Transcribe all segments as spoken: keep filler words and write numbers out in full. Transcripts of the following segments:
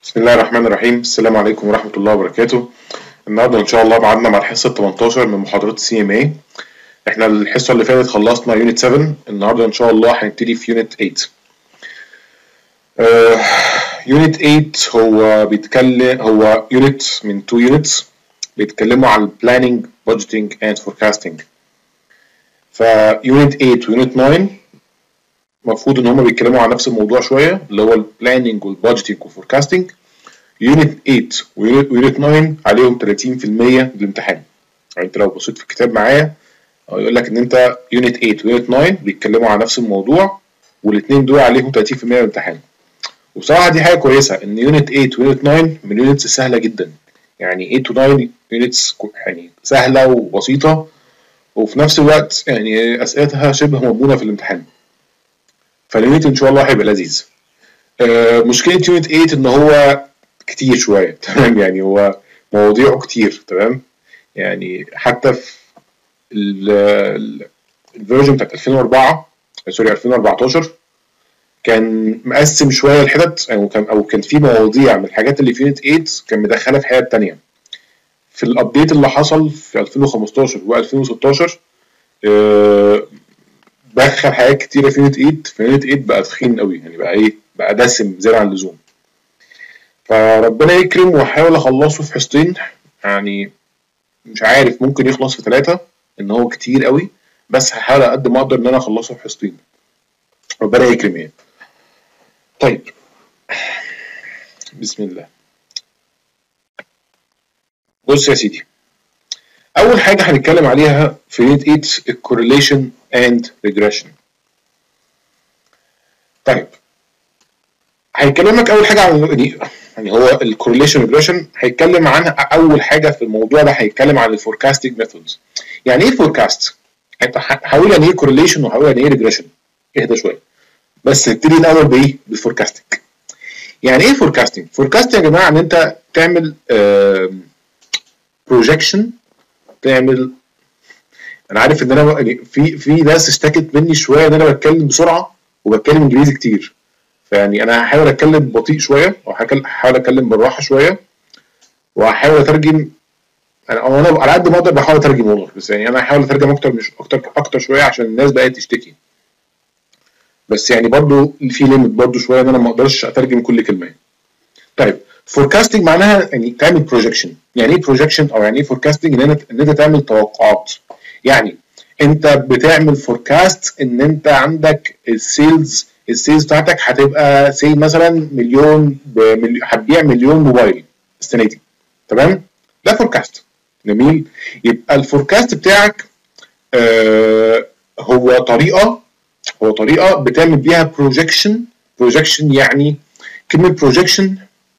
بسم الله الرحمن الرحيم. السلام عليكم ورحمة الله وبركاته. النهارده إن شاء الله ميعادنا مع الحصة تمنتاشر من محاضرات سي ام اي. احنا الحصة اللي فاتت خلصنا يونت سبعة، النهارده إن شاء الله هنبتدي في يونت تمانية. آه يونت تمانية هو بيتكلم هو يونت من اتنين يونتس بيتكلموا على البلاننج بادجيتنج اند فوركاستنج. فيونت تمانية ويونت تسعة المفروض ان هم بيتكلموا على نفس الموضوع شويه، اللي هو البلاننج والبادجيتنج والفوركاستنج. يونت تمانية ويونت تسعة عليهم تلاتين في المية من الامتحان. يعني انت لو بصيت في الكتاب معايا يقول لك ان انت يونت تمانية ويونت تسعة بيتكلموا على نفس الموضوع، والاثنين دول عليهم تلاتين في المية من الامتحان. وبصراحه دي حاجه كويسه ان يونت تمانية ويونت تسعة من يونتس سهله جدا. يعني تمانية و تسعة يونتس يعني سهله وبسيطه، وفي نفس الوقت يعني اسئلتها شبه مضمونه في الامتحان. فاليونت ان شاء الله هيبقى لذيذ. آه مشكله يونت تمانية ان هو كتير شويه تمام، يعني هو مواضيعه كتير تمام. يعني حتى في الفيرجن بتاعت ألفين وأربعة سوري ألفين وأربعتاشر كان مقسم شويه الحتت، او كان او كان في مواضيع من الحاجات اللي في يونت تمانية كان مدخلها في حاجات تانية. في الابديت اللي حصل في ألفين وخمستاشر وألفين وستاشر آه دخل حاجات كتيره في يونت تمانية. في يونت تمانية بقى تخين قوي، يعني بقى ايه بقى دسم زياده عن اللزوم. فربنا يكرم واحاول اخلصه في حصتين. يعني مش عارف ممكن يخلص في ثلاثة، ان هو كتير قوي، بس هحاول قد ما اقدر ان انا اخلصه في حصتين. ربنا يكرم يعني. طيب بسم الله. بص يا سيدي، اول حاجه هنتكلم عليها في يونت تمانية الكورليشن اند ريجريشن. طيب هيكلمك اول حاجه عن يعني هو الكورليشن ريجريشن. هيتكلم عنها اول حاجه في الموضوع ده، هيتكلم عن الفوركاستنج ميثودز. يعني ايه فوركاست؟ هقول يعني ايه كورليشن وهقول يعني ايه ريجريشن. اهدى شويه بس نبتدي الاول بايه؟ بالفوركاستنج. يعني ايه فوركاستنج؟ فوركاستنج يا جماعه ان انت تعمل بروجكشن، تعمل انا عارف ان انا يعني في في ناس اشتكت مني شويه ان انا بتكلم بسرعه وبتكلم انجليزي كتير. فيعني انا هحاول اتكلم بطيء شويه، وهحاول اتكلم بالراحه شويه، وهحاول اترجم. انا انا على قد ما اقدر بحاول اترجم والله، بس يعني انا هحاول اترجم اكتر مش اكتر اكتر شويه عشان الناس بقت تشتكي. بس يعني برضو في ليميت برضو شويه ان انا ما اقدرش اترجم كل كلمه. طيب فوركاستنج معناها يعني تعمل بروجكشن. يعني ايه بروجكشن او يعني ايه فوركاستنج؟ ان انت ان انت تعمل توقعات. يعني انت بتعمل فوركاست ان انت عندك السيلز السيلز بتاعتك هتبقى سي مثلا مليون، هتبيع مليون موبايل السنه دي، تمام؟ ده فوركاست. جميل. يبقى الفوركاست بتاعك آه هو طريقه هو طريقه بتعمل بيها بروجكشن. بروجكشن يعني كلمه بروجكشن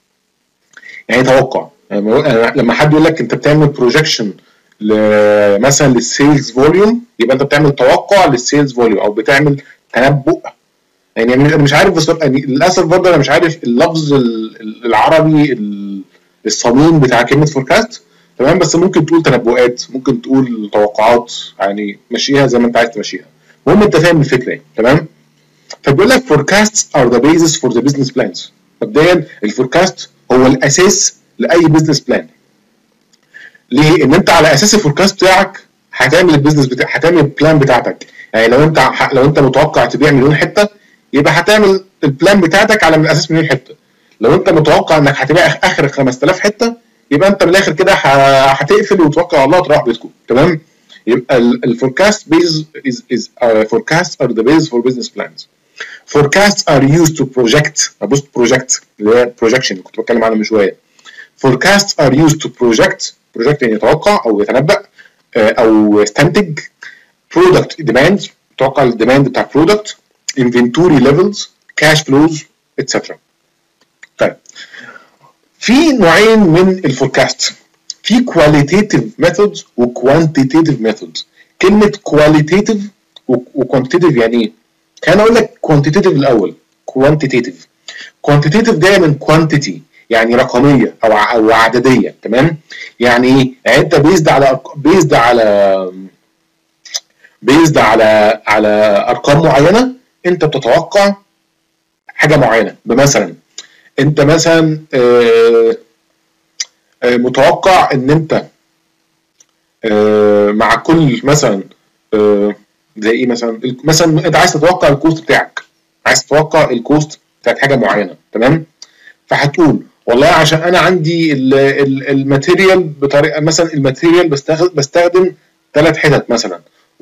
يعني توقع. يعني لما حد يقول لك انت بتعمل بروجكشن مثلا للسيلز فوليوم، يبقى انت بتعمل توقع للسيلز فوليوم او بتعمل تنبؤ. يعني انا مش عارف بس يعني للاسف برضه انا مش عارف اللفظ العربي الصميم بتاع كلمه فوركاست، تمام؟ بس ممكن تقول تنبؤات، ممكن تقول توقعات، يعني مشيها زي ما انت عايز تمشيها. المهم انت فاهم الفكره يعني، تمام؟ فبيقول لك forecasts are the basis for the business plans. مبدئيا الفوركاست هو الاساس لاي بزنس بلان. ليه؟ ان انت على اساس الفوركاست بتاعك هتعمل البيزنس بتاعك، هتعمل البلان بتاعتك. يعني لو انت لو انت متوقع تبيع مليون حته، يبقى هتعمل البلان بتاعتك على من اساس مليون حته. لو انت متوقع انك هتبيع اخر خمسة آلاف حته، يبقى انت من الاخر كده هتقفل وتوكل على الله وتروح بيتكم، تمام؟ يبقى الفوركاست بيز is is uh, forecasts are the basis for business plans. Forecasts are used to project. ابص project اللي هي projection كنت بتكلم عنها من شويه. Forecasts are used to project. project يعني يتوقع او يتنبأ او يستنتج. product demand، يتوقع الديماند بتاع product. inventory levels، cash flows et cetera. طيب في نوعين من الفوركاست، في qualitative methods و quantitative methods. كلمة qualitative و quantitative يعني ايه؟ خليني اقول لك quantitative الاول. quantitative quantitative جايه من quantity يعني رقميه او او عدديه، تمام؟ يعني ايه؟ يعني انت بيزد على بيزد على بيزد على على ارقام معينه، انت بتتوقع حاجه معينه. بمثلا انت مثلا آه، آه، متوقع ان انت آه، مع كل مثلا آه، زي ايه مثلا مثلا انت عايز تتوقع الكوست بتاعك، عايز تتوقع الكوست بتاعت حاجه معينه، تمام؟ فهتقول والله عشان انا عندي الماتيريال بطريقه مثلا، الماتيريال بستخدم بستخدم ثلاث حتت مثلا،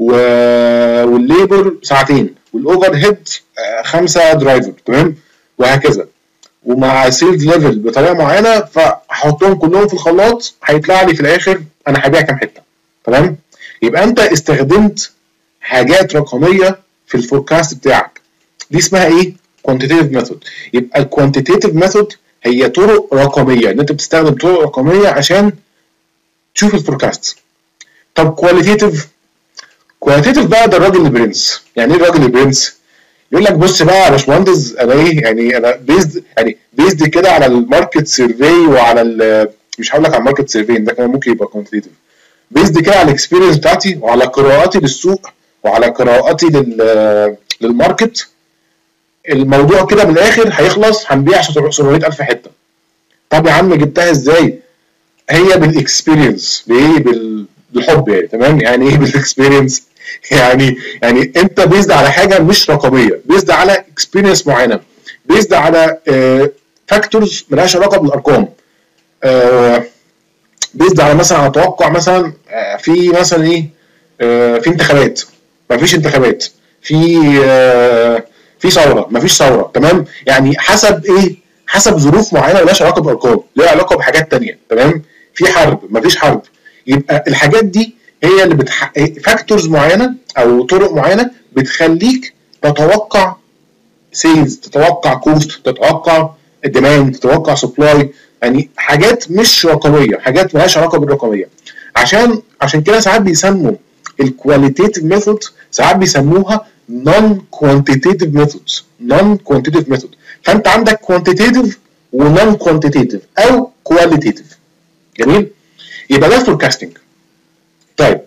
والليبر ساعتين، والاوفر هيد خمسه درايفر، تمام؟ وهكذا. ومع سيلز ليفل بطريقه معينه، فهحطهم كلهم في الخلاط، هيطلع لي في الاخر انا هبيع كام حته، تمام؟ يبقى انت استخدمت حاجات رقميه في الفوركاست بتاعك، دي اسمها ايه؟ كوانتيتيف ميثود. يبقى الكوانتيتيف ميثود هي طرق رقميه، ان انت بتستخدم طرق رقميه عشان تشوف الفوركاست. طب كواليتيتيف، كواليتيتيف بقى ده الراجل البرنس. يعني ايه الراجل البرنس؟ يقول لك بص بقى يا باشمهندس، انا ايه يعني، انا بيزد يعني بيزد كده على الماركت سيرفي وعلى ال، مش هقول لك على الماركت سيرفي ده كمان ممكن يبقى كوانتيتيف، بيزد كده على الاكسبيرينس بتاعتي وعلى قراءاتي للسوق وعلى قراءاتي لل للماركت، الموضوع كده من الاخر هيخلص هنبيع سبعمية ألف حته. طب يا عم جبتها ازاي؟ هي بالاكسبيرينس، بايه؟ بال... بالحب يعني، تمام؟ يعني ايه بالاكسبيرينس؟ يعني يعني انت بيزد على حاجه مش رقميه، بيزد على اكسبيرينس معينه، بيزد على فاكتورز ملهاش علاقه بالارقام، آه بيزد على مثلا على توقع مثلا آه في مثلا ايه، آه في انتخابات، مفيش انتخابات، في آه في ثوره، مفيش ثوره، تمام؟ يعني حسب ايه؟ حسب ظروف معينه ملهاش علاقه بارقام، ليها علاقه بحاجات تانية، تمام؟ في حرب، مفيش حرب. يبقى الحاجات دي هي اللي بتحقق فاكتورز معينه او طرق معينه بتخليك تتوقع سيلز، تتوقع كوست، تتوقع الديماند، تتوقع سبلاي، يعني حاجات مش رقميه، حاجات مالهاش علاقه بالرقميه. عشان عشان كده ساعات بيسموا الكواليتيتيف ميثود، ساعات بيسموها نون كوانتيتيف ميثودز، نون كوانتيتيف ميثود. فانت عندك كوانتيتيف ونون كوانتيتيف او كواليتيتيف، جميل؟ يبقى ده فوركاستنج. طيب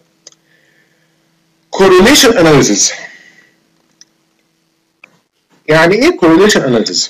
correlation analysis، يعني ايه correlation analysis؟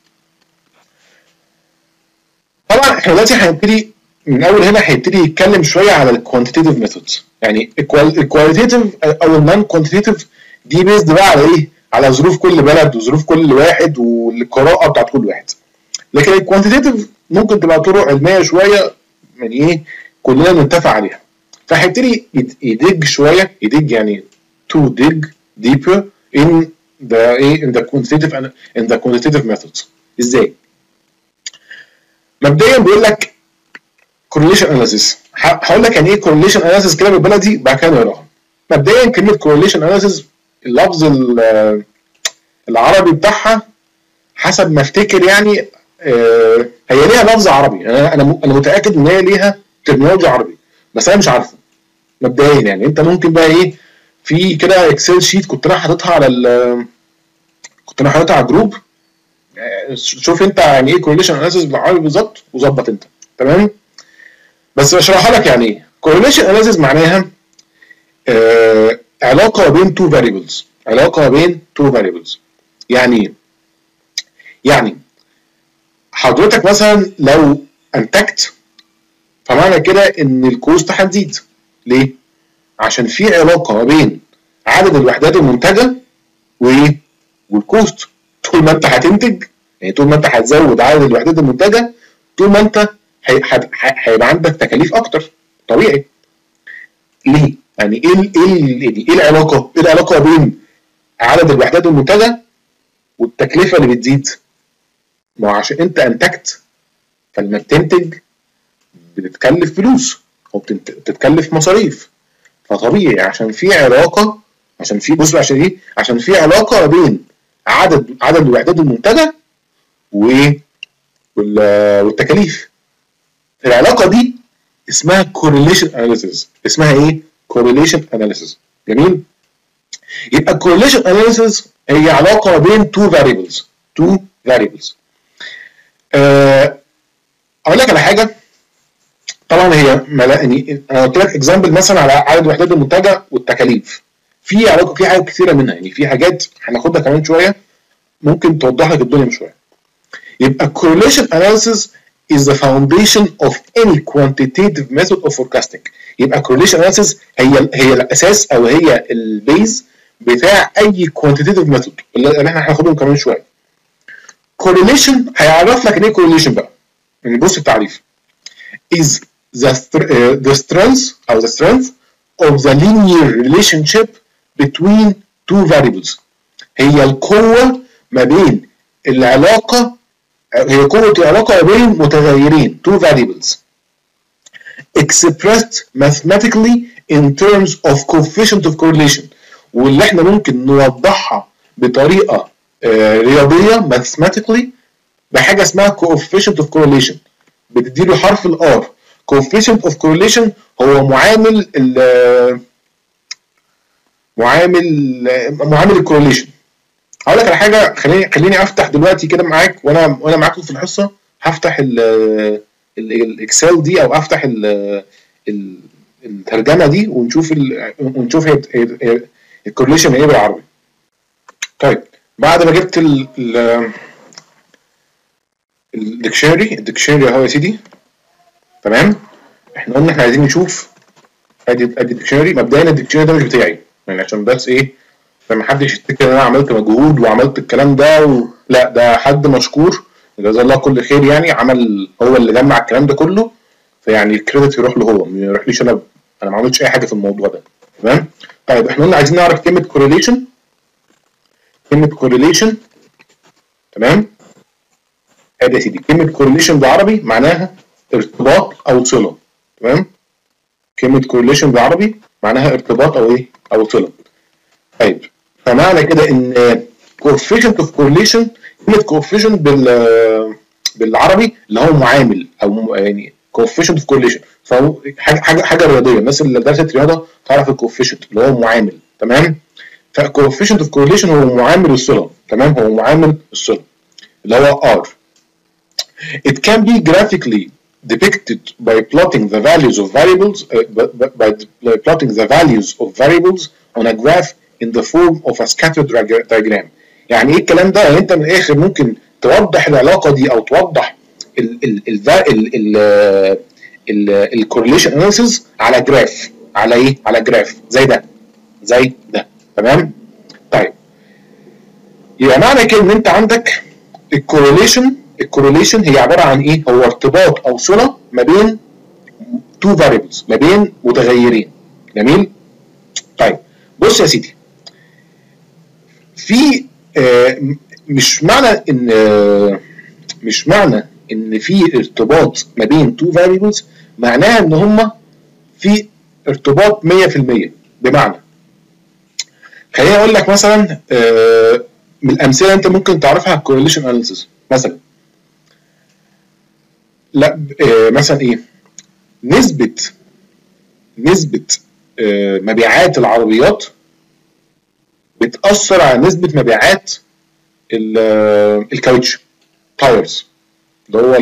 طبعا احنا دلوقتي هنبتدي من اول هنا، هيبتدي يتكلم شويه على الكوانتيتيف ميثودز. يعني الكواليتيف او النون كوانتيتيف دي بيزد بقى على ايه؟ على ظروف كل بلد وظروف كل واحد والقراءه بتاعت كل واحد. لكن الكوانتيتيف ممكن تبقى طرق علميه شويه، يعني ايه؟ كلنا بنتفق عليها. فهيبتدي يدج شويه، يدج يعني to dig deeper in the ايه in the quantitative in the quantitative methods. ازاي؟ مبدئيا بيقول لك correlation analysis. هقول لك يعني ايه correlation analysis كده بالبلدي بعد كده نقراها. مبدئيا كلمه correlation analysis اللفظ العربي بتاعها حسب ما افتكر يعني آه هي ليها لفظ عربي، انا انا انا متاكد ان هي ليها ترمينولوجي عربي، بس انا مش عارفه مبدئيا. يعني انت ممكن بقى ايه، في كده اكسل شيت كنت انا حاططها على ال كنت انا حاططها على جروب، شوف انت يعني ايه كورليشن اناليسيس بالعربي بالظبط وظبط انت، تمام؟ بس بشرحها لك. يعني ايه كورليشن اناليسيس؟ معناها آه علاقه بين تو فاريبلز، علاقه بين تو فاريبلز. يعني ايه؟ يعني حضرتك مثلا لو انتجت، فمعنى كده ان الكوست هتزيد. ليه؟ عشان في علاقه ما بين عدد الوحدات المنتجه وايه؟ والكوست. طول ما انت هتنتج، يعني طول ما انت هتزود عدد الوحدات المنتجه، طول ما انت هيبقى عندك تكاليف اكتر، طبيعي. ليه؟ يعني ايه ايه ايه العلاقه؟ ايه العلاقه بين عدد الوحدات المنتجه والتكلفه اللي بتزيد؟ ما هو عشان انت انتجت، فلما بتنتج بتتكلف فلوس او بتتكلف مصاريف، فطبيعي عشان في علاقه، عشان في بص عشان ايه؟ عشان في علاقه بين عدد عدد الوحدات المنتجه وايه؟ والتكاليف. العلاقه دي اسمها correlation analysis. اسمها ايه؟ correlation analysis. جميل؟ يبقى correlation analysis هي علاقه بين two variables. two variables. أه اقول لك على حاجه، طبعا هي يعني انا قلت لك اكزامبل مثلا على عدد وحدات المنتجه والتكاليف، في علاقه، في حاجات كثيره منها، يعني في حاجات هناخدها كمان شويه ممكن توضح لك الدنيا شويه. يبقى correlation analysis is the foundation of any quantitative method of forecasting. يبقى correlation analysis هي هي الاساس او هي البيز بتاع اي quantitative method اللي احنا هناخدهم كمان شويه. correlation هيعرف لك ايه correlation بقى. يعني بص التعريف is the uh, the strength او the strength of the linear relationship between two variables. هي القوه ما بين العلاقه هي قوة العلاقة بين متغيرين two variables expressed mathematically in terms of coefficient of correlation واللي احنا ممكن نوضحها بطريقة آه رياضية mathematically بحاجة اسمها coefficient of correlation بتديله حرف ال R. coefficient of correlation هو معامل ال معامل معامل الكورليشن. هقول لك على حاجه خليني خليني افتح دلوقتي كده معاك وانا وانا معاكم في الحصه هفتح الاكسل دي او افتح ال الترجمه دي ونشوف ونشوف الكورليشن ايه بالعربي. طيب بعد ما جبت الديكشنري الديكشنري اهو يا سيدي تمام. احنا قلنا احنا عايزين نشوف ادي ادي الديكشنري. مبدئيا الديكشنري ده مش بتاعي يعني عشان بس ايه فما حدش يفتكر ان انا عملت مجهود وعملت الكلام ده و... لا ده حد مشكور جزاه الله كل خير يعني عمل هو اللي جمع الكلام ده كله فيعني الكريدت يروح له هو ما يروحليش انا. انا ما عملتش اي حاجه في الموضوع ده تمام. طيب احنا قلنا عايزين نعرف كلمه كورليشن. كلمه كورليشن تمام. ادي يا سيدي كلمه كورليشن بالعربي معناها ارتباط او صله تمام. كلمه كورليشن بالعربي معناها ارتباط او ايه او صله. طيب فمعنى كده ان coefficient of correlation كلمه coefficient بال بالعربي اللي هو معامل او يعني coefficient of correlation فهو حاجه حاجه حاجه رياضيه. الناس اللي درست رياضه تعرف الكوفيشنت اللي هو معامل تمام. فcoefficient of correlation هو معامل الصله تمام. هو معامل الصله اللي هو R. It can be graphically depicted by plotting the values of variables uh, by, by plotting the values of variables on a graph in the form of a scatter diagram. يعني ايه الكلام ده؟ يعني انت من الاخر ممكن توضح العلاقه دي او توضح ال ال ال ال ال الكورليشن اناليسيس على جراف على ايه؟ على جراف زي ده زي ده تمام؟ طيب يبقى معنى كده ان انت عندك الكورليشن الكورليشن هي عباره عن ايه؟ هو ارتباط او صله ما بين تو فاريبلز ما بين متغيرين. جميل؟ طيب بص يا سيدي في آه مش معنى ان آه مش معنى ان في ارتباط ما بين تو فاريبلز معناها ان هما في ارتباط مية في المية. بمعنى خليني اقول لك مثلا آه من الامثله انت ممكن تعرفها الكورليشن اناليسيس مثلا. لا آه مثلا ايه نسبه نسبه آه مبيعات العربيات بتأثر على نسبة مبيعات الكاوتش تايرز اللي هو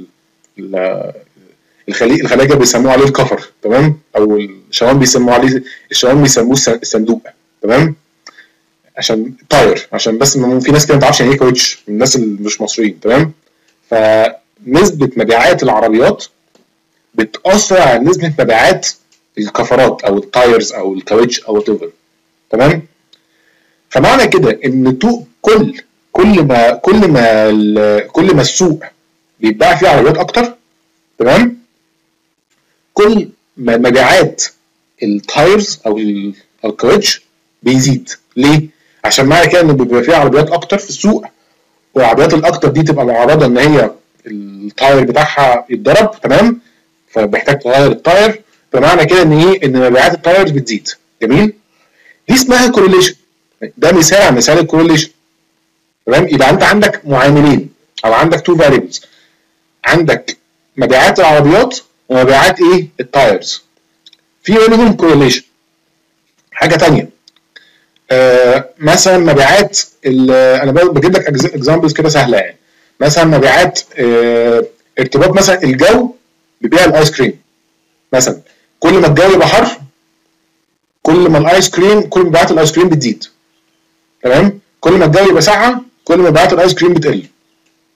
الخليج الخلاجة بيسموه عليه الكفر تمام او الشوام بيسموه عليه الشوام بيسموه الصندوق تمام عشان تاير عشان بس في ناس كده ما تعرفش يعني ايه كاوتش من الناس اللي مش مصريين تمام. فنسبة مبيعات العربيات بتأثر على نسبة مبيعات الكفرات او التايرز او الكاوتش او وات ايفر تمام. فمعنى كده ان تو كل كل ما كل ما كل ما السوق بيتباع فيه عربيات اكتر تمام كل ما مبيعات التايرز او او الكاوتش بيزيد. ليه؟ عشان معنى كده ان بيبقى فيه عربيات اكتر في السوق والعربيات الاكتر دي تبقى معرضه ان هي التاير بتاعها يتضرب تمام فبيحتاج تغير التاير. فمعنى كده ان ايه ان مبيعات التايرز بتزيد. جميل؟ دي اسمها كورليشن. ده مثال على مثال الكورليشن تمام. يبقى انت عندك معاملين او عندك تو فاريبلز عندك مبيعات العربيات ومبيعات ايه التايرز في بينهم كورليشن. حاجه ثانيه آه مثلا مبيعات انا بجيب لك اكزامبلز كده سهله يعني مثلا مبيعات آه ارتباط مثلا الجو ببيع الايس كريم مثلا. كل ما الجو يبقى حر كل ما الايس كريم كل ما مبيعات الايس كريم بتزيد تمام. كل ما الجو يبقى ساقعه كل ما مبيعات الايس كريم بتقل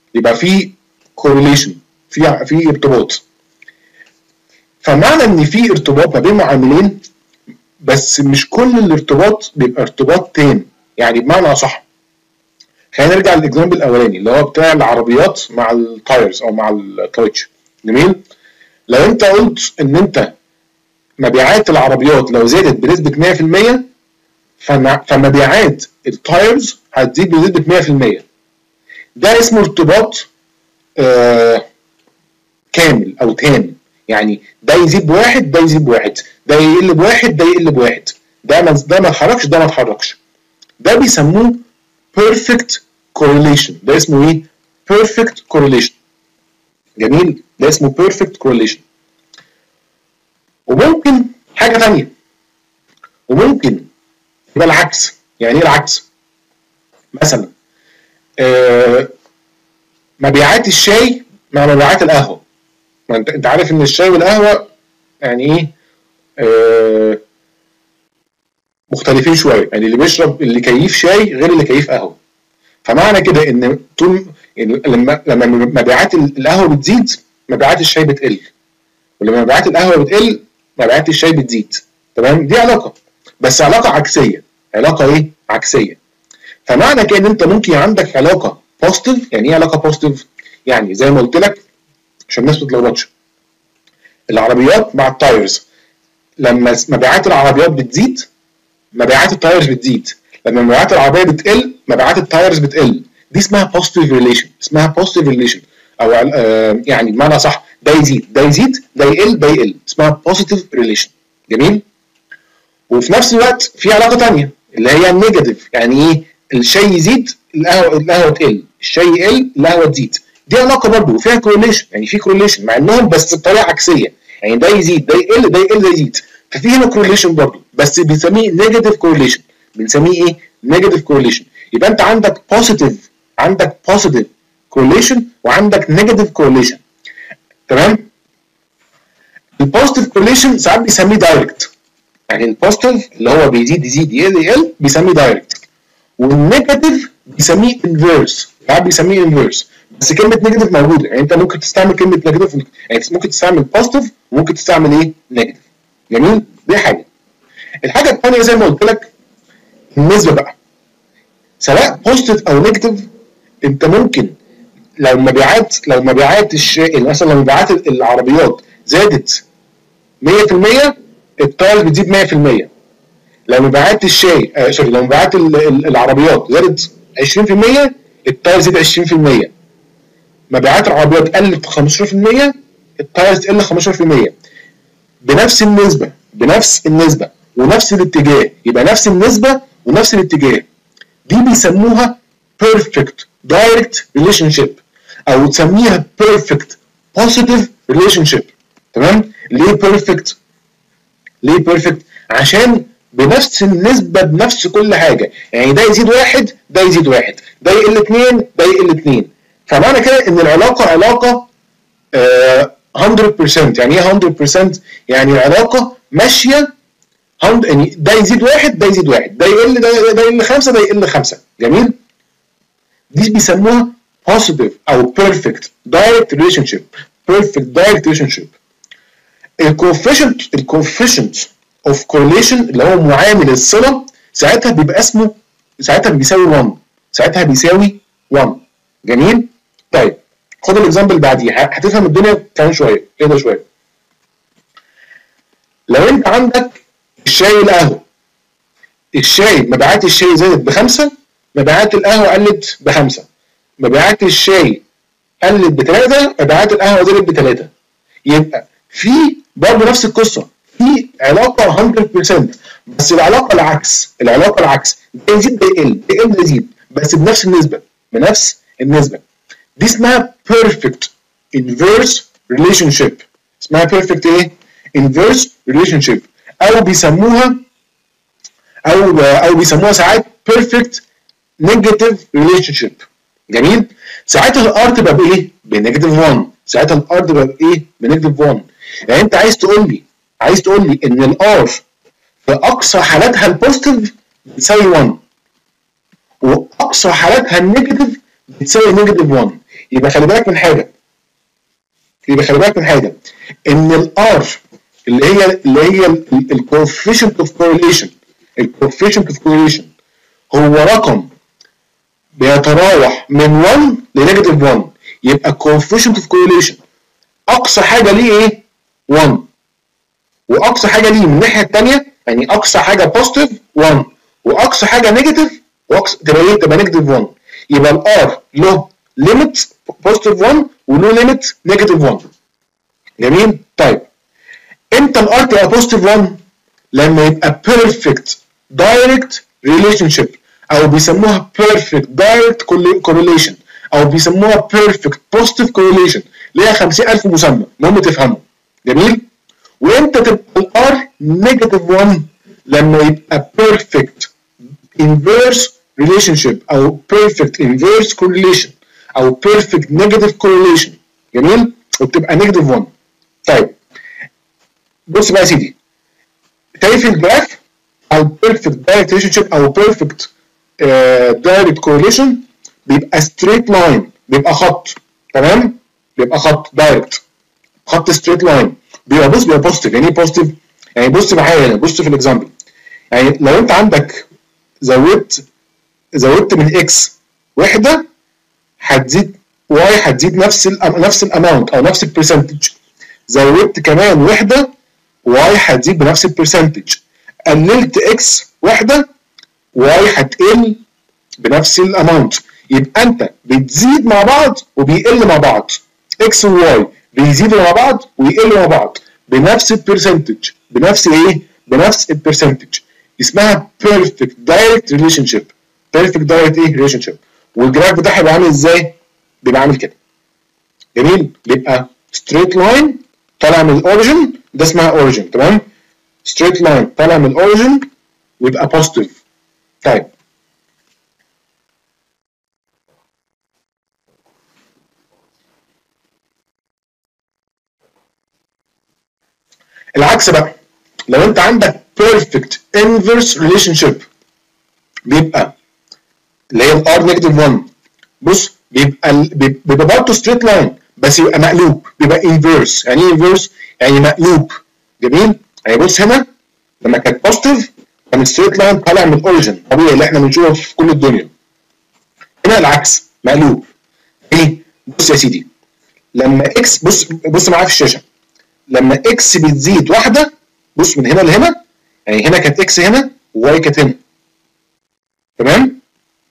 يبقى في correlation، في في ارتباط. فمعنى ان في ارتباط ما بين معاملين، بس مش كل الارتباط بيبقى ارتباط تام. يعني بمعنى اصح، خلينا نرجع للاكزامبل الاولاني اللي هو بتاع العربيات مع التايرز او مع الكاوتش. جميل. لو انت قلت ان انت مبيعات العربيات لو زادت بنسبه مية في المية، فمبيعات التايرز هتزيد بنسبه مية في المية. ده اسمه ارتباط آه كامل او تام. يعني ده يزيد بواحد، ده يزيد بواحد، ده يقل بواحد، ده يقل بواحد، ده ما ده ما اتحركش، ده ما اتحركش. ده بيسموه perfect correlation. ده اسمه ايه؟ perfect correlation. جميل. ده اسمه perfect correlation. وممكن حاجه ثانيه، وممكن يبقى العكس. يعني ايه العكس؟ مثلا آه مبيعات الشاي مع مبيعات القهوه. ما انت انت عارف ان الشاي والقهوه يعني ايه؟ آه مختلفين شويه. يعني اللي بيشرب اللي كيف شاي غير اللي كيف قهوه. فمعنى كده ان طول يعني لما لما مبيعات القهوه بتزيد مبيعات الشاي بتقل، ولما مبيعات القهوه بتقل مبيعات الشاي بتزيد. تمام؟ دي علاقه، بس علاقه عكسيه. علاقه ايه؟ عكسيه. فمعنى كده ان انت ممكن عندك علاقه بوزيتيف. يعني ايه علاقه بوزيتيف؟ يعني زي ما قلت لك عشان الناس ما تتلخبطش، العربيات مع التايرز، لما مبيعات العربيات بتزيد مبيعات التايرز بتزيد، لما مبيعات العربيه بتقل مبيعات التايرز بتقل. دي اسمها بوزيتيف ريليشن. اسمها بوزيتيف ريليشن او آه يعني بمعنى صح، ده يزيد ده يزيد ده يقل ده يقل، اسمها بوزيتيف ريليشن. جميل. وفي نفس الوقت في علاقه ثانيه اللي هي النيجاتيف. يعني ايه؟ الشاي يزيد القهوه القهوه تقل، الشاي يقل القهوه تزيد. دي علاقه برضه وفيها كورليشن. يعني في كورليشن مع انهم بس بطريقه عكسيه. يعني ده يزيد ده يقل ده يقل ده يزيد، ففي هنا كورليشن برضه، بس بنسميه نيجاتيف كورليشن. بنسميه ايه؟ نيجاتيف كورليشن. يبقى انت عندك بوزيتيف عندك بوزيتيف كورليشن وعندك نيجاتيف كورليشن. تمام؟ البوزيتيف كورليشن ساعات بيسميه دايركت. يعني البوزيتيف اللي هو بيزيد يزيد يقل يقل بيسميه دايركت، والنيجاتيف بيسميه انفيرس. ساعات بيسميه انفيرس، بس كلمه نيجاتيف موجوده. يعني انت ممكن تستعمل كلمه نيجاتيف، يعني ممكن تستعمل بوزيتيف وممكن تستعمل ايه؟ نيجاتيف. جميل. دي حاجه. الحاجه الثانيه زي ما قلت لك النسبه بقى، سواء بوزيتيف او نيجاتيف. انت ممكن لو مبيعات لو مبيعات الشيء مثلا لو مبيعات العربيات زادت مية في المية التايرز بتزيد مية في المية. لو مبيعات الشاي آه سوري لو مبيعات العربيات زادت عشرين في المية التايرز زادت عشرين في المية. مبيعات العربيات قلت خمستاشر في المية التايرز تقل خمستاشر في المية. بنفس النسبه بنفس النسبه ونفس الاتجاه. يبقى نفس النسبه ونفس الاتجاه. دي بيسموها perfect direct relationship او تسميها perfect positive relationship. تمام؟ ليه perfect؟ ليه perfect؟ عشان بنفس النسبة بنفس كل حاجة. يعني ده يزيد واحد ده يزيد واحد، ده يقل اتنين ده يقل اتنين. فمعنى كده ان العلاقة علاقة آه مية بالمية. يعني ايه مية بالمية؟ يعني العلاقة ماشية يعني ده يزيد واحد ده يزيد واحد، ده يقل ده ده يقل خمسة ده يقل خمسة. جميل؟ دي بيسموها positive او perfect direct relationship. perfect direct relationship. الكوفيشنت الكوفيشنت اوف كورليشن اللي هو معامل الصله ساعتها بيبقى اسمه ساعتها بيساوي واحد. ساعتها بيساوي واحد. جميل؟ طيب خد الاكزامبل بعديه هتفهم الدنيا كمان شويه. ايه ده شويه؟ لو انت عندك الشاي والقهوه، الشاي مبيعات الشاي زادت بخمسه، مبيعات القهوه قلت بخمسه. مبيعات الشاي قلت بثلاثه، مبيعات القهوه زادت بثلاثه. يبقى في برضه نفس القصه، في علاقه مية بالمية، بس العلاقه العكس. العلاقه العكس ده يزيد ده يقل ده يقل ده يزيد، بس بنفس النسبه بنفس النسبه. دي اسمها perfect inverse relationship. اسمها perfect ايه؟ inverse relationship او بيسموها او او بيسموها ساعات perfect negative relationship. جميل؟ ساعتها الار تبقى بايه؟ بنيجاتيف واحد. ساعتها الار تبقى بايه؟ بنيجاتيف واحد. يعني انت عايز تقول لي عايز تقول لي ان الار في اقصى حالاتها البوزيتيف بتساوي واحد واقصى حالاتها النيجاتيف بتساوي نيجاتيف واحد. يبقى خلي بالك من حاجه يبقى خلي بالك من حاجه ان الار اللي هي اللي هي الكوفيشنت اوف كورليشن الكوفيشنت اوف كورليشن هو رقم بيتراوح من واحد لنيجاتيف واحد. يبقى coefficient of correlation اقصى حاجه ليه ايه؟ واحد، واقصى حاجه ليه من الناحيه الثانيه يعني اقصى حاجه بوزيتيف واحد واقصى حاجه نيجاتيف واقصى تبقى ايه؟ تبقى نيجاتيف واحد. يبقى الار له ليميت بوزيتيف واحد وله ليميت نيجاتيف واحد. جميل؟ طيب امتى الار تبقى بوزيتيف واحد؟ لما يبقى بيرفكت دايركت ريليشن شيب او بيسموها perfect direct correlation او بيسموها perfect positive correlation ليها خمسين ألف مسمى، المهم تفهموا. جميل؟ وامتى تبقى الار نيجاتيف واحد؟ لما يبقى perfect inverse relationship او perfect inverse correlation او perfect negative correlation. جميل؟ وبتبقى نيجاتيف واحد. طيب بص بقى يا سيدي، شايف الجراف او perfect direct relationship او perfect دايركت كورليشن بيبقى ستريت لاين، بيبقى خط، تمام؟ بيبقى خط دايركت، خط ستريت لاين، بيبقى بص بيبقى بوزيتيف. يعني ايه بوزيتيف؟ يعني بص معايا هنا، بص في الاكزامبل. يعني لو انت عندك زودت زودت من اكس وحده هتزيد واي هتزيد نفس ال نفس الاماونت او نفس البرسنتج. زودت كمان وحده واي هتزيد بنفس البرسنتج. قللت اكس وحده واي هتقل بنفس الاماونت. يبقى انت بتزيد مع بعض وبيقل مع بعض. اكس وواي بيزيدوا مع بعض ويقلوا مع بعض بنفس البرسنتج، بنفس ايه؟ بنفس البرسنتج. اسمها بيرفكت دايركت ريليشن شيب. بيرفكت دايركت ايه؟ ريليشن شيب. والجراف بتاعها بيبقى عامل ازاي؟ بيبقى عامل كده. جميل؟ بيبقى ستريت لاين طالع من الاوريجن، ده اسمها اوريجن، تمام؟ ستريت لاين طالع من الاوريجن ويبقى بوزيتيف. طيب العكس بقى، لو انت عندك perfect inverse relationship بيبقى اللي هي الار نيجاتيف واحد. بص بيبقى بيبقى برضه ستريت لاين بس يبقى مقلوب، بيبقى inverse. يعني ايه inverse؟ يعني مقلوب. جميل؟ يعني بص هنا لما كانت بوزيتيف كان ستريت لاين طالع من الاوريجن طبيعي اللي احنا بنشوفه في كل الدنيا. هنا العكس، مقلوب. ايه؟ بص يا سيدي، لما اكس بص بص معايا في الشاشه، لما اكس بتزيد واحده، بص من هنا لهنا، يعني هنا كانت اكس هنا وواي كانت هنا، تمام؟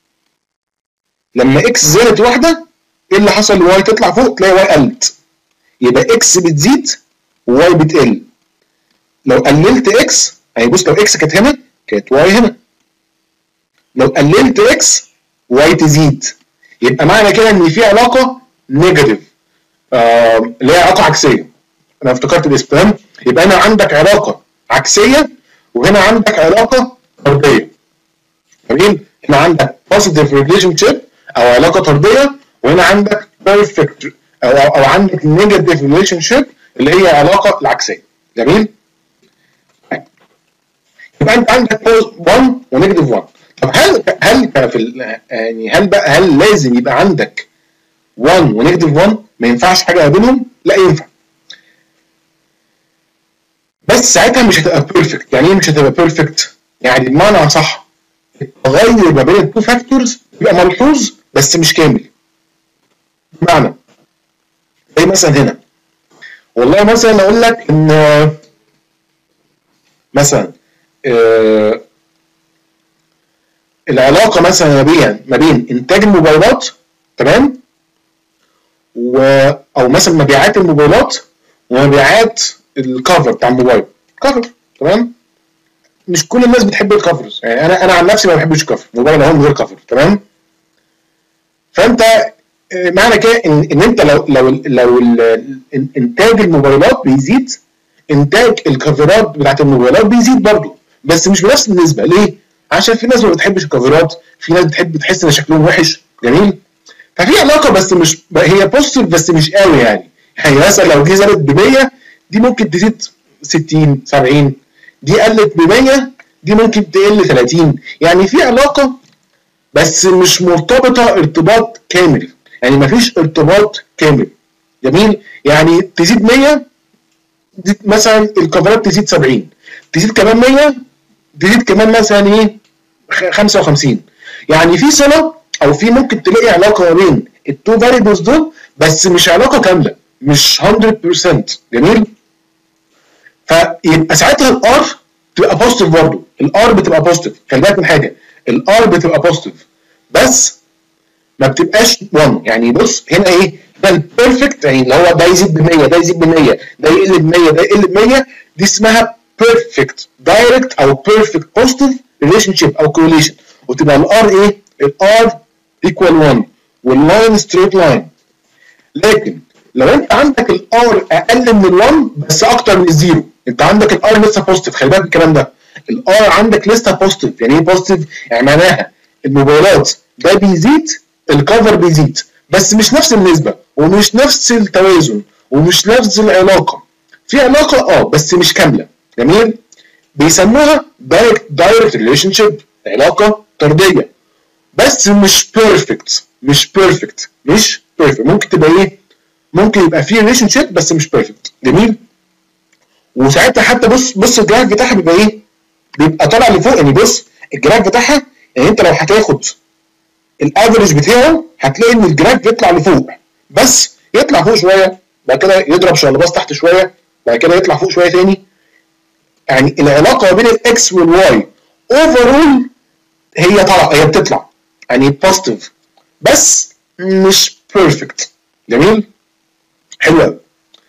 لما اكس زادت واحده ايه اللي حصل؟ واي تطلع فوق تلاقي واي قلت. يبقى اكس بتزيد وواي بتقل. لو قللت اكس، يعني بص لو اكس كانت هنا كانت واي هنا. لو قللت اكس واي تزيد. يبقى معنى كده ان في علاقه نيجاتيف، آه اللي هي علاقه عكسيه. انا افتكرت الاسم، تمام؟ يبقى هنا عندك علاقه عكسيه وهنا عندك علاقه طرديه. جميل؟ هنا عندك positive relationship او علاقه طرديه، وهنا عندك perfect او او عندك negative relationship اللي هي علاقه العكسيه. جميل؟ يبقى انت عندك واحد ونيجاتيف واحد. طب هل هل في يعني هل بقى هل لازم يبقى عندك واحد ونيجاتيف واحد؟ ما ينفعش حاجه ما بينهم؟ لا ينفع. بس ساعتها مش هتبقى بيرفكت. يعني ايه مش هتبقى بيرفكت؟ يعني بمعنى صح التغير ما بين التو فاكتورز بيبقى ملحوظ بس مش كامل. بمعنى زي مثلا هنا، والله مثلا اقول لك ان مثلا آه العلاقه مثلا ما بين ما بين انتاج الموبايلات، تمام؟ و او مثلا مبيعات الموبايلات ومبيعات الكفر بتاع الموبايل، كفر، تمام؟ مش كل الناس بتحب الكفرز، يعني انا انا عن نفسي ما بحبش الكفر، موبايل اهو من غير كفر، تمام؟ فانت معنى كده ان ان انت لو لو لو انتاج الموبايلات بيزيد، انتاج الكفرات بتاعت الموبايلات بيزيد برضه، بس مش بنفس النسبه. ليه؟ عشان في ناس ما بتحبش الكفرات، في ناس بتحب تحس ان شكلهم وحش. جميل؟ ففي علاقه بس مش هي بوزيتيف بس مش قوي. يعني يعني مثلا لو دي زادت ب مية دي ممكن تزيد ستين سبعين، دي قلت ب مية دي ممكن تقل ثلاثين. يعني في علاقه بس مش مرتبطه ارتباط كامل. يعني مفيش ارتباط كامل. جميل؟ يعني تزيد مية مثلا الكفرات تزيد سبعين، تزيد كمان مية، تزيد كمان مثلا ايه خمسة وخمسين. يعني في صله او في ممكن تلاقي علاقه ما بين التو فاريبلز دول، بس مش علاقه كامله، مش مية بالمية. جميل؟ فيبقى ساعتها الار تبقى بوزيتيف برضه، الار بتبقى بوزيتيف. خلي بالك من حاجه، الار بتبقى بوزيتيف بس ما بتبقاش واحد. يعني بص هنا ايه، ده البيرفكت، يعني اللي هو ده يزيد ب مية، ده يزيد ب مية، ده يقل ب مية، ده يقل ب مية، دي اسمها بيرفكت دايركت او بيرفكت بوزيتيف ريليشن شيب او كورليشن، وتبقى الار ايه؟ الار ايكوال واحد واللاين ستريت لاين. لكن لو انت عندك الار اقل من الواحد بس اكتر من الزيرو، انت عندك الار لسه بوزيتيف. خلي بالك الكلام ده، الار عندك لسه بوزيتيف. يعني ايه بوزيتيف؟ يعني معناها الموبايلات ده بيزيد، الكفر بيزيد، بس مش نفس النسبه ومش نفس التوازن ومش نفس العلاقه. في علاقه اه بس مش كامله. جميل؟ بيسموها دايركت دايركت ريليشن شيب، علاقه طرديه، بس مش بيرفكت. مش بيرفكت مش بيرفكت ممكن تبقى ايه؟ ممكن يبقى في ريليشن شيب بس مش بيرفكت. جميل؟ وساعتها حتى بص بص الجراف بتاعها بيبقى ايه؟ بيبقى طالع لفوق. يعني بص الجراف بتاعها، يعني انت لو هتاخد الافرج بتاعه هتلاقي ان الجراف بيطلع لفوق، بس يطلع فوق شويه، بعد كده يضرب شلباص تحت شويه، بعد كده يطلع فوق شويه تاني. يعني العلاقه بين الاكس والواي اوفرول هي طالعه، هي بتطلع يعني بوزيتيف بس مش بيرفكت. جميل؟ حلو قوي.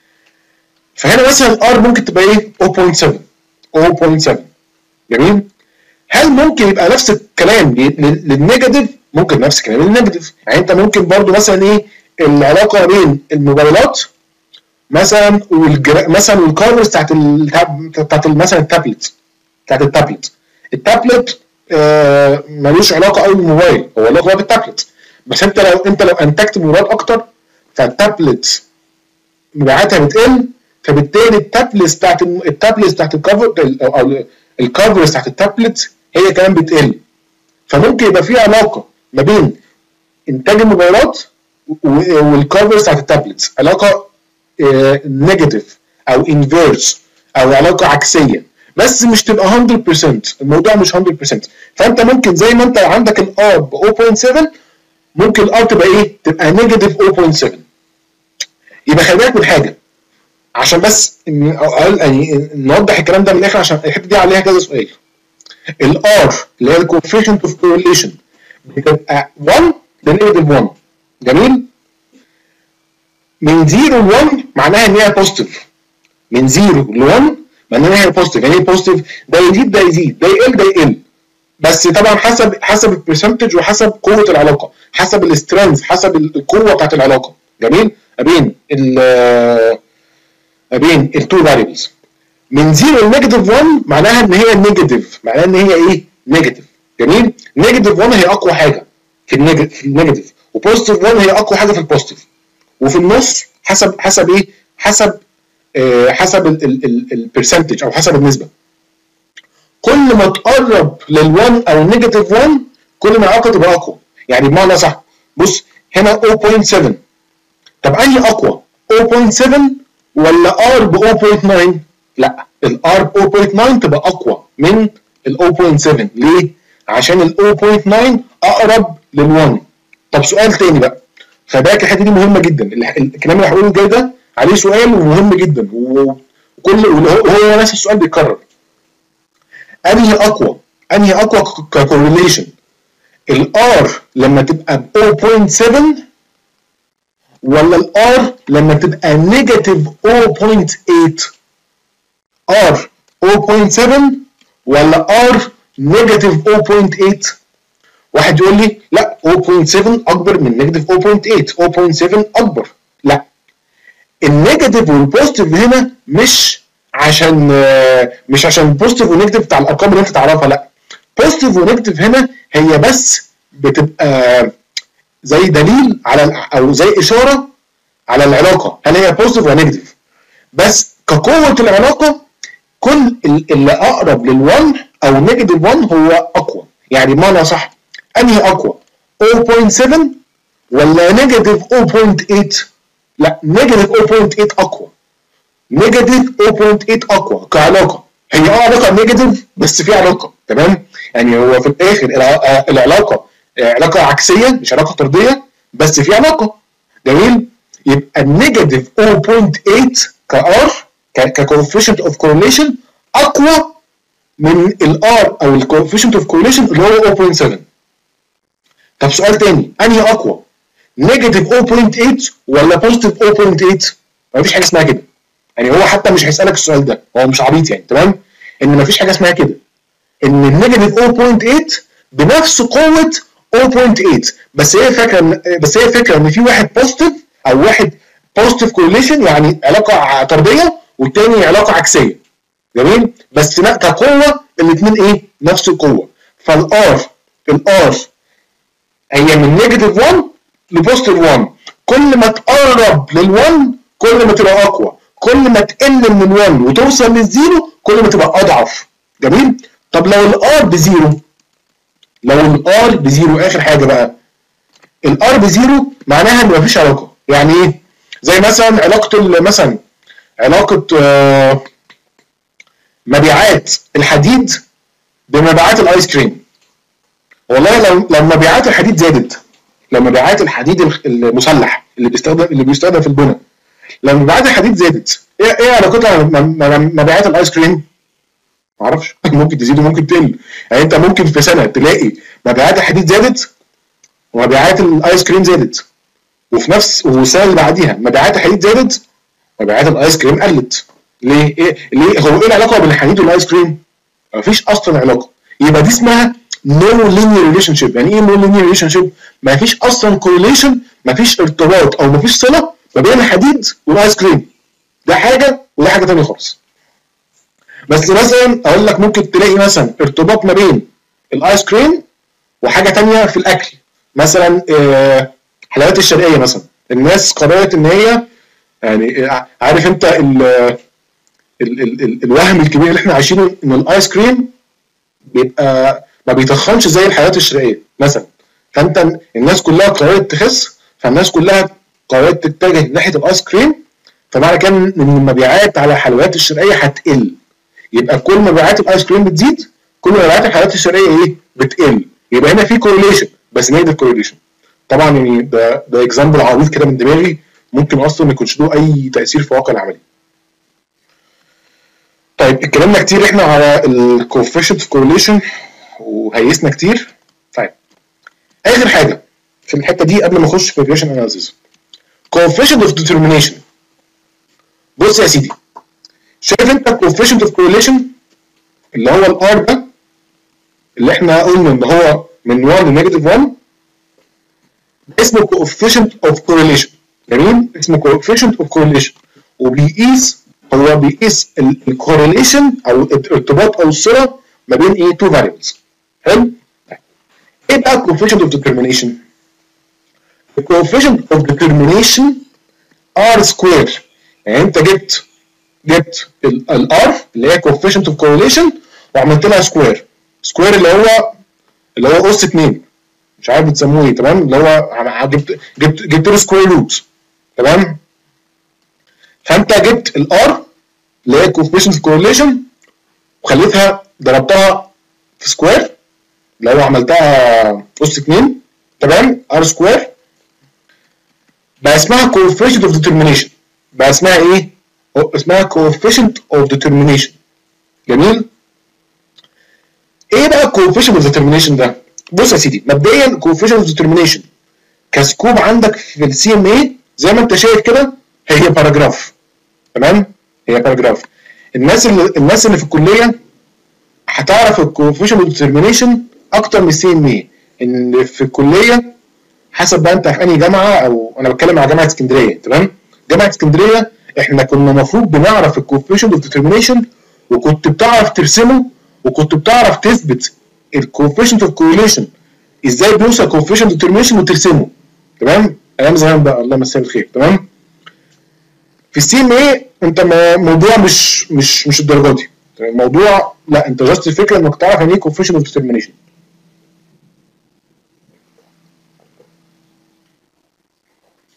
فهنا مثلا ار ممكن تبقى ايه؟ صفر فاصلة سبعة صفر فاصلة سبعة. جميل؟ هل ممكن يبقى نفس الكلام للنيجاتيف؟ ممكن نفس الكلام للنيجاتيف. يعني انت ممكن برضو مثلا ايه العلاقه بين الموبايلات مثلا والجرا... مثلا والكارفرز بتاعت ال... بتاعت مثلا التابلت بتاعت التابلت التابلت آه ملوش علاقه قوي بالموبايل، هو له علاقه بالتابلت، بس انت لو انت لو انتجت موبايلات اكتر فالتابلت مبيعاتها بتقل، فبالتالي التابلت بتاعت التابلت بتاعت الكفر او الكفرز بتاعت التابلت هي كمان بتقل. فممكن يبقى في علاقه ما بين انتاج الموبايلات والكفرز بتاعت التابلت، علاقه نيجاتيف او انفيرس او علاقه عكسيه، بس مش تبقى مية بالمية. الموضوع مش مية بالمية. فانت ممكن زي ما انت عندك الار ب صفر فاصلة سبعة ممكن الار تبقى ايه؟ تبقى نيجاتيف صفر فاصلة سبعة. يبقى خلي بالك من حاجه عشان بس يعني نوضح الكلام ده من الاخر، عشان الحته دي عليها كذا سؤال. الار اللي هي الكوفيشنت اوف كورليشن بتبقى واحد لنيجاتيف واحد. جميل؟ من صفر ل واحد معناها ان هي بوزيتيف، من صفر ل واحد معناها ان هي بوزيتيف. يعني ايه بوزيتيف؟ ده يزيد ده يزيد، ده يقل ده يقل، بس طبعا حسب حسب البرسنتج وحسب قوه العلاقه، حسب الاسترنث، حسب القوه بتاعت العلاقه. جميل؟ ما بين ال ما بين التو فاريبلز. من صفر لنيجاتيف واحد معناها ان هي نيجاتيف، معناها ان هي ايه؟ نيجاتيف. جميل؟ نيجاتيف واحد هي اقوى حاجه في النيجاتيف، وبوزيتيف واحد هي اقوى حاجه في البوزيتيف، وفي النص حسب حسب ايه؟ حسب آه حسب البرسنتج او حسب النسبه. كل ما تقرب لل1 او نيجاتيف واحد كل ما العلاقه تبقى اقوى. يعني بمعنى صح، بص هنا صفر فاصلة سبعة، طب انهي اقوى؟ صفر فاصلة سبعة ولا ار ب صفر فاصلة تسعة؟ لا، الار ب صفر فاصلة تسعة تبقى اقوى من ال صفر فاصلة سبعة. ليه؟ عشان ال صفر فاصلة تسعة اقرب لل1. طب سؤال تاني بقى، فباك الحته دي مهمه جدا، الكلام اللي هقوله الجاي ده عليه سؤال ومهم جدا، وكل وهو نفس السؤال بيتكرر. انهي اقوى؟ انهي اقوى ككورليشن؟ الار لما تبقى ب صفر فاصلة سبعة ولا الار لما تبقى نيجاتيف صفر فاصلة تمانية؟ ار صفر فاصلة سبعة ولا ار نيجاتيف صفر فاصلة تمانية؟ واحد يقول لي لا صفر فاصلة سبعة اكبر من نيجاتيف صفر فاصلة تمانية، صفر فاصلة سبعة اكبر. لا، النيجاتيف والبوزيتيف هنا مش عشان مش عشان البوزيتيف والنيجاتيف بتاع الارقام اللي انت تعرفها، لا، بوزيتيف ونيجاتيف هنا هي بس بتبقى زي دليل على او زي اشاره على العلاقه، هل هي بوزيتيف ولا نيجاتيف. بس كقوه العلاقه كل اللي اقرب لل1 او نيجاتيف واحد هو اقوى. يعني بمعنى صح، انهي اقوى؟ صفر فاصلة سبعة ولا نيجاتيف صفر فاصلة تمانية؟ لا نيجاتيف صفر فاصلة تمانية اقوى. نيجاتيف صفر فاصلة تمانية اقوى كعلاقه. هي اه علاقه نيجاتيف بس في علاقه، تمام؟ يعني هو في الاخر العلاقه علاقه عكسيه مش علاقه طرديه، بس في علاقه. جميل؟ يبقى النيجاتيف صفر فاصلة تمانية كار ككوفيشنت اوف كورليشن اقوى من الار او الكوفيشنت اوف كورليشن اللي هو صفر فاصلة سبعة. طب سؤال تاني، انهي اقوى؟ نيجاتيف صفر فاصلة تمانية ولا بوزيتيف صفر فاصلة تمانية؟ مفيش حاجه اسمها كده. يعني هو حتى مش هيسالك السؤال ده، هو مش عبيط يعني، تمام؟ ان مفيش حاجه اسمها كده. ان النيجاتيف صفر فاصلة تمانية بنفس قوه صفر فاصلة تمانية، بس هي فكره بس هي فكره ان في واحد بوزيتيف او واحد بوزيتيف كورليشن يعني علاقه طرديه، والتاني علاقه عكسيه. جميل؟ بس لا كقوه الاثنين ايه؟ نفس القوه. فالار الار هي من نيجاتيف واحد لبوزيتيف واحد، كل ما تقرب لل1 كل ما تبقى اقوى، كل ما تقل من ال1 وتوصل للزيرو كل ما تبقى اضعف. جميل؟ طب لو الار بزيرو، لو الار بزيرو اخر حاجه بقى، الار بزيرو معناها ان مفيش علاقه. يعني ايه؟ زي مثلا علاقه مثلا علاقه آه مبيعات الحديد بمبيعات الايس كريم. والله لو لو مبيعات الحديد زادت، لو مبيعات الحديد المسلح اللي بيستخدم اللي بيستخدم في البناء، لو مبيعات الحديد زادت، ايه ايه علاقتها مبيعات الايس كريم؟ معرفش. ممكن تزيد وممكن تقل. يعني انت ممكن في سنه تلاقي مبيعات الحديد زادت ومبيعات الايس كريم زادت، وفي نفس والسنه اللي بعديها مبيعات الحديد زادت مبيعات الايس كريم قلت. ليه؟ ايه ليه هو ايه العلاقه بين الحديد والايس كريم؟ مفيش اصلا علاقه. يبقى دي اسمها نو لينير ريليشن شيب. يعني ايه نو لينير ريليشن شيب؟ مفيش اصلا كورليشن، مفيش ارتباط او مفيش صله ما بين الحديد والايس كريم. ده حاجه وده حاجه ثانيه خالص. بس مثلا اقول لك ممكن تلاقي مثلا ارتباط ما بين الايس كريم وحاجه ثانيه في الاكل، مثلا حلويات الشرقيه مثلا. الناس قررت ان هي يعني عارف انت ال ال ال ال الوهم الكبير اللي احنا عايشينه ان الايس كريم بيبقى ما بيتخنش زي الحلويات الشرقيه مثلا. فانت الناس كلها قررت تخس، فالناس كلها قررت تتجه ناحيه الايس كريم، فمعنى كان ان المبيعات على الحلويات الشرقيه هتقل. يبقى كل مبيعات الايس كريم بتزيد، كل مبيعات الحلويات الشرقيه ايه؟ بتقل. يبقى هنا في كورليشن بس نيجاتيف كورليشن. طبعا يعني ده ده اكزامبل عبيط كده من دماغي، ممكن اصلا ما يكونش له اي تاثير في الواقع العملي. طيب اتكلمنا كتير احنا على الكوفيشنت كورليشن وهيسنا كتير. طيب اخر حاجه في الحته دي قبل ما اخش في الريليشن اناليسيس، coefficient of determination. بص يا سيدي، شايف انت coefficient of correlation اللي هو الار ده اللي احنا قلنا ان هو من واحد لنيجاتيف واحد، اسمه coefficient of correlation. جميل؟ اسمه coefficient of correlation، وبيقيس هو بيقيس الكورليشن او الارتباط او الصله ما بين ايه؟ تو variables. حلو؟ ايه بقى coefficient of determination؟ coefficient of determination r square. يعني انت جبت جبت الار اللي هي coefficient of correlation وعملت لها سكوير. سكوير اللي هو اللي هو اس اتنين، مش عارف بتسموه ايه، تمام؟ اللي هو جبت جبت جبت له سكوير روت، تمام؟ فانت جبت الار اللي هي coefficient of correlation وخليتها ضربتها في سكوير اللي هو عملتها اس اتنين، تمام؟ ار سكوير بقى اسمها coefficient of determination. بقى اسمها ايه؟ اسمها coefficient of determination. جميل؟ ايه بقى coefficient of determination ده؟ بص يا سيدي، مبدئيا coefficient of determination كسكوب عندك في السي ام اي زي ما انت شايف كده هي باراجراف، تمام؟ هي باراجراف. الناس اللي الناس اللي في الكليه هتعرف الcoefficient of determination اكتر من السي ام اي. ان في الكليه حسب بقى انت في انهي جامعه، او انا بتكلم على جامعه اسكندريه، تمام؟ جامعه اسكندريه احنا كنا المفروض بنعرف الكوفيشنت اوف ديترمينيشن، وكنت بتعرف ترسمه، وكنت بتعرف تثبت الكوفيشنت اوف كورليشن ازاي بيوصل كوفيشنت ديترمينيشن وترسمه، تمام؟ ايام زمان بقى الله يمسيه بالخير، تمام؟ في السي ام اي انت موضوع مش مش مش الدرجه دي، الموضوع لا انت جاست الفكره انك تعرف يعني ايه كوفيشنت اوف ديترمينيشن.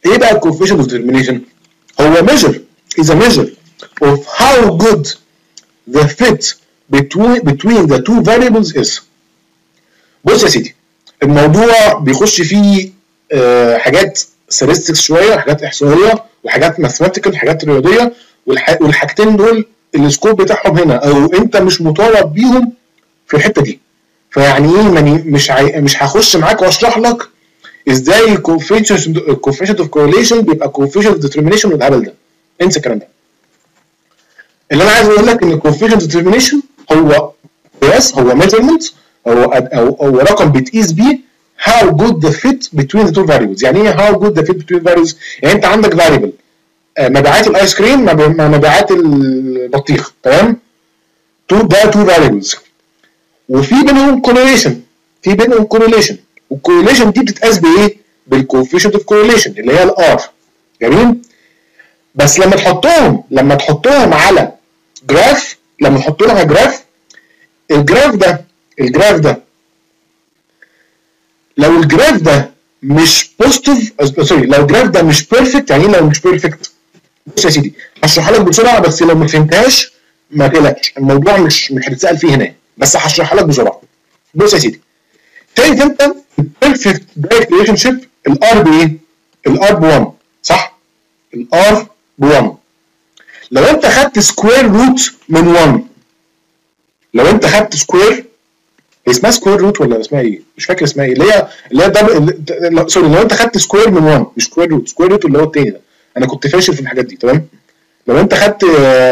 ايه بقى coefficient of determination؟ هو measure is a measure of how good the fit between between the two variables is. بص يا سيدي، الموضوع بيخش فيه آه حاجات statistics شويه، حاجات احصائيه، وحاجات mathematical، حاجات رياضيه، والح... والحاجتين دول السكوب بتاعهم هنا او انت مش مطالب بيهم في الحته دي. فيعني ايه يعني مش عاي... مش هخش معاك واشرح لك ازاي coefficient of correlation بيبقى coefficient of determination والهبل ده، انسى الكلام ده. اللي انا عايز اقول لك ان coefficient of determination هو قياس، هو measurement، هو او او رقم بتقيس بيه how good the fit between the two variables. يعني ايه how good the fit between variables؟ يعني انت عندك variable مبيعات الايس كريم مع مبيعات البطيخ، تمام؟ ده two variables وفي بينهم correlation، في بينهم correlation، والcorrelation دي بتتقاس بايه؟ بالcoefficient of correlation اللي هي الار. جميل؟ بس لما تحطهم لما تحطهم على جراف، لما تحطهم على جراف، الجراف ده الجراف ده لو الجراف ده مش بوزيتيف، سوري، لو الجراف ده مش بيرفكت، يعني لو مش بيرفكت، بص يا سيدي هشرحها لك بسرعه، بس لو ما فهمتهاش ما تقلقش، الموضوع مش مش هتتسال فيه هنا، بس هشرحها لك بسرعه. بص يا سيدي، تاني انت البيرفكت دايركت ريليشن شيب الار بايه؟ الار ب واحد، صح؟ الار ب واحد. لو انت خدت سكوير روت من واحد، لو انت خدت سكوير، اسمها سكوير روت ولا اسمها ايه؟ مش فاكر اسمها ايه، اللي هي اللي هي دبل، سوري، لو انت خدت سكوير من واحد، مش سكوير روت، سكوير روت اللي هو التاني ده، انا كنت فاشل في الحاجات دي، تمام؟ لو انت خدت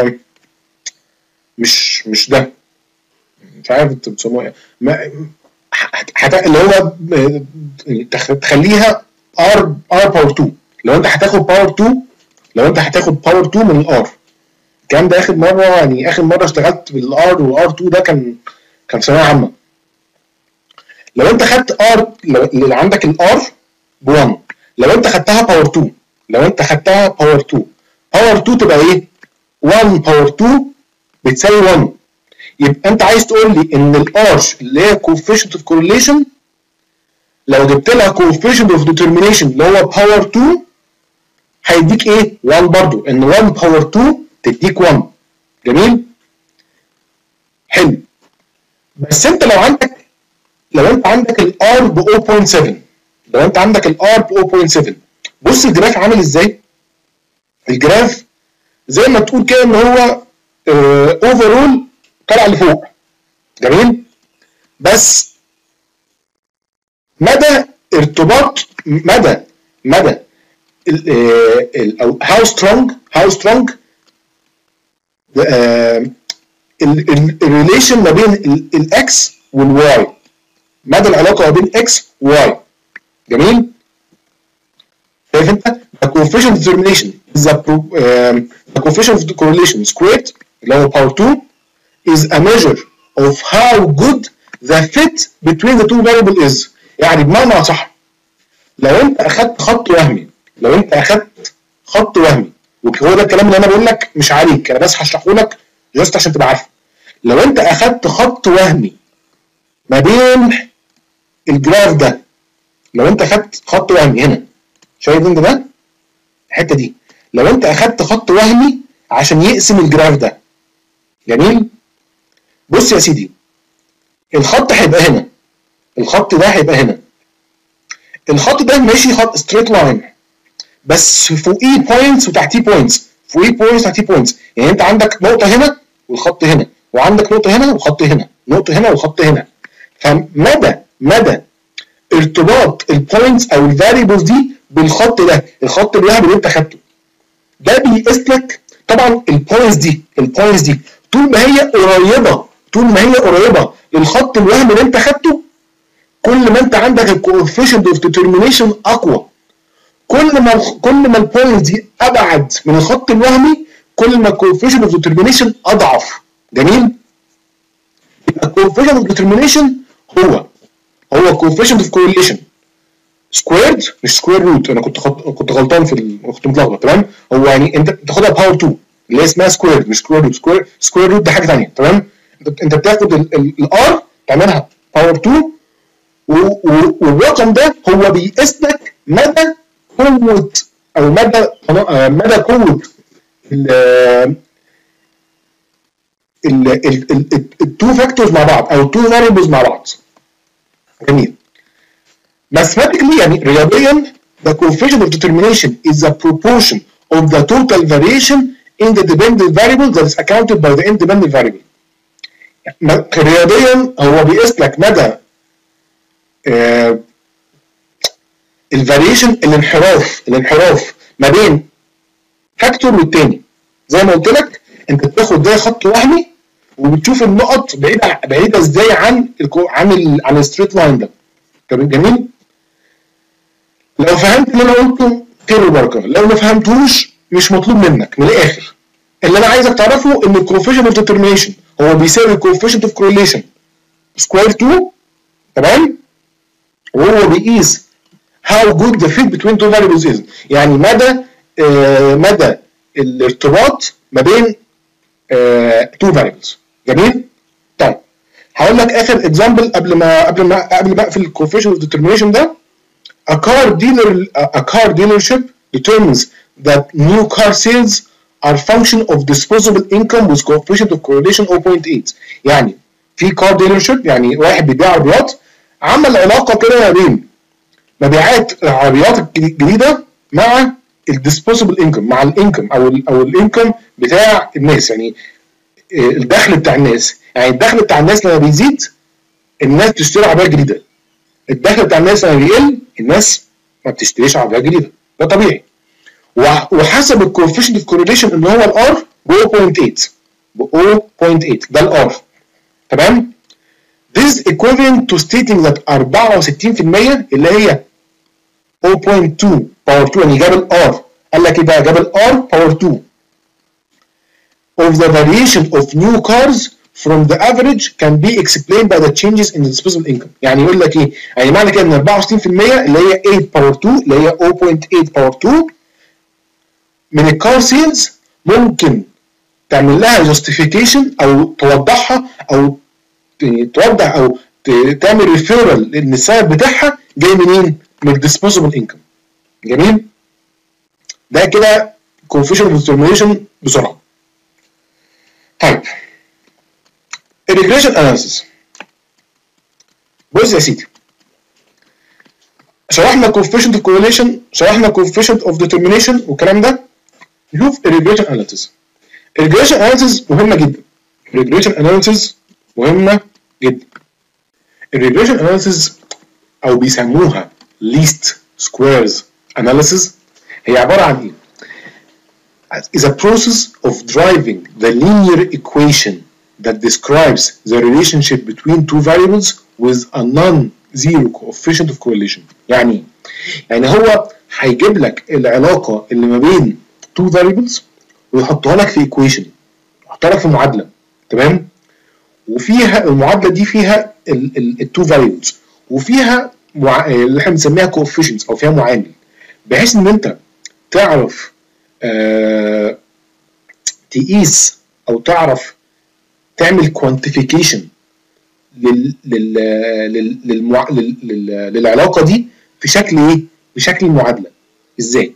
مش مش ده، مش عارف انت بتسموها ايه، اللي هو تخليها ار ار باور اتنين، لو انت هتاخد باور اتنين، لو انت هتاخد باور اتنين من الار. الكلام ده اخر مره، يعني اخر مره اشتغلت بالار والار اتنين ده كان كان ثانويه عامه. لو انت خدت ار، اللي عندك الار ب واحد، لو انت خدتها باور اتنين، لو انت خدتها باور اتنين، باور اتنين تبقى ايه؟ واحد باور اتنين بتساوي واحد. يبقى انت عايز تقول لي ان الار اللي هي coefficient of correlation لو جبت لها coefficient of determination اللي هو باور اتنين هيديك ايه؟ واحد برضو، ان واحد باور اتنين تديك واحد. جميل؟ حلو. بس انت لو عندك لو انت عندك الار ب صفر فاصلة سبعة، لو انت عندك الار ب صفر فاصلة سبعة، بص الجراف عامل ازاي؟ الجراف زي ما تقول كده ان هو اوفرول طالع لفوق. جميل؟ بس مدى ارتباط مدى مدى ال هاو سترونج هاو سترونج الريليشن ما بين الاكس والواي، مدى العلاقه ما بين اكس وواي. جميل؟ شايف انت؟ the coefficient determination is the, uh, the coefficient of the correlation squared اللي هو باور اتنين is a measure of how good the fit between the two variable is. يعني بمعنى اصح، لو انت اخدت خط وهمي، لو انت اخدت خط وهمي، وهو ده الكلام اللي انا بقول لك مش عليك، انا بس هشرحه لك جاست عشان تبقى عارف. لو انت اخدت خط وهمي ما بين الجراف ده، لو انت اخدت خط وهمي هنا، شايف انت ده؟ الحته دي، لو انت اخدت خط وهمي عشان يقسم الجراف ده. جميل؟ بص يا سيدي، الخط هيبقى هنا، الخط ده هيبقى هنا، الخط ده ماشي خط ستريت لاين، بس فوقيه بوينتس وتحتيه بوينتس، فوقيه بوينتس وتحتيه بوينتس، يعني انت عندك نقطه هنا والخط هنا، وعندك نقطه هنا وخط هنا، نقطه هنا وخط هنا. فمدى مدى ارتباط البوينتس او الفاريبلز دي بالخط ده، الخط الوهمي اللي انت خدته ده بيقيس لك طبعا البوينتس دي، البوينتس دي طول ما هي قريبه، طول ما هي قريبه للخط الوهمي اللي انت خدته، كل ما انت عندك الكوفيشنت اوف ديترمينيشن اقوى. كل ما كل ما البوينتس دي ابعد من الخط الوهمي، كل ما الكوفيشنت اوف ديترمينيشن اضعف. جميل؟ يبقى الكوفيشنت اوف ديترمينيشن هو هو coefficient of correlation squared مش square root. انا كنت خط... كنت غلطان في ال... كنت متلخبط. تمام؟ هو يعني انت بتاخدها باور اتنين اللي هي اسمها squared مش square root. square square root ده حاجه ثانيه. تمام؟ انت انت بتاخد الار تعملها باور اتنين، و... و... والرقم ده هو بيقيس لك مدى قوه او مدى مدى قوه التو فاكتورز مع بعض او التو فاريبلز مع بعض. جميل. mathematically يعني رياضيا the coefficient of determination is the proportion of the total variation in the dependent variable that is accounted by the independent variable. رياضيا هو بيقيس لك مدى آه الفاريشن الانحراف الانحراف ما بين فاكتور والتاني. زي ما قلت لك انت بتاخد ده خط وهمي وبتشوف النقط بعيده بعيده ازاي عن ال عن ال عن الستريت لاين ده. طب جميل. لو فهمت اللي انا قلته خير وبركه، لو ما فهمتوش مش مطلوب منك. من الاخر اللي انا عايزك تعرفه ان الكوفيشنت اوف ديترمينيشن هو بيساوي الكوفيشنت اوف كورليشن سكوير اتنين، تمام؟ وهو بيقيس how good the fit between two variables is، يعني مدى آه مدى الارتباط ما بين آه two variables. جميل؟ طيب هقول لك اخر اكزامبل قبل ما قبل ما قبل ما اقفل الكوفيشنت اوف ديترمينيشن ده. A car dealer a car dealership determines that new car sales are function of disposable income with coefficient of correlation zero point eight. يعني في car dealership يعني واحد بيبيع عربيات عمل علاقه كده ما بين مبيعات العربيات الجديده مع الديسبوزبل انكم، مع الانكم او ال او الانكم بتاع الناس، يعني الدخل بتاع الناس. يعني الدخل بتاع الناس لما بيزيد الناس بتشتري عربيات جديده، الدخل بتاع الناس لما بيقل الناس ما بتشتريش عربيات جديده، ده طبيعي. وحسب الكوفيشنت اوف كورليشن ان هو الار ب zero point eight ب zero point eight ده الار، تمام؟ This is equivalent to stating that أربعة وستين بالمية اللي هي zero point two باور two، يعني جاب الار، قال لك ايه بقى؟ جاب الار باور two of the variation of new cars from the average can be explained by the changes in the disposable income. يعني يقول لك ايه؟ يعني معنى كده ان أربعة وستين بالمية اللي هي eight باور two اللي هي zero point eight باور two من الكار سيلز ممكن تعمل لها justification او توضحها او توضح او تعمل ريفيرال ان السبب بتاعها جاي منين؟ من الديسبوزبل انكم. جميل؟ ده كده coefficient of determination بسرعه. طيب الريجريشن اناليسيس. بص يا سيدي، شرحنا coefficient of correlation، شرحنا coefficient of determination والكلام ده. نشوف الريجريشن اناليسيس. الريجريشن اناليسيس مهمه جدا. الريجريشن اناليسيس مهمه جدا. الريجريشن اناليسيس او بيسموها least squares analysis هي عباره عن ايه؟ is a process of driving the linear equation that describes the relationship between two variables with a non-zero coefficient of correlation. يعني يعني هو هيجيب لك العلاقه اللي ما بين two variables ويحطها لك في equation، يحطها لك في معادله، تمام؟ وفيها المعادله دي فيها التو variables وفيها مع... اللي احنا بنسميها coefficients او فيها معامل، بحيث ان انت تعرف آه... تقيس او تعرف تعمل كوانتيفيكيشن لل... لل... لل... للمع... لل... لل... للعلاقه دي في شكل ايه؟ بشكل المعادله. ازاي؟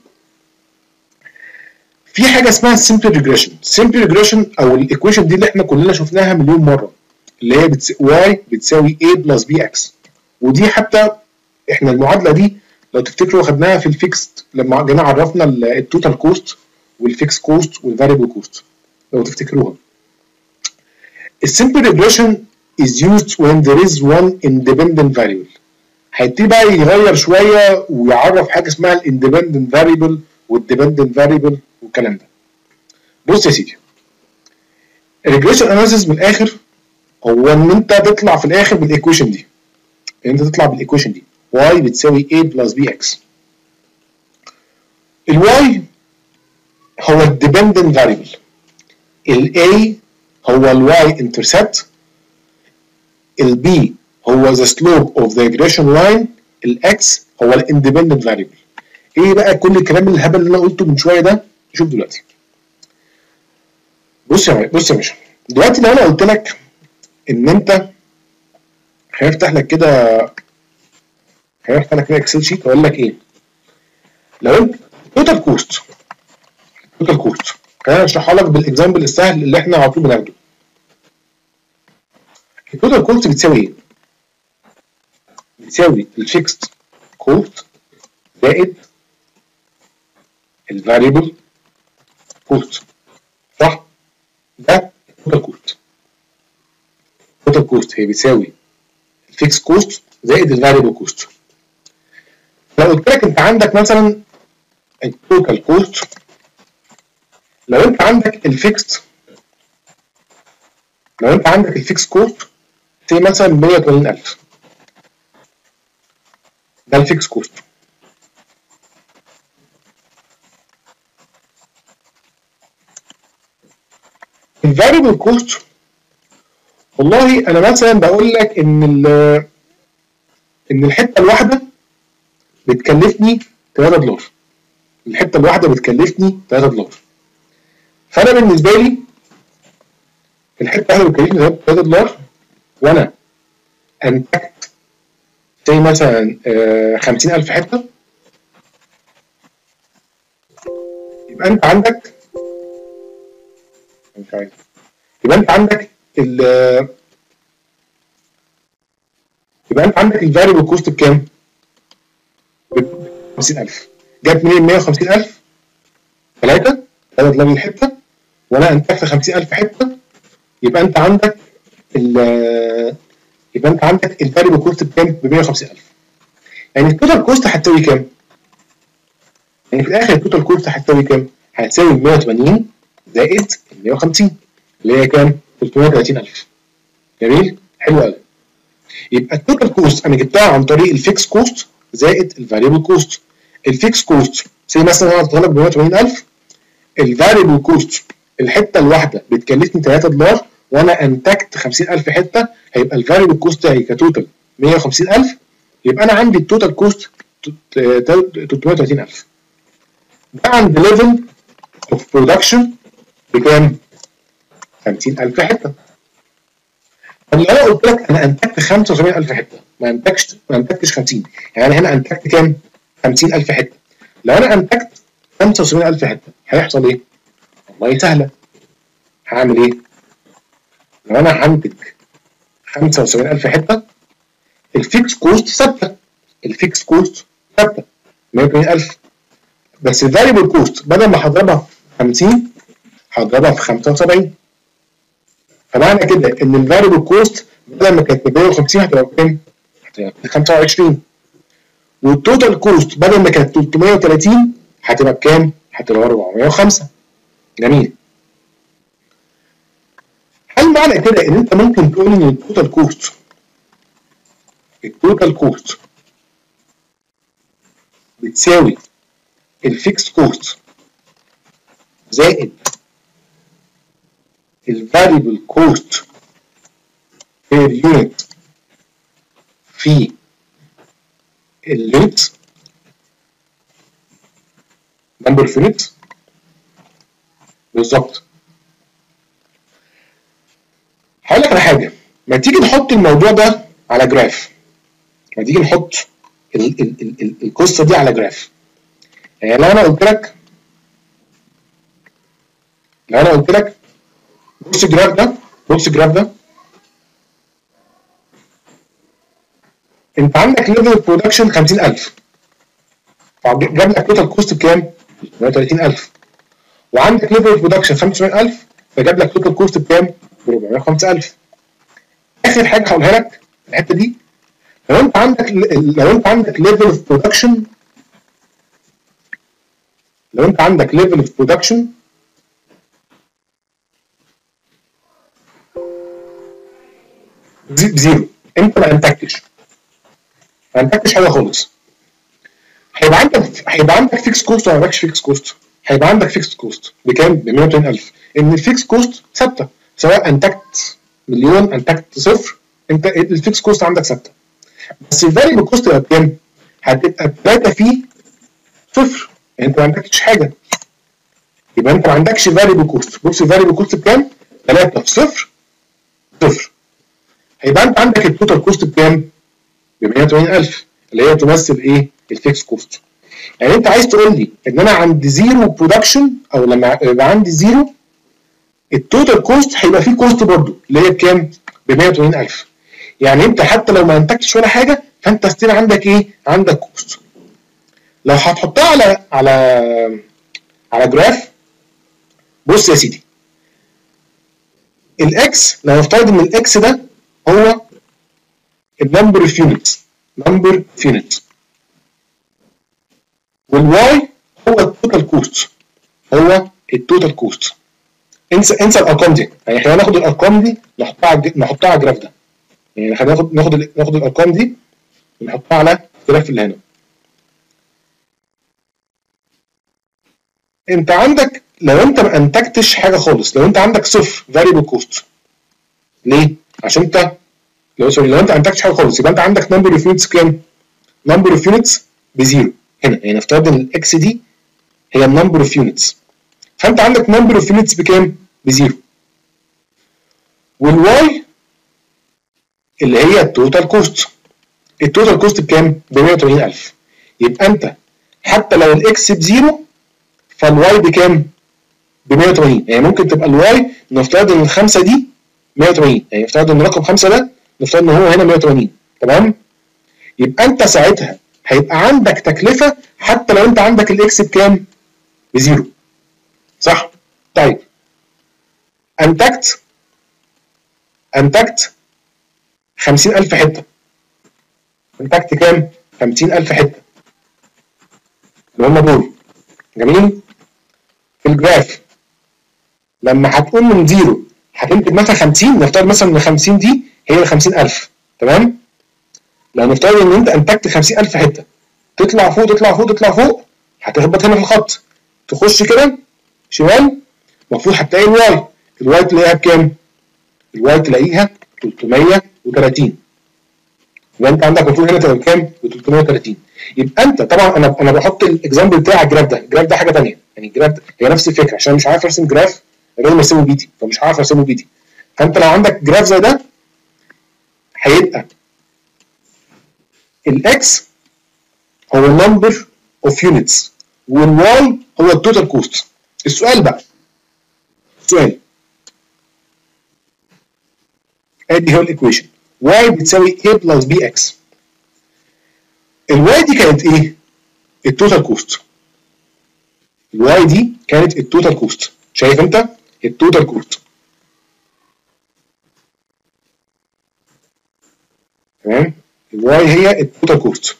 في حاجه اسمها simple regression. simple regression او الايكويشن دي اللي احنا كلنا شفناها مليون مره، اللي هي بتس... y بتساوي a بلس bx، ودي حتى احنا المعادله دي لو تفتكروا خدناها في الفيكست لما جينا عرفنا التوتال كوست والفيكس كوست والفاريبل كوست لو تفتكروها. السمبل ريجريشن is used when there is one independent variable. هيبتدي بقى يغير شويه ويعرف حاجه اسمها الاندبندنت فاريبل والديبندنت فاريبل والكلام ده. بص يا سيدي، الريجريشن اناليسيس من الاخر هو ان انت تطلع في الاخر بالايكويشن دي، ان انت تطلع بالايكويشن دي y بتساوي a بلس bx. الواي هو الديبندنت فاريبل، الاي هو الواي انترسبت، البي هو the slope of the regression line، الاكس هو الاندبندنت فاريبل. ايه بقى كل الكلام الهبل اللي انا قلته من شويه ده؟ شوف دلوقتي. بص يا بص يا باشا، دلوقتي لو انا قلت لك ان انت هيفتح لك كده هيفتح لك كده اكسل شيت، اقول لك ايه؟ لو انت التوتال كوست التوتال كوست خلينا نشرحها لك بالاكزامبل السهل اللي احنا على طول بناخده. التوتال كوست بتساوي ايه؟ بتساوي الفيكست كوست زائد الفاريبل كوست، صح؟ ده التوتال كوست. التوتال كوست هي بتساوي الفيكس كوست زائد الفاريبل كوست. لو قلت لك انت عندك مثلا التوتال كوست، لو انت عندك الفيكس لو انت عندك الفيكس كوست زي مثلا مية وتمانين ألف، ده الفيكس كوست. الفاريبل كوست والله انا مثلا بقول لك ان ان الحته الواحده بتكلفني تلاتة دولار، الحته الواحده بتكلفني تلاتة دولار، فانا بالنسبه لي الحته الواحده بتكلفني تلاتة دولار وانا انتجت زي مثلا خمسين ألف حته، يبقى انت عندك مش عارف يبقى انت عندك ال يبقى انت عندك الفاريبل كوست بكام؟ ب خمسين ألف. جت منين مية وخمسين ألف؟ ثلاثة ثلاثة دولار الحته وانا انتجت خمسين ألف حته، يبقى انت عندك ال يبقى انت عندك الفاريبل كوست بكام؟ ب مية وخمسين ألف. يعني التوتال كوست هتساوي كام؟ يعني في الاخر التوتال كوست هتساوي كام؟ هتساوي مية وتمانين زائد مية وخمسين اللي هي كام؟ تلتمية وتلاتين ألف. جميل؟ حلو قوي. يبقى التوتال كوست انا جبتها عن طريق الفيكس كوست زائد الفاريبل كوست. الفيكس كوست زي مثلا انا هديها لك ب مية وتمانين ألف، الفاريبل كوست الحته الواحده بتكلفني تلاتة دولار وانا انتجت خمسين ألف حته، هيبقى الفاريبل كوست هي كتوتال مية وخمسين ألف، يبقى انا عندي التوتال كوست تلتمية وتلاتين ألف. ده عند ليفل اوف برودكشن بكام؟ خمسين ألف حته. طب لو انا قلت لك انا انتجت خمسة وسبعين ألف حته، ما انتجتش ما انتجتش خمسين، يعني هنا انتجت كام؟ خمسين ألف حته. لو انا انتجت خمسة وسبعين ألف حته هيحصل ايه؟ والله سهله. هعمل ايه؟ لو انا هنتج خمسة وسبعين ألف حته، الفيكس كوست ثابته، الفيكس كوست ثابته مية وتمانين ألف، بس الفاريبل كوست بدل ما هضربها في خمسين هضربها في خمسة وسبعين، فمعنى كده ان الفاريبل كوست بدل ما كانت مية وخمسين هتبقى بكام؟ هتبقى خمسة وعشرين، والتوتال كوست بدل ما كانت تلتمية وتلاتين هتبقى بكام؟ هتبقى أربعمية وخمسة. جميل. هل معنى كده ان انت ممكن تقول ان التوتال كوست التوتال كوست بتساوي الفيكس كوست زائد الفاريبل كوست بير يونت في اليونت نمبر اوف يونت؟ بالظبط. هقول لك على حاجه، ما تيجي نحط الموضوع ده على جراف، ما تيجي نحط ال ال ال ال القصه دي على جراف. يعني لو انا قلت لك لو انا قلت لك بص الجراف ده، بص الجراف ده، انت عندك ليفل برودكشن خمسين ألف، جاب لك توتال كوست بكام؟ مية وتلاتين ألف، وعندك ليفل برودكشن خمسة وسبعين ألف فجاب لك توتال كوست بكام؟ ب أربعمية وخمسة ألف. اخر حاجه هقولها لك الحته دي، لو انت عندك لو انت عندك ليفل اوف برودكشن لو انت عندك ليفل اوف برودكشن بزيرو، انت ما انتجتش ما انتجتش حاجه خالص، هيبقى عندك هيبقى عندك فيكس كوست ولا ما عندكش فيكس كوست؟ هيبقى عندك فيكس كوست بكام؟ ب مية وتمانين ألف، ان الفيكس كوست ثابته، سواء انتجت مليون انتجت صفر، انت الفيكس كوست عندك ثابته. بس الفاريبل كوست هتبقى بكام؟ هتبقى تلاتة فيه صفر، يعني انت ما انتجتش حاجه، يبقى انت ما عندكش فاريبل كوست. بص الفاريبل كوست بكام؟ تلاتة في صفر صفر، هيبقى انت عندك التوتال كوست بكام؟ ب مية وتمانين ألف اللي هي تمثل ايه؟ الفيكس كوست. يعني انت عايز تقول لي ان انا عند زيرو برودكشن او لما يبقى عندي زيرو التوتال كوست هيبقى فيه كوست برضه اللي هي بكام؟ ب مية وتمانين ألف. يعني انت حتى لو ما انتجتش ولا حاجه فانت ستيل عندك ايه؟ عندك كوست. لو هتحطها على على على جراف، بص يا سيدي، الاكس لو نفترض ان الاكس ده هو النمبر اوف يونتس، نمبر اوف يونتس، والواي هو التوتال كوست، هو التوتال كوست. انسى انسى الارقام دي، يعني خلينا ناخد الارقام دي نحطها على نحطها على الجراف ده، يعني خلينا ناخد ناخد ناخد الارقام دي ونحطها على الجراف اللي هنا. انت عندك لو انت ما انتجتش حاجه خالص، لو انت عندك صفر فاريبل كوست، ليه؟ عشان انت لو سوري لو انت ما انتجتش حاجه خالص يبقى انت عندك نمبر اوف يونتس كام؟ نمبر اوف يونتس بزيرو هنا، يعني نفترض ان الاكس دي هي النمبر اوف يونتس، فانت عندك نمبر اوف يونتس بكام؟ بزيرو. والواي اللي هي التوتال كوست، التوتال كوست بكام؟ ب مية وتمانين ألف. يبقى انت حتى لو الاكس بزيرو فالواي بكام؟ ب مية وتمانين. يعني ممكن تبقى الواي نفترض ان الخمسه دي مية وتمانين، يعني نفترض ان رقم خمسه ده نفترض ان هو هنا مية وتمانين، تمام؟ يبقى انت ساعتها هيبقى عندك تكلفه حتى لو انت عندك الاكس بكام؟ بزيرو. صح؟ طيب انتجت انتجت خمسين ألف حته. انتجت كام؟ خمسين ألف حته اللي هم دول. جميل؟ في الجراف لما هتقوم من زيرو هتنتج مثلا خمسين، نفترض مثلا ان خمسين دي هي ال خمسين ألف، تمام؟ لو نفترض ان انت انتجت خمسين ألف حته، تطلع فوق تطلع فوق تطلع فوق، هتخبط هنا في الخط، تخش كده شمال، المفروض هتلاقي الواي، الواي تلاقيها بكام؟ الواي تلاقيها تلتمية وتلاتين. يبقى انت عندك المفروض هنا تبقى بكام؟ ب تلتمية وتلاتين. يبقى انت طبعا انا انا بحط الاكزامبل بتاع الجراف ده، الجراف ده حاجه ثانيه، يعني الجراف ده هي نفس الفكره، عشان مش عارف ارسم جراف لازم ارسمه بايدي، فمش عارف ارسمه بايدي. فانت لو عندك جراف زي ده هيبقى الاكس هو النمبر اوف يونتس والواي هو التوتال كوست. السؤال بقى، السؤال ادي هو الايكويشن y بتساوي a بلس بي اكس. الواي دي كانت ايه؟ التوتال كوست. الواي دي كانت التوتال كوست، شايف انت؟ التوتال كوست. تمام؟ الواي هي التوتال كوست.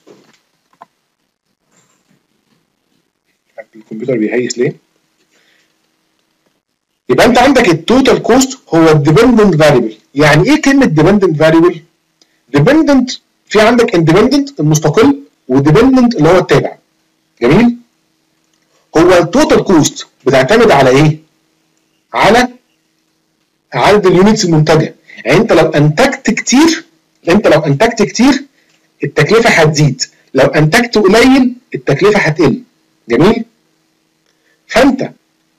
الكمبيوتر بيهيس ليه؟ يبقى انت عندك التوتال كوست هو الديبندنت فاريبل. يعني ايه كلمه ديبندنت فاريبل؟ ديبندنت في عندك اندبندنت المستقل، وديبندنت اللي هو التابع. جميل؟ هو التوتال كوست بتعتمد على ايه؟ على عدد اليونتس المنتجه. يعني انت لو انتجت كتير انت لو انتجت كتير التكلفه هتزيد، لو انتجت قليل التكلفه هتقل. جميل؟ فانت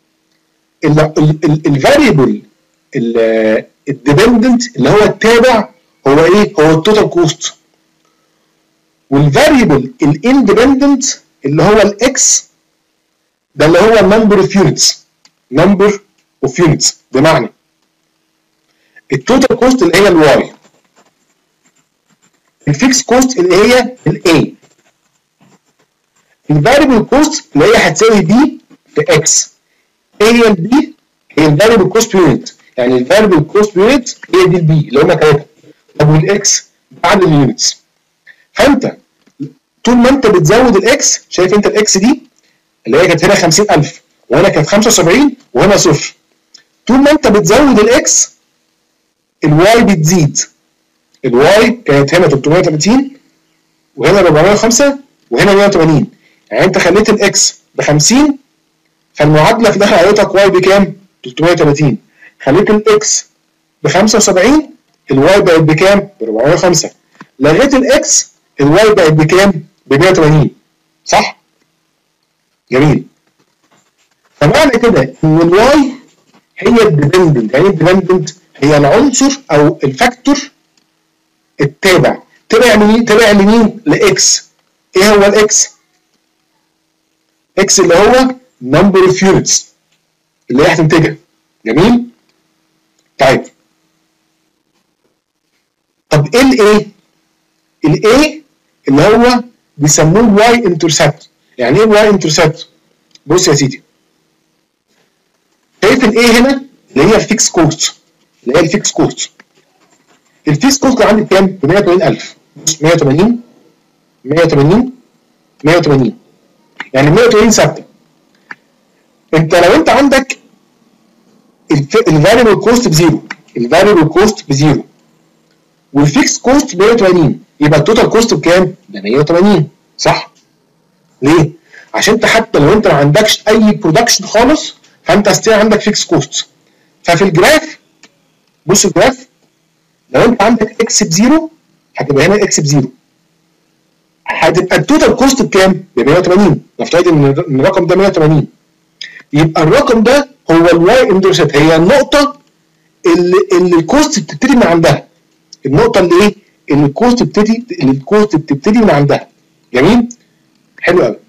الفاريبل الديبندنت اللي هو التابع هو ايه؟ هو التوتال كوست. والفاريبل الاندبندنت اللي هو الاكس ده اللي هو النمبر اوف يونتس، نمبر اوف يونتس، بمعنى التوتال كوست اللي هي الواي، الفيكس كوست اللي هي الاي، الفاريبل كوست اللي هي هتساوي بي في اكس. ايه هي البي؟ هي الفاريبل كوست يونت، يعني الفاريبل كوست يونت هي دي البي اللي هم ثلاثه. طب والاكس بعد اليونتس. فانت طول ما انت بتزود الاكس، شايف انت الاكس دي اللي هي كانت هنا خمسين ألف وهنا كانت خمسة وسبعين وهنا صفر، طول ما انت بتزود الاكس الواي بتزيد. الواي كانت هنا تلتمية وتلاتين وهنا أربعمية وخمسة وهنا مية وتمانين، يعني انت خليت الاكس ب خمسين فالمعادله في الاخر عيطك واي بكام؟ تلتمية وتلاتين. خليت الاكس ب خمسة وسبعين الواي بقت بكام؟ ب أربعمية وخمسة. لغيت الاكس الواي بقت بكام؟ ب مية وتمانين. صح؟ جميل. فمعنى كده ان الواي هي الديبندنت، يعني الديبندنت هي العنصر او الفاكتور التابع. تابع لمين؟ تابع لمين؟ لاكس. ايه هو الاكس؟ اكس اللي هو نمبر اوف يونتس اللي هي هتنتجها. جميل؟ طيب طب ايه الايه؟ الايه اللي هو بيسموه الواي انترسبت. يعني ايه الواي انترسبت؟ بص يا سيدي، شايف الايه هنا اللي هي الفيكس كوست، اللي هي الفيكس كوست. الفيكس كوست عندي كام؟ ب مية وتمانين ألف. بص مية وتمانين مية وتمانين مية وتمانين، يعني مية وتمانين ثابته. انت لو انت عندك الفاريبل كوست بزيرو، الفاريبل كوست بزيرو والفيكس كوست مية وتمانين، يبقى التوتال كوست بكام؟ ب مية وتمانين، صح؟ ليه؟ عشان انت حتى لو انت ما عندكش اي برودكشن خالص فانت ستيل عندك فيكس كوست. ففي الجراف، بص الجراف، لو انت عندك اكس بزيرو هتبقى هنا اكس بزيرو، هتبقى التوتال كوست بكام؟ ب مية وتمانين. نفترض ان الرقم ده مية وتمانين، يبقى الرقم ده هو الواي انترسبت، هي النقطه اللي اللي الكوست بتبتدي من عندها. النقطه اللي ايه؟ اللي الكوست بتبتدي اللي الكوست بتبتدي من عندها. جميل؟ حلو قوي.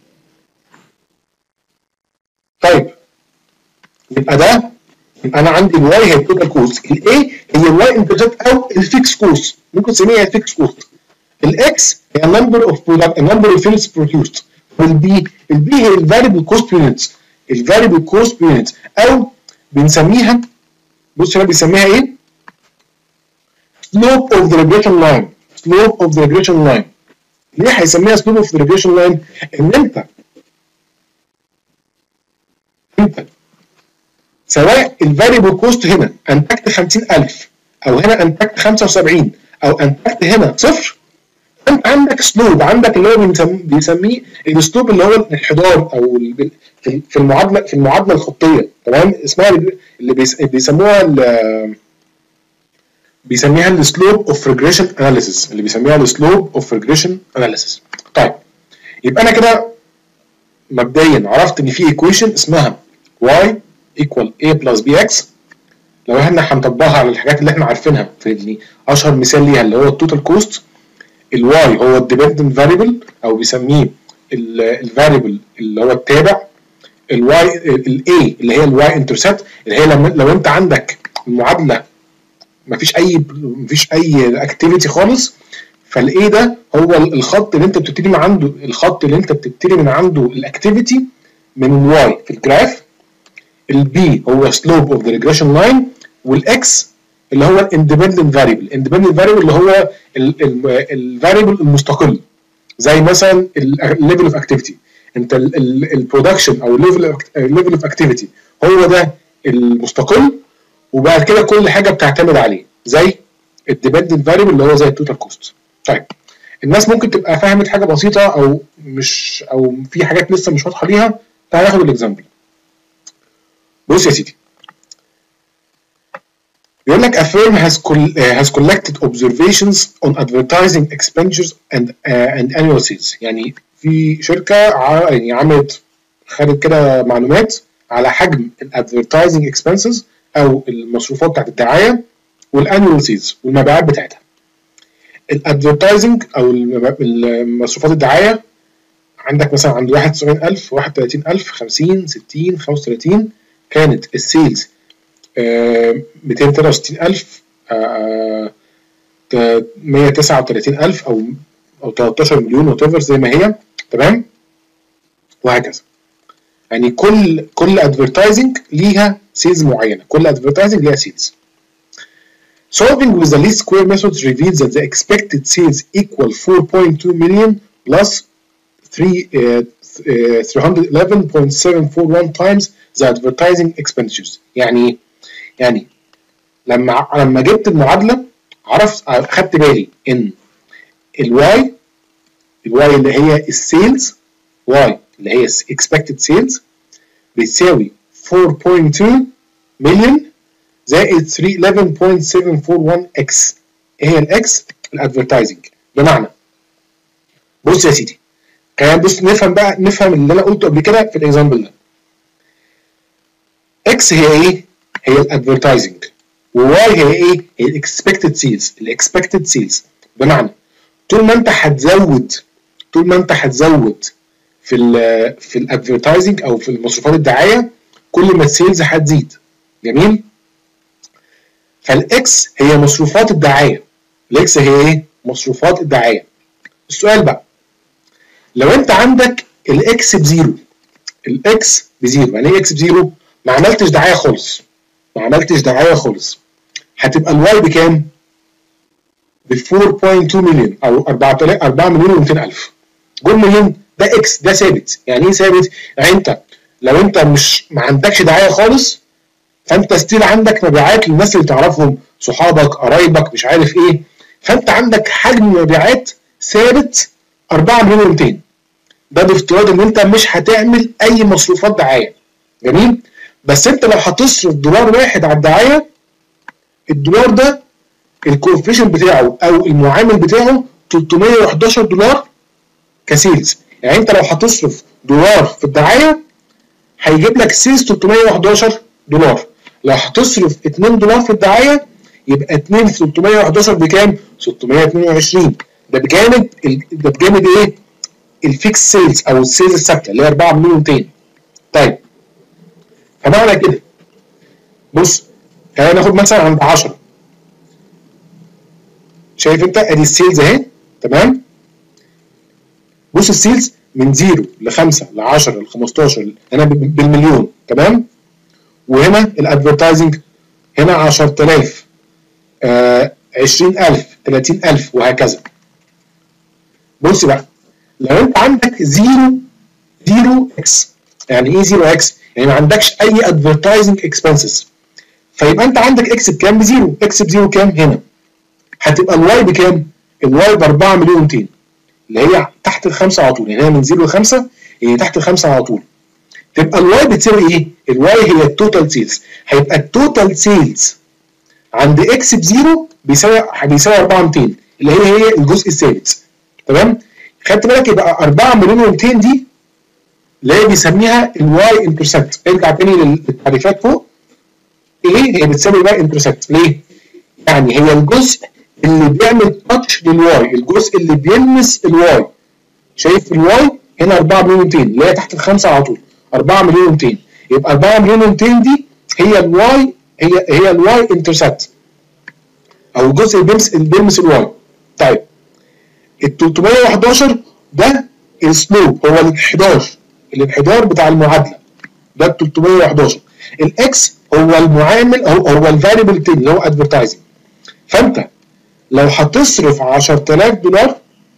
طيب يبقى ده، يبقى انا عندي الواي هي التوتال كوست، الاي هي الواي انترسبت او الفيكس كوست، ممكن تسميها الفيكس كوست. الاكس هي النمبر اوف برودكت، النمبر اوف يونتس بروديوسد. والبي، البي هي الفاريبل كوست يونتس، الفاريبل كوست يونتس، او بنسميها، بص هنا بيسميها ايه؟ سلوب اوف ذا ريجريشن لاين. سلوب اوف ذا ريجريشن لاين. ليه هيسميها سلوب اوف ذا ريجريشن لاين؟ ان انت انت سواء الفاريبل كوست هنا انتجت خمسين ألف او هنا انتجت خمسة وسبعين او انتجت هنا صفر، انت عندك سلوب، عندك اللي هو بيسميه السلوب اللي هو الانحدار، او في المعادله في المعادله الخطيه، تمام؟ اسمها اللي بيسموها بيسميها السلوب اوف ريجريشن اناليسيس، اللي بيسميها السلوب اوف ريجريشن اناليسيس. طيب يبقى انا كده مبدئيا عرفت ان في ايكويشن اسمها y equal a plus bx. لو احنا هنطبقها على الحاجات اللي احنا عارفينها، في اشهر مثال ليها اللي هو التوتال كوست. الواي هو الديبندنت فاريبل او بيسميه الفاريبل اللي هو التابع. الواي الاي اللي هي الواي انترسبت، اللي هي لما لو انت عندك المعادله مفيش اي مفيش اي اكتيفيتي خالص، فالاي ده هو الخط اللي انت بتبتدي من عنده، الخط اللي انت بتبتدي من عنده الاكتيفيتي من الواي في الجراف. البي هو سلوب اوف ذا ريجريشن لاين، والاكس اللي هو الاندبندنت فاريبل. الاندبندنت فاريبل اللي هو الفاريبل المستقل، زي مثلا الليفل اوف اكتيفيتي. انت البرودكشن او الليفل اوف اكتيفيتي هو ده المستقل، وبعد كده كل حاجه بتعتمد عليه زي الديبندنت فاريبل اللي هو زي التوتال كوست. طيب الناس ممكن تبقى فهمت حاجه بسيطه او مش، او في حاجات لسه مش واضحه ليها. تعال ناخد الاكزامبل. بص يا سيدي، يقول لك a firm has, has collected observations on advertising expenditures and uh, and annual sales. يعني في شركه يعني عملت خدت كده معلومات على حجم الادفرتايزنج اكسبنسز او المصروفات بتاعت الدعايه والانيوال سيلز والمبيعات بتاعتها. الادفرتايزنج او المصروفات الدعايه عندك مثلا عند واحد وسبعين ألف، واحد وتلاتين ألف، خمسين، ستين، خمسة وتلاتين. كانت السيلز ميتين وتلاتة وستين ألف، مية وتسعة وتلاتين ألف او او تلتاشر مليون وات ايفر زي ما هي، تمام؟ وهكذا. يعني كل كل ادفرتايزنج ليها سيلز معينه، كل ادفرتايزنج ليها سيلز. Solving with the least square method reveals that the expected sales equal four point two million plus three hundred eleven point seven four one times the advertising expenditures. يعني يعني لما لما جبت المعادله عرفت، اخدت بالي ان الواي الواي اللي هي السيلز، واي اللي هي expected sales بتساوي four point two million زائد three eleven point seven four one x. ايه هي الاكس؟ الادفرتايزنج. بمعنى بص يا سيدي، خلينا بص نفهم بقى، نفهم اللي انا قلته قبل كده في الاكزامبل ده. اكس هي ايه؟ هي الادفرتايزنج. وواي هي ايه؟ هي الاكسبكتد سيلز. الاكسبكتد سيلز بمعنى طول ما انت هتزود طول ما انت هتزود في ال في الادفرتايزنج او في المصروفات الدعايه كل ما السيلز هتزيد. جميل؟ فالاكس هي مصروفات الدعايه. الاكس هي ايه؟ مصروفات الدعايه. السؤال بقى، لو انت عندك الاكس بزيرو، الاكس بزيرو، يعني ايه اكس بزيرو؟ ما عملتش دعايه خالص، ما عملتش دعايه خالص، هتبقى الواي بكام؟ ب أربعة فاصلة اتنين مليون او أربعة مليون ومئتين ألف. جول مليون ده اكس، ده ثابت. يعني ايه ثابت؟ يعني انت لو انت مش ما عندكش دعايه خالص فانت ستيل عندك مبيعات للناس اللي تعرفهم، صحابك، قرايبك، مش عارف ايه، فانت عندك حجم مبيعات ثابت أربعة مليون ومئتين. ده بافتراض ان انت مش هتعمل اي مصروفات دعايه. جميل؟ بس انت لو هتصرف دولار واحد على الدعايه، الدولار ده الكوفيشن بتاعه او المعامل بتاعه تلتمية وحداشر دولار كسيلز. يعني انت لو هتصرف دولار في الدعايه هيجيب لك سيلز تلتمية وحداشر دولار. لو هتصرف اتنين دولار في الدعايه يبقى اتنين في تلتمية وحداشر بكام؟ ستمية واتنين وعشرين. ده بجانب ده بجانب ايه؟ الفيكس سيلز او السيلز الثابته اللي هي أربعة مليون ومئتين. طيب فمعنى كده بص، خلينا ناخد مثلا عند عشرة. شايف انت ادي السيلز اهي، تمام؟ بص السيلز من صفر ل خمسة ل عشرة ل خمستاشر هنا بالمليون، تمام؟ وهنا الادفرتايزنج هنا عشرة آلاف، آه عشرين ألف، تلاتين ألف، وهكذا. بص بقى، لو انت عندك زيرو زيرو اكس، يعني ايه زيرو اكس؟ يعني ما عندكش اي ادفرتايزنج اكسبنسز، فيبقى انت عندك اكس بكام؟ بزيرو. اكس بزيرو كام هنا؟ هتبقى الواي بكام؟ الواي ب أربعة مليون ومئتين اللي هي تحت الخمسه على طول، يعني هي من صفر ل خمسة هي تحت الخمسه على طول. تبقى الواي بتساوي ايه؟ الواي هي التوتال سيلز. هيبقى التوتال سيلز عند اكس بزيرو بيساوي بيساوي أربعة ومئتين اللي هي هي الجزء الثابت، تمام؟ خدت بالك؟ يبقى أربعة مليون ومئتين دي اللي هي بيسميها الواي انترسبت. ارجع تاني للتعريفات فوق. ايه هي بتساوي الواي انترسبت؟ ليه؟ يعني هي الجزء اللي بيعمل تاتش للواي، الجزء اللي بيلمس الواي. شايف الواي هنا أربعة مليون ومئتين اللي هي تحت الخمسه على طول، أربعة مليون ومئتين. يبقى أربعة مليون ومئتين دي هي الواي، هي هي الواي انترسبت او الجزء اللي بيلمس اللي بيلمس الواي. طيب ال تلتمية وحداشر ده السلوب، هو الانحدار، الانحدار بتاع المعادله ده ال تلتمية وحداشر. الاكس هو المعامل او هو الفاريبل التاني اللي هو ادفرتايزنج. فانت لو هتصرف عشرة آلاف دولار،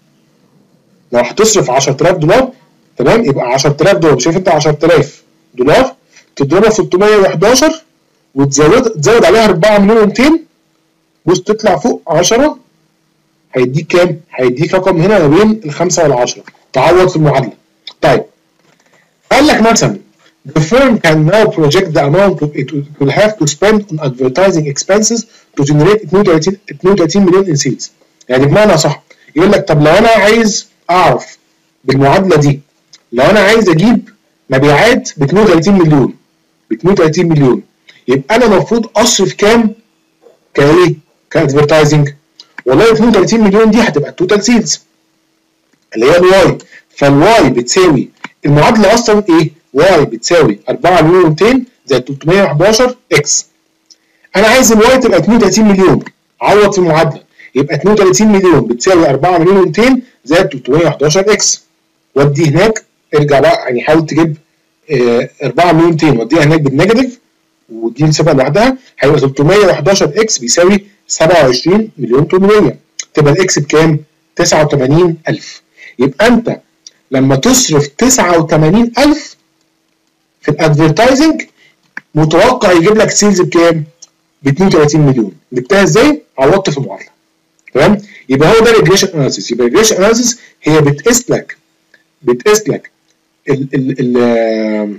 لو هتصرف عشرة آلاف دولار، تمام؟ يبقى عشرة آلاف دولار، شايف انت عشرة آلاف دولار تضربها في تلتمية وحداشر وتزود تزود عليها أربعة مليون ومئتين، بص تطلع فوق عشرة، هيديك كام؟ هيديك رقم هنا ما بين الخمسه والعشره، تعوض في المعادله. طيب قال لك مثلا the firm can now project the amount it will have to spend on advertising expenses to generate اتنين وتلاتين مليون in sales. يعني بمعنى صح يقول لك طب لو انا عايز اعرف بالمعادله دي، لو انا عايز اجيب مبيعات ب اتنين وتلاتين مليون، ب اتنين وتلاتين مليون، يبقى انا المفروض اصرف كام كايه؟ كادفرتايزنج. والله اتنين وتلاتين مليون دي هتبقى التوتال سيلز اللي هي الواي. فالواي بتساوي المعادله اصلا ايه؟ واي بتساوي أربعة مليون ومئتين زائد تلتمية وحداشر اكس. انا عايز الواي تبقى اتنين وتلاتين مليون، عوض في المعادله، يبقى اتنين وتلاتين مليون بتساوي أربعة مليون ومئتين زائد تلتمية وحداشر اكس. ودي هناك، ارجع بقى يعني حاول تجيب اه أربعة مليون ومئتين وديها هناك بالنيجاتيف ودي نسيبها لوحدها، هيبقى تلتمية وحداشر اكس بيساوي سبعة وعشرين مليون تمنمية. تبقى الاكس بكام؟ تسعة وتمانين ألف. يبقى انت لما تصرف تسعة وتمانين ألف في الادفرتايزنج متوقع يجيب لك سيلز بكام؟ ب اتنين وتلاتين مليون. جبتها ازاي؟ عوضت في المعادله. تمام؟ يبقى هو ده الريجريشن اناليسيس. يبقى الريجريشن اناليسيس هي بتقيس لك بتقيس لك ال ال ال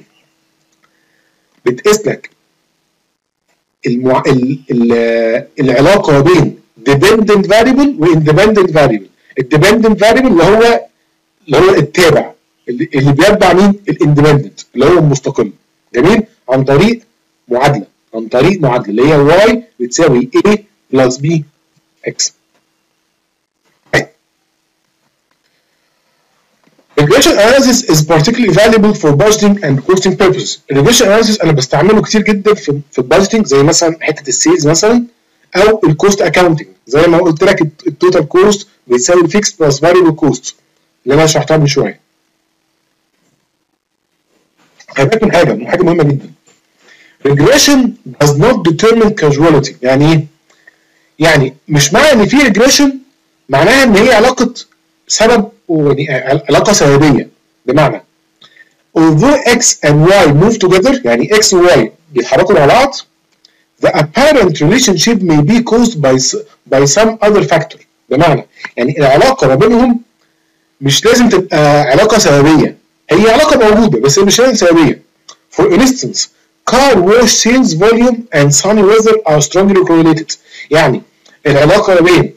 بتقيس لك المع... ال... ال... العلاقه بين dependent variable و independent variable. الديبندنت variable اللي هو اللي هو التابع اللي, اللي بيتبع مين؟ الاندبندنت اللي هو المستقل. جميل؟ عن طريق معادله، عن طريق معادله اللي هي y بتساوي a بلس b x. regression analysis is particularly valuable for budgeting and costing purposes. regression analysis انا بستعمله كتير جدا في في البادجتنج، زي مثلا حته السيلز مثلا، او الكوست اكاونتنج، زي ما قلت لك التوتال كوست بيساوي الفيكس بلس فاريبل كوست اللي انا شرحتها من شويه. خلي بالك من حاجه من حاجه مهمه جدا. regression does not determine causality. يعني ايه؟ يعني مش معنى ان في regression معناها ان هي علاقه سبب يعني علاقه سببيه. بمعنى although x and y move together، يعني x و y بيتحركوا مع بعض، the apparent relationship may be caused by by some other factor. بمعنى يعني العلاقه ما بينهم مش لازم تبقى علاقه سببيه، هي علاقه موجوده بس مش لازم سببيه. For instance, car wash sales volume and sunny weather are strongly correlated. يعني العلاقه ما بين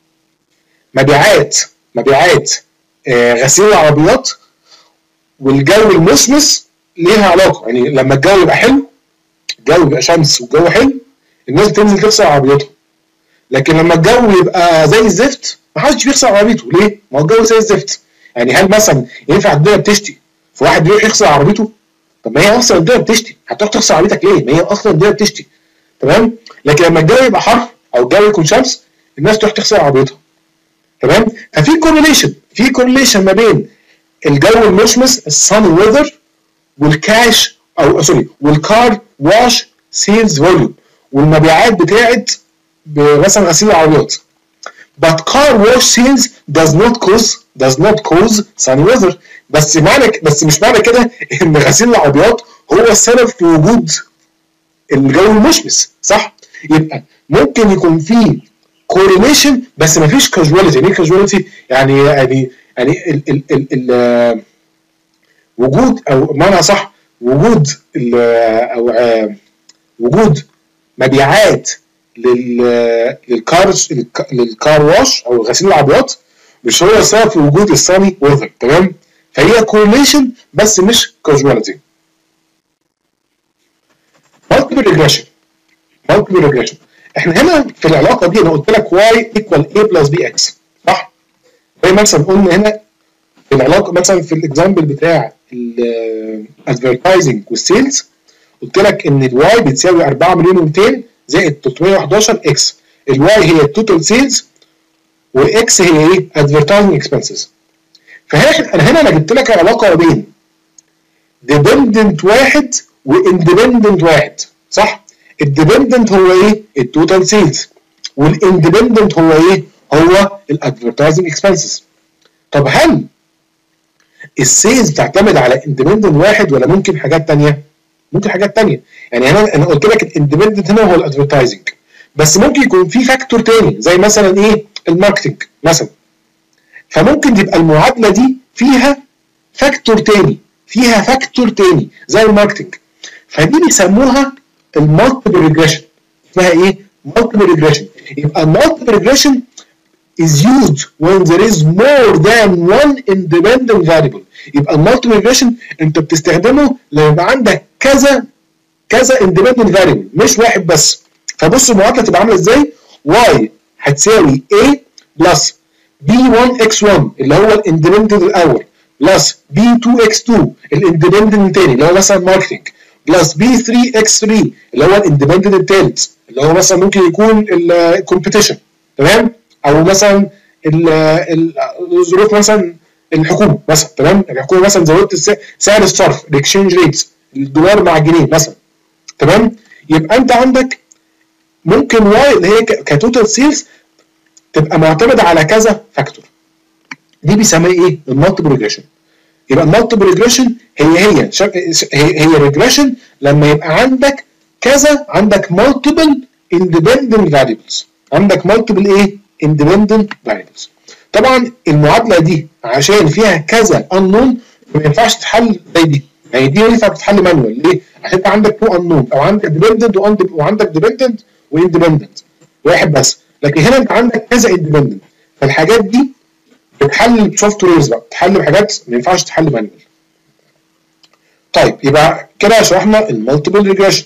مبيعات مبيعات آه غسيل العربيات والجو المشمس ليها علاقه. يعني لما الجو يبقى حلو، الجو يبقى شمس والجو حلو، الناس بتنزل تغسل عربياتها. لكن لما الجو يبقى زي الزفت محدش بيغسل عربيته. ليه؟ ما هو الجو زي الزفت. يعني هل مثلا ينفع الدنيا بتشتي فواحد يروح يغسل عربيته؟ طب ما هي اصلا الدنيا بتشتي، هتروح تغسل عربيتك ليه؟ ما هي اصلا الدنيا بتشتي. تمام؟ لكن لما الجو يبقى حر او الجو يكون شمس الناس تروح تغسل عربيتها. تمام؟ ففي كورليشن في كورليشن ما بين الجو المشمس الساني ويذر والكاش او سوري والكار واش سيلز فوليوم والمبيعات بتاعت مثلا غسيل العربيات. But car wash sales does not cause does not cause sunny weather. بس معنى بس مش معنى كده ان غسيل العربيات هو السبب في وجود الجو المشمس، صح؟ يبقى ممكن يكون في correlation بس ما فيش causality. يعني ايه causality؟ يعني يعني يعني ال ال ال ال وجود او بمعنى صح وجود ال او وجود مبيعات لل للكار للكار واش او غسيل العربيات مش هو السبب في وجود الساني ويذر. تمام؟ فهي كورليشن بس مش كوزواليتي. مالتيبل ريجريشن مالتيبل ريجريشن احنا هنا في العلاقه دي انا قلت لك y equal a plus bx، صح؟ زي مثلا قلنا هنا في العلاقه مثلا في الاكزامبل بتاع الادفرتايزنج والسيلز قلت لك ان الواي بتساوي أربعة مليون ومئتين زائد ثلاثمية وحداشر اكس. الواي هي التوتال سيلز والاكس هي ايه؟ ادفرتايزنج اكسبنسز. فهنا انا هنا انا جبت لك العلاقه بين ديبندنت واحد واندبندنت واحد، صح؟ الديبندنت هو ايه؟ التوتال سيلز، والاندبندنت هو ايه؟ هو الادفرتايزنج اكسبنسز. طب هل السيلز بتعتمد على اندبندنت واحد ولا ممكن حاجات ثانيه؟ ممكن حاجات ثانيه. يعني انا انا قلت لك الاندبندنت هنا هو الادفرتايزنج، بس ممكن يكون في فاكتور ثاني زي مثلا ايه؟ الماركتنج مثلا. فممكن تبقى المعادله دي فيها فاكتور ثاني فيها فاكتور ثاني زي الماركتنج. فدي بيسموها المالتيبل ريجريشن. اسمها ايه؟ مالتيبل ريجريشن. يبقى المالتيبل ريجريشن is used when there is more than one independent variable. يبقى المالتيبل ريجريشن انت بتستخدمه لما يبقى عندك كذا كذا independent variable مش واحد بس. فبص المعادله تبقى عامله ازاي؟ y هتساوي a بلس بي واحد اكس واحد اللي هو الاندبندنت الاول بلس بي اتنين اكس اتنين الاندبندنت الثاني اللي هو مثلا ماركتنج بلس بي ثلاثة اكس ثلاثة اللي هو الاندبندنت الثالث اللي هو مثلا ممكن يكون الكومبيتيشن. تمام؟ او مثلا الظروف مثلا الحكومه مثلا. تمام؟ الحكومه مثلا زودت سعر الصرف الاكسشينج ريتس الدولار مع الجنيه مثلا. تمام؟ يبقى انت عندك ممكن واي اللي هي كتوتال سيلز تبقى معتمده على كذا فاكتور. دي بيسميها ايه؟ المالتيبل ريجريشن. يبقى المالتيبل ريجريشن هي هي هي هي ريجريشن لما يبقى عندك كذا عندك مالتيبل اندبندنت فاريبلز. عندك مالتيبل ايه؟ اندبندنت فاريبلز. طبعا المعادله دي عشان فيها كذا انون ما ينفعش تتحل زي دي. يعني دي ينفع تتحل مانوال. ليه؟ عشان انت عندك تو انون او عندك ديبندنت وعندك ديبندنت واندبندنت واحد بس. لكن هنا انت عندك كذا اندبندنت. فالحاجات دي بتحل بسوفت ويرز بقى، بتحل بحاجات ما ينفعش تحل مانوال. طيب يبقى كده شرحنا المالتيبل ريجريشن.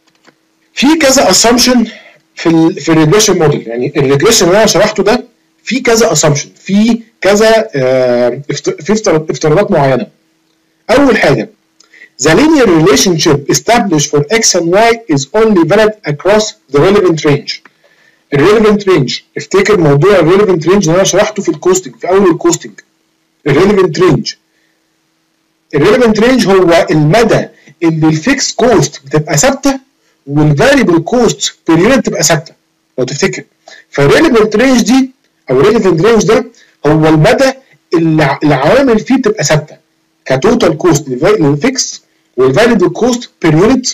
في كذا اسامبشن في ال في الريجريشن موديل. يعني الريجريشن اللي انا شرحته ده في في كذا اسامبشن، في كذا آه في افتراضات معينه. اول حاجه the linear relationship established for x and y is only valid across the relevant range. الريليفنت رينج، افتكر موضوع الريليفنت رينج اللي انا شرحته في الكوستنج في اول الكوستنج. الريليفنت رينج الريليفنت رينج هو المدى اللي الفيكس كوست بتبقى ثابته والفاريبل كوست بير يونت تبقى ثابته لو تفتكر. فالريليفنت رينج دي او الريليفنت رينج ده هو المدى اللي العوامل فيه بتبقى ثابته كتوتال كوست للفيكس والفاريبل كوست بير يونت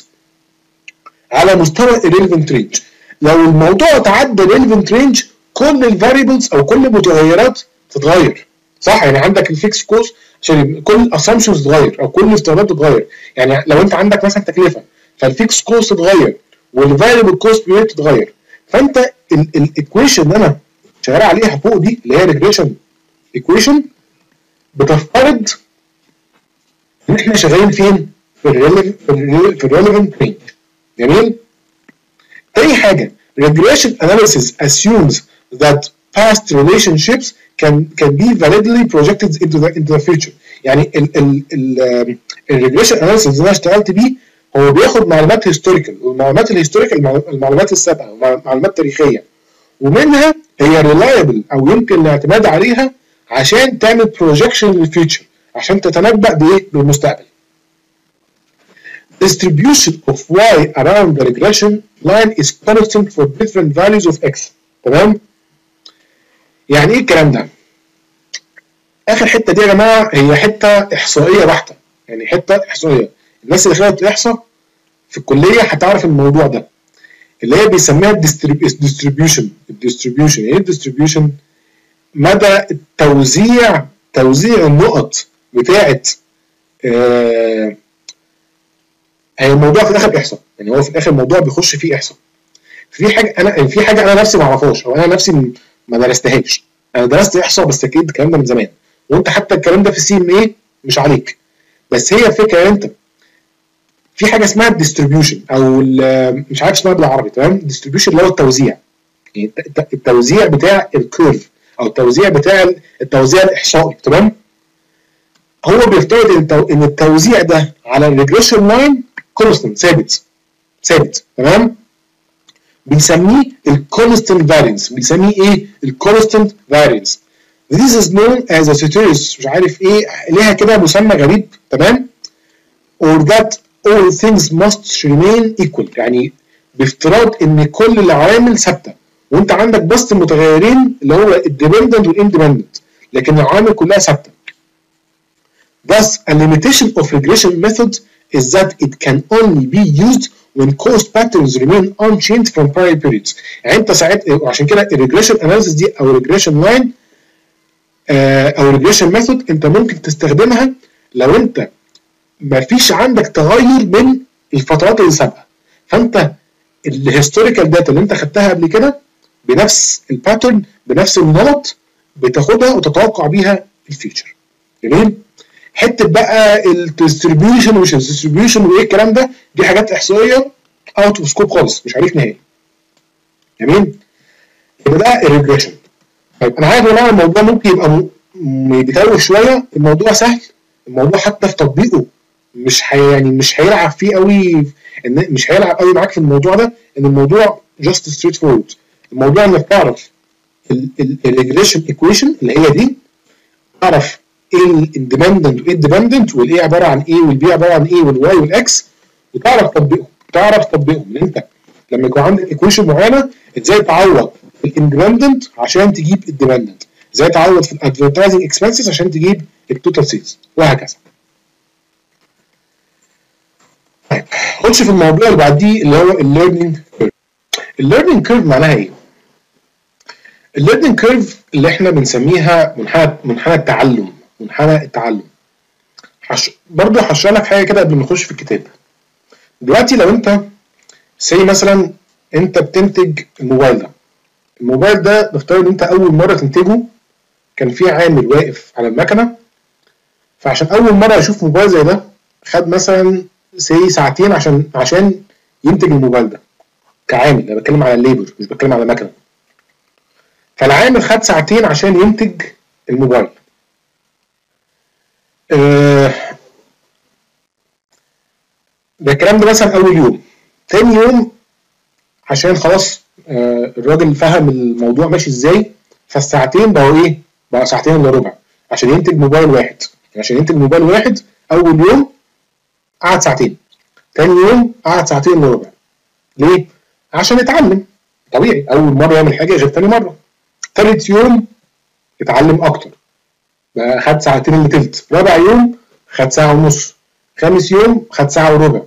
على مستوى الريليفنت رينج. لو الموضوع تعدى الريليفنت رينج كل الفاريبلز او كل المتغيرات تتغير، صح؟ يعني عندك الفيكس كوست عشان كل الاسامبشنز تتغير او كل الافتراضات تتغير. يعني لو انت عندك مثلا تكلفه فالفيكس كوست تتغير والفاريبل كوست تتغير. فانت الايكويشن اللي انا شغال عليها فوق دي اللي هي ريجريشن ايكويشن بتفترض ان احنا شغالين فين؟ في الريليفنت رينج. جميل؟ تاني حاجه regression analysis assumes that past relationships can can be validly projected into the into the future. يعني ال ال ال الريجريشن اناليسيس اللي انا اشتغلت بيه هو بياخد معلومات هيستوريكال، والمعلومات الهيستوريكال المعلومات السابقه معلومات تاريخيه، ومنها هي ريلايبل او يمكن الاعتماد عليها عشان تعمل بروجكشن للفيوتشر، عشان تتنبأ بايه؟ بالمستقبل. distribution of y around the regression line is constant for different values of x. تمام؟ يعني ايه الكلام ده؟ اخر حته دي يا جماعه هي حته احصائيه بحته، يعني حته احصائيه. الناس اللي خدت احصاء في الكليه هتعرف الموضوع ده، اللي هي بيسميها الديستريبيوشن. الديستريبيوشن ايه الديستريبيوشن؟ مدى التوزيع، توزيع النقط بتاعه آه هي الموضوع في الاخر احصاء، يعني هو في الاخر الموضوع بيخش فيه احصاء. في حاجه انا في حاجه انا نفسي ما اعرفهاش او انا نفسي ما درستهاش. انا درست احصاء بس اكيد الكلام ده من زمان، وانت حتى الكلام ده في السي ام اي مش عليك. بس هي الفكره انت في حاجه اسمها الديستريبيوشن او مش عارف اسمها بالعربي، تمام؟ الديستريبيوشن اللي هو التوزيع، يعني التوزيع بتاع الكيرف او التوزيع بتاع التوزيع الاحصائي، تمام؟ هو بيفترض ان التوزيع ده على الريجريشن لاين كونستنت، ثابت ثابت، تمام؟ بنسميه الكونستنت فارينس. بنسميه ايه؟ الكونستنت فارينس. This is known as a ceteris، مش عارف ايه، ليها كده مسمى غريب، تمام؟ or that all things must remain equal، يعني بافتراض ان كل العوامل ثابته وانت عندك بس المتغيرين اللي هو الديبندنت والاندبندنت، لكن العوامل كلها ثابته. Thus a limitation of regression method is that it can only be used when cost patterns remain unchanged from prior periods. يعني انت ساعات عشان كده الريجريشن اناليسيس دي او الريجريشن لاين او الريجريشن ميثود انت ممكن تستخدمها لو انت ما فيش عندك تغير من الفترات اللي سابقه، فانت الهيستوريكال داتا اللي انت خدتها قبل كده بنفس الباترن بنفس النمط بتاخدها وتتوقع بيها الفيوتشر. جميل؟ حته بقى الديستريبيوشن ومش الديستريبيوشن وايه الكلام ده، دي حاجات احصائيه اوت اوف سكوب خالص، مش عليك نهائي. جميل؟ يبقى ده الريجريشن. طيب انا عارف ان الموضوع ممكن يبقى بيتوه شويه، الموضوع سهل، الموضوع حتى في تطبيقه مش حي يعني مش هيلعب فيه قوي، مش هيلعب قوي معاك في الموضوع ده، ان الموضوع جاست ستريت فورورد. الموضوع انك تعرف الريجريشن ايكويشن اللي هي دي، تعرف ايه الاندبندنت وايه الديبندنت والايه عباره عن ايه والبي عباره عن ايه والواي والاكس، وتعرف تطبيقهم، تعرف تطبيقهم ان انت لما يكون عندك ايكويشن معينه ازاي تعوض في الاندبندنت عشان تجيب الديبندنت، ازاي تعوض في الادفرتايزنج اكسبنسز عشان تجيب التوتال سيلز، وهكذا. طيب خش في الموضوع اللي بعديه اللي هو الليرنينج كيرف. الليرنينج كيرف معناها ايه؟ الليرنينج كيرف اللي احنا بنسميها منحنى منحنى التعلم، منحنى التعلم. حش... برضه هشرح لك حاجه كده قبل ما نخش في الكتاب. دلوقتي لو انت سي مثلا انت بتنتج الموبايل ده، الموبايل ده نفترض ان انت اول مره تنتجه كان في عامل واقف على المكنه، فعشان اول مره يشوف موبايل زي ده خد مثلا سي ساعتين عشان عشان ينتج الموبايل ده كعامل. انا بتكلم على الليبر مش بتكلم على المكنه. فالعامل خد ساعتين عشان ينتج الموبايل. آه ده الكلام ده مثلا اول يوم. تاني يوم عشان خلاص آه الراجل فهم الموضوع ماشي ازاي، فالساعتين بقوا ايه؟ بقى ساعتين الا ربع عشان ينتج موبايل واحد. عشان ينتج موبايل واحد اول يوم قعد ساعتين، تاني يوم قعد ساعتين الا ربع. ليه؟ عشان يتعلم. طبيعي اول مره يعمل حاجه غير تاني مره. تالت يوم اتعلم اكتر بقى خد ساعتين الا تلت. رابع يوم خد ساعه ونص. خامس يوم خد ساعه وربع.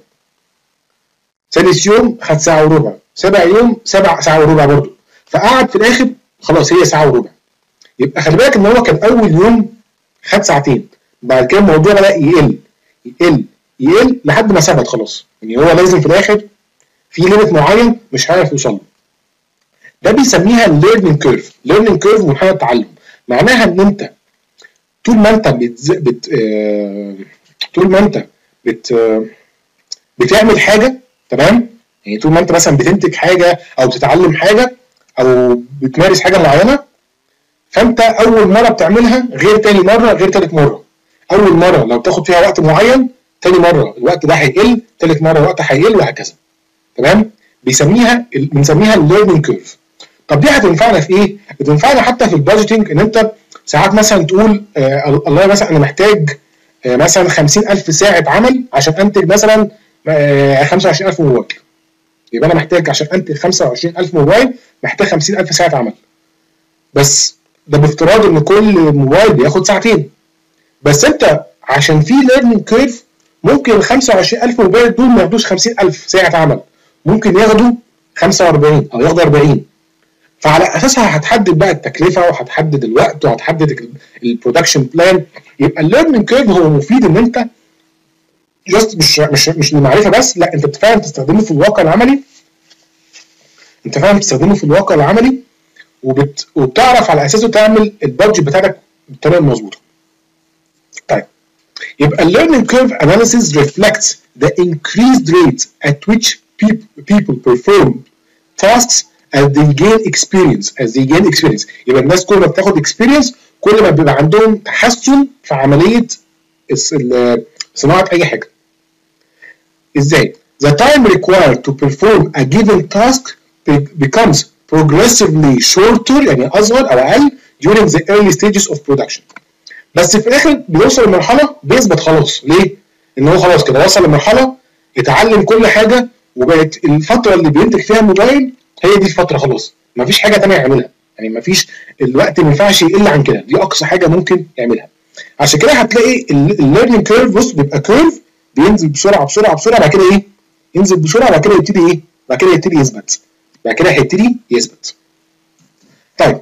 سادس يوم خد ساعه وربع. سابع يوم سبع ساعه وربع برضه. فقعد في الاخر خلاص هي ساعه وربع. يبقى خلي بالك ان هو كان اول يوم خد ساعتين، بعد كده الموضوع بدا يقل يقل يقل لحد ما ثبت خلاص. يعني هو لازم في الاخر في ليميت معين مش هيعرف يوصل له. ده بيسميها الليرنينج كيرف. ليرنينج كيرف منحنى التعلم. معناها ان انت طول ما انت بت... بت... آه... طول ما انت بت... آه... بتعمل حاجه، تمام؟ يعني طول ما انت مثلا بتنتج حاجه او بتتعلم حاجه او بتمارس حاجه معينه، فانت اول مره بتعملها غير تاني مره غير تالت مره. اول مره لو تاخد فيها وقت معين، تاني مره الوقت ده هيقل، تالت مره الوقت هيقل وهكذا. تمام؟ بيسميها بنسميها الليرنينج كيرف. طب دي هتنفعنا في ايه؟ بتنفعنا حتى في البادجيتنج، ان انت ساعات مثلا تقول آه الله مثلا انا محتاج آه مثلا خمسين ألف ساعه عمل عشان انتج مثلا آه خمسة وعشرين ألف موبايل. يبقى انا محتاج عشان انتج خمسة وعشرين ألف موبايل محتاج خمسين ألف ساعه عمل. بس ده بافتراض ان كل موبايل بياخد ساعتين. بس انت عشان في ليرنينج كيرف ممكن ال خمسة وعشرين ألف موبايل دول ما ياخدوش خمسين ألف ساعه عمل، ممكن ياخدوا خمسة وأربعين او ياخدوا أربعين. فعلى اساسها هتحدد بقى التكلفه وهتحدد الوقت وهتحدد البرودكشن بلان. يبقى الليرنينج كيرف هو مفيد ان انت جاست مش مش مش للمعرفه بس، لا انت فعلا تستخدمه في الواقع العملي. انت فعلا تستخدمه في الواقع العملي وبت... وبتعرف على اساسه تعمل البادجت بتاعتك بالطريقه المظبوطه. طيب يبقى الليرنينج كيرف اناليسيس reflects the increased rate at which people perform tasks as they gain experience as they gain experience. يبقى الناس كل ما بتاخد experience كل ما بيبقى عندهم تحسن في عمليه صناعه اي حاجه. ازاي؟ The time required to perform a given task becomes progressively shorter، يعني اصغر او اقل during the early stages of production. بس في الاخر بيوصل لمرحله بيثبت خلاص. ليه؟ ان هو خلاص كده وصل لمرحله اتعلم كل حاجه، وبقت الفتره اللي بينتج فيها الموبايل هي دي الفتره خلاص، مفيش حاجه ثانيه يعملها. يعني مفيش الوقت ما ينفعش يقل عن كده، دي اقصى حاجه ممكن يعملها. عشان كده هتلاقي الليرنينج كيرف بص بيبقى كيرف بينزل بسرعه بسرعه بسرعه، بعد كده ايه؟ ينزل بسرعه، بعد كده يبتدي ايه؟ بعد كده يبتدي يثبت. بعد كده هيبتدي يثبت. طيب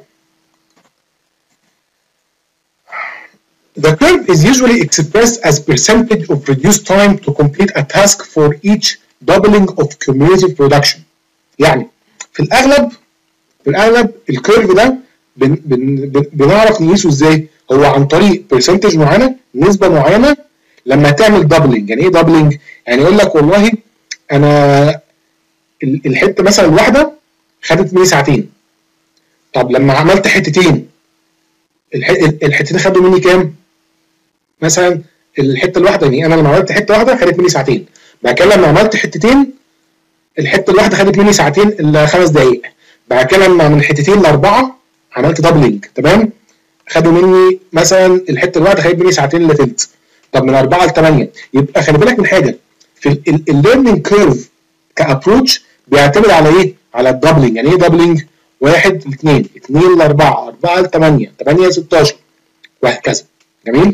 The curve is usually expressed as percentage of reduced time to complete a task for each doubling of cumulative production. يعني في الأغلب في الأغلب الكيرف ده بن بن بنعرف نقيسه ازاي؟ هو عن طريق percentage معينة، نسبة معينة لما تعمل doubling. يعني ايه doubling؟ يعني يقول لك والله أنا الحتة مثلا الواحدة خدت مني ساعتين. طب لما عملت حتتين الحتتين خدوا مني كام؟ مثلا الحته الواحده، يعني انا لما عملت حته واحده خدت مني ساعتين، بعد كده لما عملت حتتين الحته الواحده خدت مني ساعتين الا خمس دقائق، بعد كده لما من حتتين لاربعه عملت دبلنج، تمام؟ خدوا مني مثلا الحته الواحده خدت مني ساعتين الا تلت. طب من اربعه لثمانيه. يبقى خلي بالك من حاجه في الليرنينج كيرف كابروتش بيعتمد على ايه؟ على الدبلنج. يعني ايه دبلنج؟ واحد لاثنين، اثنين لاربعه، اربعه لثمانيه، ثمانيه لستاشر وهكذا. جميل؟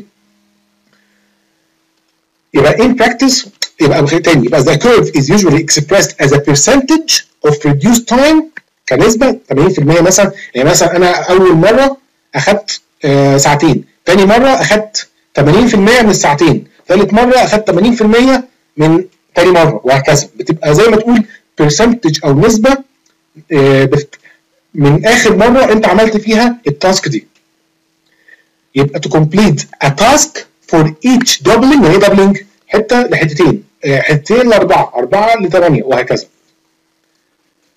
يبقى in practice يبقى تاني يبقى the curve is usually expressed as a percentage of reduced time كنسبة ثمانين في المية مثلا. يعني مثلا أنا أول مرة أخدت آه ساعتين، تاني مرة أخدت ثمانين في المية من الساعتين، ثالث مرة أخدت ثمانين في المية من تاني مرة وهكذا. بتبقى زي ما تقول percentage أو نسبة آه من آخر مرة أنت عملت فيها التاسك دي. يبقى to complete a task for each doubling. يعني ايه doubling؟ حته لحتتين، حتتين لاربعه، اربعه لثمانيه وهكذا.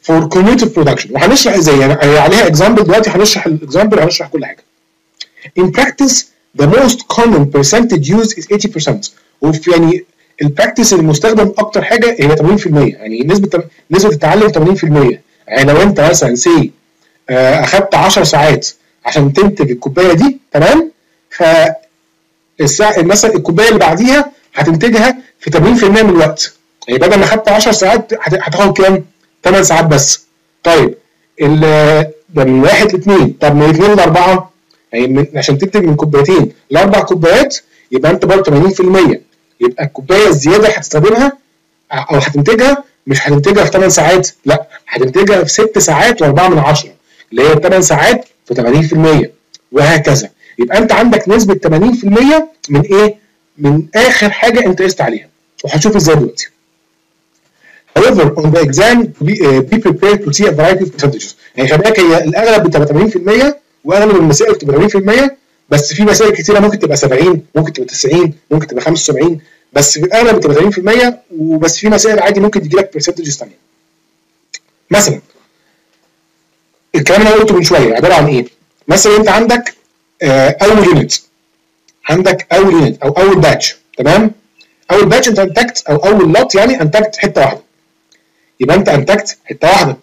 فور cumulative production. وهنشرح ازاي، يعني عليها اكزامبل دلوقتي، هنشرح الاكزامبل وهنشرح كل حاجه. In practice the most common percentage used is eighty percent. وفي يعني البراكتس المستخدم اكتر حاجه هي ثمانين في المية، يعني نسبه نسبه التعلم ثمانين في المية. يعني لو انت مثلا سي اخدت عشر ساعات عشان تنتج الكوبايه دي، تمام؟ ف الساعه مثلا الكوبايه اللي بعديها هتنتجها في ثمانين في المية من الوقت. يعني بدل ما اخدت عشر ساعات هتاخد كام؟ ثمان ساعات بس. طيب ده من واحد لاثنين، طب من اثنين لاربعه، يعني عشان تنتج من كوبايتين لاربع كوبايات يبقى انت برضه ثمانين في المية. يبقى الكوبايه الزياده هتستخدمها او هتنتجها مش هتنتجها في ثمان ساعات، لا هتنتجها في ست ساعات واربعة من عشرة، اللي هي ثمان ساعات في ثمانين في المية، وهكذا. يبقى انت عندك نسبه ثمانين في المية من ايه؟ من اخر حاجه انت قست عليها، وهنشوف ازاي دلوقتي. However, on the exam be, uh, be prepared to see a variety of percentages. يعني خلي بالك هي الاغلب بتبقى ثمانين في المية واغلب المسائل بتبقى ثمانين في المية، بس في مسائل كتيره ممكن تبقى سبعين، ممكن تبقى تسعين، ممكن تبقى خمسة وسبعين، بس في الاغلب بتبقى ثمانين في المية، وبس في مسائل عادي ممكن تجي لك برسنتجز ثانيه. مثلا الكلام اللي انا قلته من شويه عباره عن ايه؟ مثلا انت عندك آه اول يونت، عندك اول يونت او اول باتش، تمام؟ اول باتش انت انتجت، او اول لوت يعني انتجت حته واحده، يبقى انت انتجت حته واحده.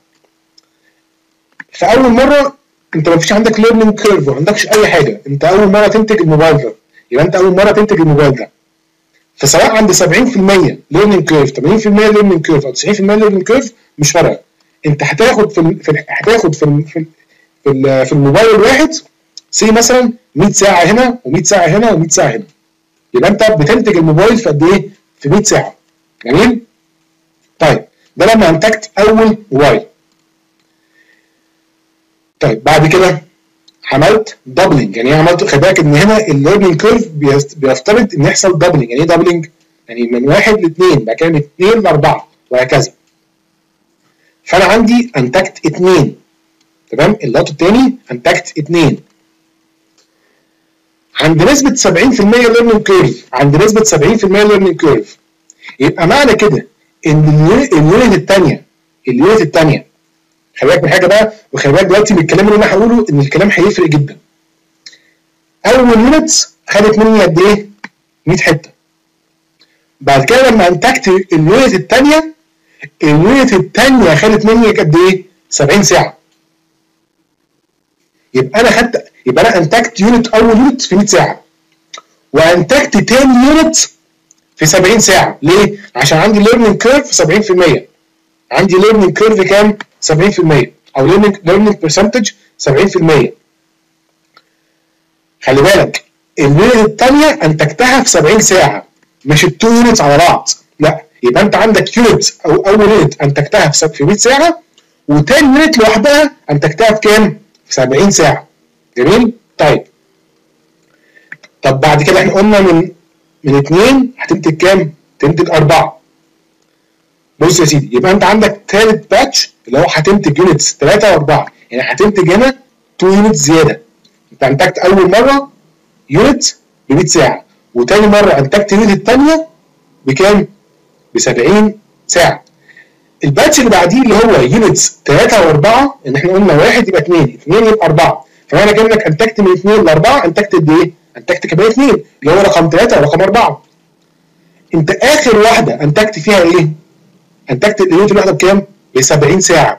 فاول مره انت ما فيش عندك ليرنينج كيرف، ما عندكش اي حاجه، انت اول مره تنتج الموبايل ده، يبقى انت اول مره تنتج الموبايل ده. فسواء عند سبعين في المية ليرنينج كيرف، ثمانين في المية ليرنينج كيرف، او تسعين في المية ليرنينج كيرف، مش فارقه. انت هتاخد في ال... في هتاخد في ال... في ال... في, ال... في الموبايل الواحد سي مثلا مية ساعه هنا و100 ساعه هنا و100 ساعه هنا، يبقى انت بتنتج الموبايل في قد ايه؟ في مية ساعه. جميل؟ طيب ده لما انتجت اول موبايل. طيب بعد كده عملت دبلنج. يعني ايه عملت؟ خلي بالك ان هنا الليرنينج كيرف بيفترض ان يحصل دبلنج. يعني ايه دبلنج؟ يعني من واحد لاثنين، بعد كده من اثنين لاربعه، وهكذا. فانا عندي انتجت اثنين، تمام؟ اللوت الثاني انتجت اثنين. عند نسبه سبعين في المية ليرنينج كيرف، عند نسبه سبعين في المية ليرنينج كيرف، يبقى معنى كده ان اليونت الثانيه اليونت الثانيه خلي بالك من حاجه بقى، وخلي بالك دلوقتي من الكلام اللي انا هقوله ان الكلام هيفرق جدا. اول يونت خدت مني قد ايه؟ مية حته. بعد كده لما انتجت اليونت الثانيه، اليونت الثانيه خدت مني قد ايه؟ سبعين ساعه. يبقى انا خدت يبقى انا انتجت يونت اول يونت في مية ساعه، وانتجت تاني يونت في سبعين ساعه. ليه؟ عشان عندي ليرنينج كيرف سبعين في المية. عندي ليرنينج كيرف كام؟ سبعين في المية، او ليرنينج ليرنينج برسنتج سبعين في المية. خلي بالك اليونت الثانيه انتجتها في سبعين ساعه، مش التو يونتس على بعض، لا. يبقى انت عندك يونت او اول يونت انتجتها في مية ساعه، وتاني يونت لوحدها انتجتها في كام؟ في سبعين ساعه. جميل؟ طيب طب بعد كده احنا قلنا من من اثنين هتنتج كام؟ تنتج اربعه. بص يا سيدي، يبقى انت عندك ثالث باتش اللي هو هتنتج يونتس ثلاثه واربعه، يعني هتنتج هنا اتنين يونتس زياده. انت انتجت اول مره يونت ب مية ساعه، وتاني مره انتجت يونت الثانيه بكام؟ ب سبعين ساعه. الباتش اللي بعديه اللي هو يونتس ثلاثه واربعه، ان احنا قلنا واحد يبقى اثنين، اثنين يبقى اربعه، فمعنى كده انك انتجت من اثنين لاربعه، انتجت قد ايه؟ انتجت كمان اثنين اللي هو رقم ثلاثه ورقم اربعه. انت اخر واحده انتجت فيها ايه؟ انتجت اليونت الواحده بكام؟ ب سبعين ساعه.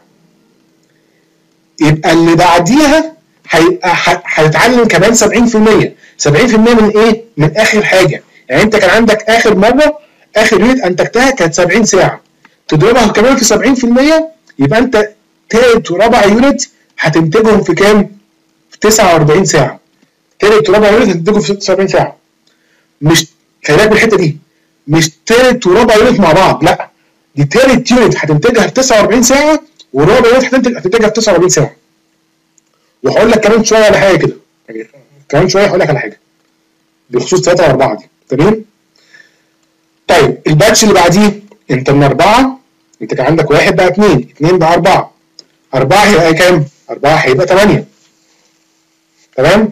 يبقى اللي بعديها هيتعلم كمان سبعين في المية. سبعين في المية من ايه؟ من اخر حاجه. يعني انت كان عندك اخر مره اخر يونت انتجتها كانت سبعين ساعه، تضربها كمان في سبعين في المية، يبقى انت ثالث ورابع يونت هتنتجهم في كام؟ في تسعة واربعين ساعه. ثالث ورابع يونت هتنتجهم في سبعين ساعه. مش خلي بالك من الحته دي، مش ثالث ورابع يونت مع بعض، لا، دي ثالث يونت هتنتجها في تسعة واربعين ساعه، ورابع يونت هتنتج هتنتجها في تسعة واربعين ساعه. وهقول لك كمان شويه على حاجه كده، يعني كمان شويه هقول لك على حاجه بخصوص ثلاثه واربعه دي، تمام؟ طيب الباتش اللي بعديه انت من اربعه، انت كان عندك واحد بقى اثنين، اثنين بقى اربعه، اربعه هيبقى كام؟ اربعه هيبقى ثمانيه، تمام؟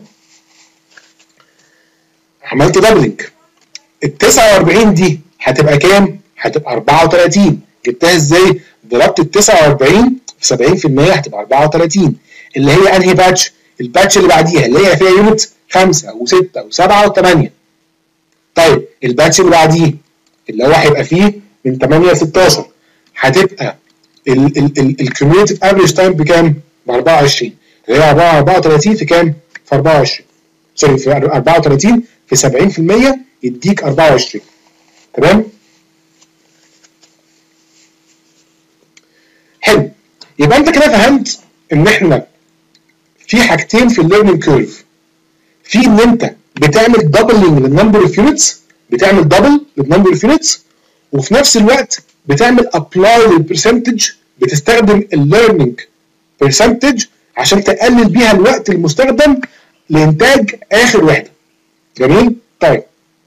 عملت دبلنج. ال تسعة واربعين دي هتبقى كام؟ هتبقى اربعه وثلاثين. جبتها ازاي؟ ضربت ال تسعة واربعين في سبعين في المية هتبقى أربعة وتلاتين، اللي هي انهي باتش؟ الباتش اللي بعديها اللي هي فيها يونت خمسة وستة وسبعة وثمانية. طيب الباتش اللي بعديه اللي هو هيبقى فيه من ثمانية ل ستاشر هتبقى الكيوميوليتيف افريج تايم بكام؟ ب أربعة وعشرين، اللي هي أربعة وتلاتين في كام؟ في أربعة وعشرين، سوري في أربعة وتلاتين في سبعين في المية يديك أربعة وعشرين. تمام؟ حلو، يبقى انت كده فهمت ان احنا في حاجتين في الليرنينج كيرف، في ان انت بتعمل دبلنج للنمبر اوف يونتس، بتعمل دبل للنمبر اوف يونتس، وفي نفس الوقت بتعمل ابلاي للبرسنتج، بتستخدم الليرنينج برسنتج عشان تقلل بيها الوقت المستخدم لانتاج اخر وحده. جميل؟ طيب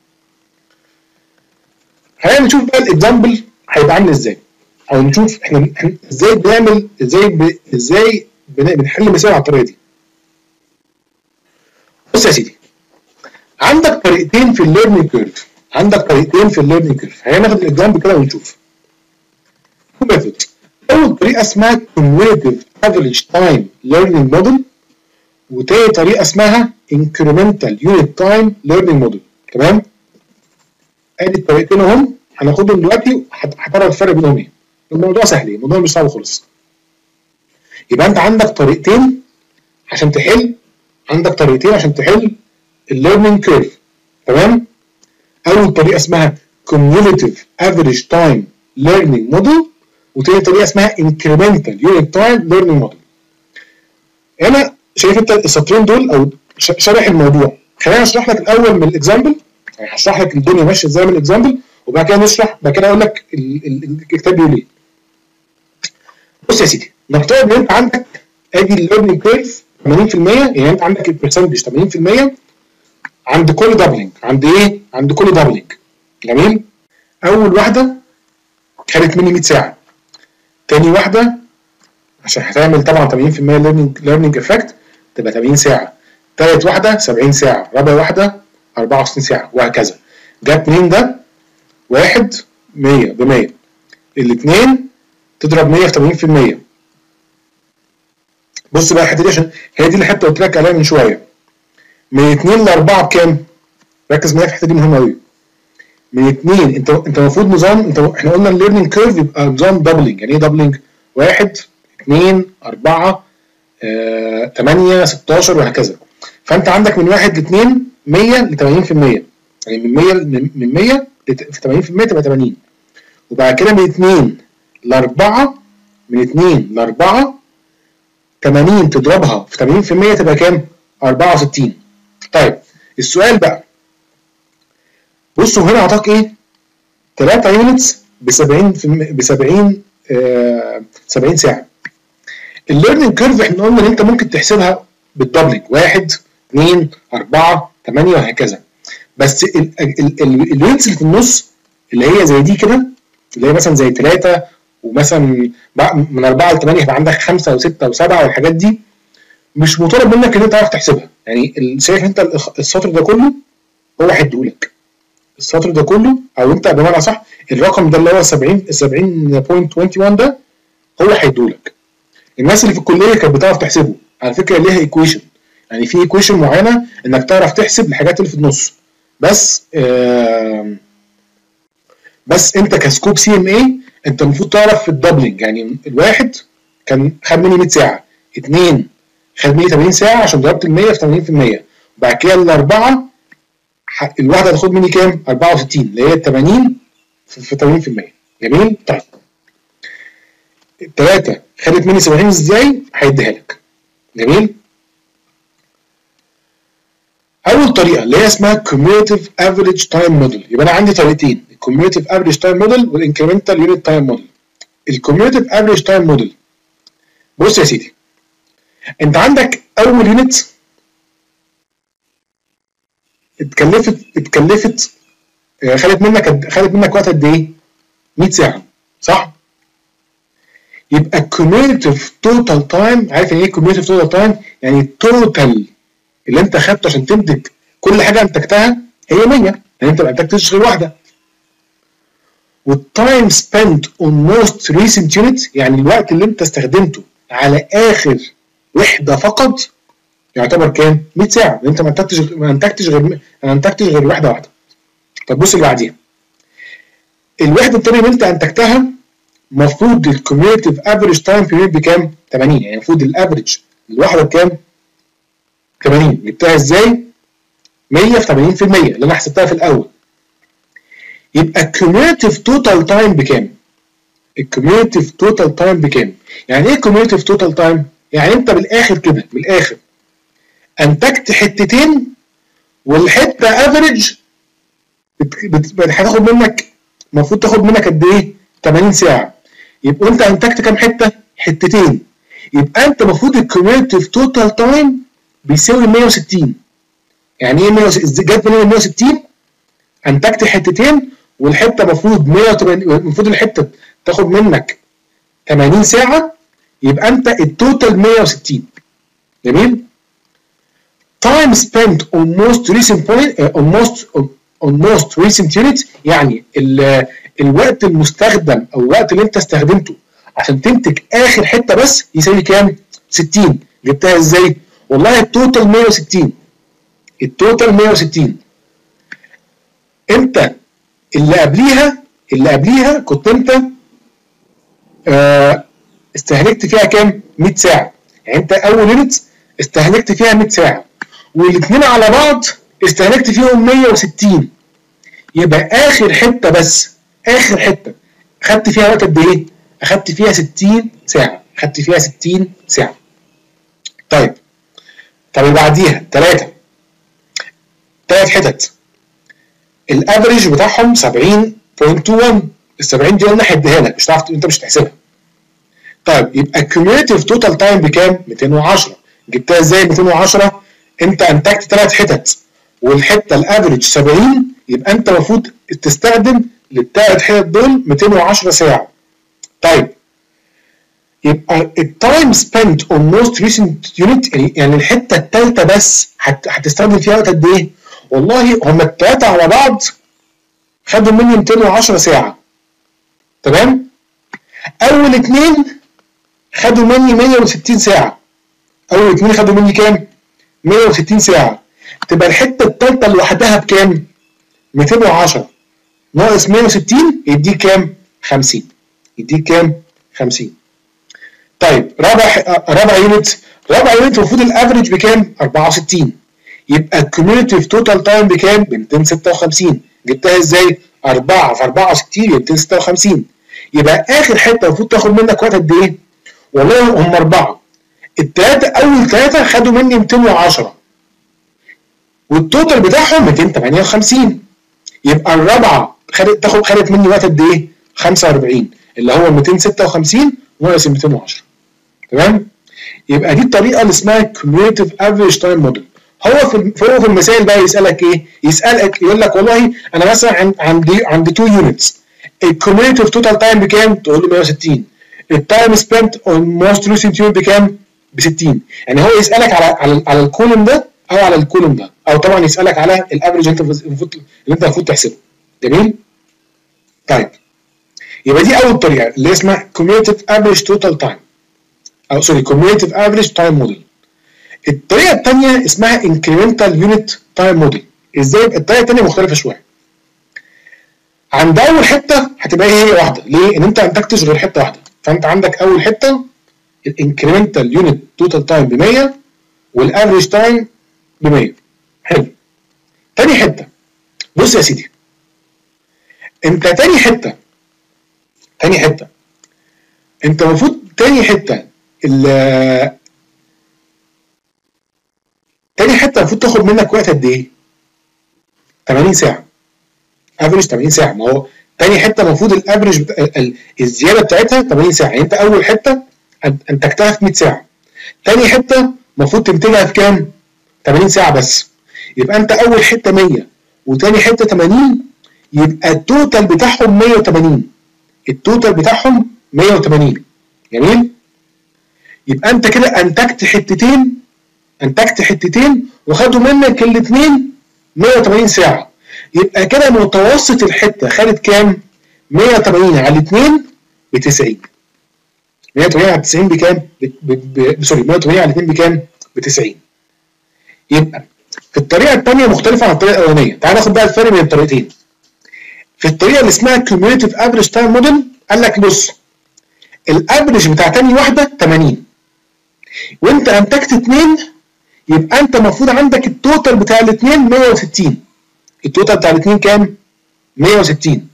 خلينا نشوف بقى الاكزامبل هيبقى عامل ازاي، او نشوف احنا ازاي بنعمل ازاي ب... ازاي بنحل مسائل على الطريقه دي. بص يا سيدي، عندك طريقتين في الليرنينج كيرف، عندك طريقتين في الليرنينج كيرف، هناخد الاكزامبل كده ونشوف. تو ميثود، اول طريقه اسمها cumulative average time learning model، وتاني طريقه اسمها incremental unit time learning model. تمام؟ ادي الطريقتين اهم، هناخدهم دلوقتي هتعرف الفرق بينهم ايه. الموضوع سهل، الموضوع مش صعب خالص. يبقى انت عندك طريقتين عشان تحل، عندك طريقتين عشان تحل الليرنينج كيرف. تمام؟ اول طريقه اسمها cumulative average time learning model، وتاني طريقه اسمها incremental unit time learning model. هنا شايف انت السطرين دول او شرح الموضوع. خلينا اشرح لك الاول من الاكزامبل، يعني هشرح لك الدنيا ماشيه ازاي من الاكزامبل، وبعد كده نشرح، بعد كده اقول لك الكتاب بيقول ايه. بص يا سيدي، نفترض ان انت عندك ادي الليرنينج كيرف ثمانين في المية، يعني انت عندك البرسنتج ثمانين في المية عند كل دبلنج، عند ايه؟ عند كل دبلنج. جميل؟ اول واحده خدت مني مية ساعه، تاني واحده عشان هتعمل طبعا ثمانين في المية ليرنينج ليرنينج افكت تبقى ثمانين ساعه، تالت واحده سبعين ساعه، رابع واحده أربعة وستين ساعه، وهكذا. جت منين ده؟ واحد مية ب مية، الاثنين تضرب مية في ثمانين في المية. بص بقى الحته دي عشان هي دي اللي حتى قلت لك عليها من شويه. من اثنين ل أربعة بكام؟ ركز معايا في الحته دي مهمه قوي. من اثنين انت انت المفروض نظام، انت احنا قلنا الليرنينج كيرف يبقى نظام دبلنج. يعني ايه دبلنج؟ واحد اثنين أربعة آه، ثمانية ستاشر وهكذا. فانت عندك من واحد ل اثنين مية ل ثمانين في المية، يعني من مية من مية في ثمانين في المية تبقى ثمانين. وبعد كده من اثنين ل أربعة، من اثنين ل أربعة ثمانين تضربها في ثمانين في المية تبقى كام؟ أربعة وستين. طيب السؤال بقى، بصوا هنا اعطاك ايه؟ ثلاثة يونتس ب سبعين ب سبعين آه سبعين ساعه. الليرنينج كيرف احنا قلنا ان انت ممكن تحسبها بالدبلنج، واحد اثنين أربعة ثمانية وهكذا. بس اليونتس اللي في النص اللي هي زي دي كده، اللي هي مثلا زي ثلاثة، ومثلا من أربعة ل ثمانية يبقى عندك خمسة وستة وسبعة والحاجات دي، مش مطالب منك ان انت تعرف تحسبها. يعني شايف انت السطر ده كله هو هيديهولك، السطر ده كله، او انت بمعنى صح الرقم ده اللي هو سبعين سبعين نقطة واحد واحد ده هو هيديهولك. الناس اللي في الكليه كانت بتعرف تحسبه على فكره، ليها ايكويشن، يعني في ايكويشن معينه انك تعرف تحسب الحاجات اللي في النص. بس آه بس انت كسكوب سي ام اي انت المفروض تعرف في الدبلنج. يعني الواحد كان خد مني مية ساعه، اثنين خد مني ثمانين ساعه عشان ضربت ال مية في ثمانين في المية، وبعد كده الاربعه الواحده هتاخد مني كام؟ أربعة وستين، اللي هي ثمانين في ثمانين في المية. جميل؟ طيب الثلاثه خدت مني سبعين ازاي؟ هيديها لك. جميل؟ اول طريقه اللي هي اسمها cumulative average time model. يبقى انا عندي طريقتين، cumulative average time model والincremental unit time model. الcumulative average time model، بص يا سيدي، انت عندك اول يونت اتكلفت اتكلفت خدت منك خدت منك وقت قد ايه؟ مية ساعه، صح؟ يبقى cumulative total time، عارف يعني ايه cumulative total time؟ يعني التوتال اللي انت خدته عشان تنتج كل حاجه انتجتها هي مية، يعني انت ما انتجتش غير واحده. والتايم سبنت اون موست ريسنت يونت، يعني الوقت اللي انت استخدمته على اخر وحده فقط، يعتبر كام؟ مية ساعه. انت ما انتجتش ما انتجتش غير ما انتجتش غير وحده واحده. طب بص اللي بعديها، الوحده الثانيه اللي انت انتجتها المفروض الكوميوليتيف افريج تايم بيريد بكام؟ ثمانين. يعني المفروض الافريج الواحده بكام؟ ثمانين. جبتها ازاي؟ مية في ثمانين بالمية اللي انا حسبتها في الاول. يبقى الكوميوليتيف توتال تايم بكام؟ الكوميوليتيف توتال تايم بكام؟ يعني ايه كوميوليتيف توتال تايم؟ يعني انت بالاخر كده بالاخر انتجت حتتين والحته افريج هتاخد منك، المفروض تاخد منك قد ايه؟ ثمانين ساعه. يبقى انت انتجت كام حته؟ حتتين. يبقى انت المفروض الكوميوليتيف توتال تايم بيساوي مية وستين. يعني ايه مية وستين؟ جت منين مية وستين؟ انتجت حتتين والحته المفروض مية وتمانين، المفروض الحته تاخد منك ثمانين ساعه، يبقى انت التوتال مية وستين. جميل؟ time spent on most recent point uh, on most on most recent units، يعني ال الوقت المستخدم او الوقت اللي انت استخدمته عشان تنتج اخر حته بس يساوي كام؟ ستين. جبتها ازاي؟ والله التوتال مية وستين. التوتال مية وستين. انت اللي قبليها اللي قبليها كنت انت اه استهلكت فيها كام؟ مية ساعه. يعني انت اول يونت استهلكت فيها مية ساعه، والاثنين على بعض استهلكت فيهم مية وستين. يبقى اخر حته بس اخر حته اخدت فيها وقت قد ايه؟ اخدت فيها ستين ساعه. اخدت فيها ستين ساعه. طيب طب اللي بعديها ثلاثه ثلاث حتت الافريج بتاعهم سبعين فاصلة واحد وعشرين. ال سبعين دي قلنا هديها لك، مش هتعرف انت مش هتحسبها. طيب يبقى الكيوميوليتيف توتال تايم بكام؟ ميتين وعشرة. جبتها ازاي ميتين وعشرة؟ انت انتجت ثلاث حتت والحته الافريج سبعين، يبقى انت المفروض تستخدم للثلاث حتت دول ميتين وعشرة ساعه. طيب يبقى التايم سبنت اون موست ريسنت يونت، يعني الحته الثالثه بس هتستخدم فيها وقت قد ايه؟ والله هم الثلاثه على بعض خدوا مني ميتين وعشرة ساعه. تمام؟ اول اثنين خدوا مني مية وستين ساعه. اول اثنين خدوا مني كام؟ مية وستين ساعه. تبقى الحته الثالثه لوحدها بكام؟ ميتين وعشرة ناقص مية وستين يديك كام؟ خمسين. يديك كام؟ خمسين. طيب رابع رابع يونت رابع يونت المفروض الافريج بكام؟ أربعة وستين. يبقى الكوميوليتيف توتال تايم بكام؟ ب ميتين وستة وخمسين. جبتها ازاي؟ أربعة في أربعة وستين ب ميتين وستة وخمسين. يبقى اخر حته المفروض تاخد منك وقت قد ايه؟ والله هم اربعه. الثلاثه اول ثلاثه خدوا مني ميتين وعشرة والتوتال بتاعهم ميتين وتمانية وخمسين. يبقى الرابعه خدت تاخد خدت مني وقت قد ايه؟ خمسة وأربعين، اللي هو ميتين وستة وخمسين ناقص ميتين وعشرة. تمام؟ يبقى دي الطريقه اللي اسمها كوميوليتيف افريج تايم موديل. هو في هو في المثال بقى يسالك ايه؟ يسالك يقول لك والله انا مثلا عندي عندي اتنين يونتس، الكوميوليتيف توتال تايم بكام؟ تقول له مية وستين. التايم سبنت اون موست ريسنت يونت بكام؟ ب ستين. يعني هو يسالك على على, على الكولوم ده او على الكولوم ده، او طبعا يسالك على الافريج انت المفروض اللي انت المفروض تحسبه. جميل؟ طيب يبقى دي اول طريقه اللي اسمها كوميوليتيف افريج توتال تايم، او سوري كوميوليتيف افريج تايم موديل. الطريقه الثانيه اسمها انكريمنتال يونت تايم موديل. ازاي؟ الطريقه الثانيه مختلفه شويه. عند اول حته هتبقى هي واحده، ليه؟ ان انت ما انتجتش غير حته واحده، فانت عندك اول حته الانكريمنتال يونت توتال تايم ب مية والافريج تايم ب مية. حلو. تاني حته بص يا سيدي، انت تاني حته تاني حته انت المفروض تاني حته ال تاني حته المفروض تاخد منك وقت قد ايه؟ تمانين ساعه. افريج تمانين ساعه. ما هو تاني حته المفروض الافريج بتا... الزياده بتاعتها تمانين ساعه. يعني انت اول حته انتجتها في مية ساعه، تاني حته المفروض تنتجها في كام؟ تمانين ساعه بس. يبقى انت اول حته مية وتاني حته تمانين، يبقى التوتال بتاعهم مية وتمانين. التوتال بتاعهم مية وتمانين. جميل؟ يبقى انت كده انتجت حتتين انتجت حتتين وخدوا منك الاثنين مية وتمانين ساعه. يبقى كده متوسط الحته خدت كام؟ مية وتمانين على اتنين ب تسعين. مية وتمانين على تسعين بكام؟ سوري مية وتمانين على اتنين بكام؟ ب تسعين. يبقى في الطريقه الثانيه مختلفه عن الطريقه الاولانيه. تعال ناخد بقى الفرق بين الطريقتين. في الطريقه اللي اسمها كيوميوليتيف افريج تايم موديل قال لك بص الافريج بتاع تاني واحده تمانين وانت انتجت اتنين، يبقى انت المفروض عندك التوتال بتاع الاثنين مية وستين. التوتال بتاع الاثنين كام؟ مية وستين.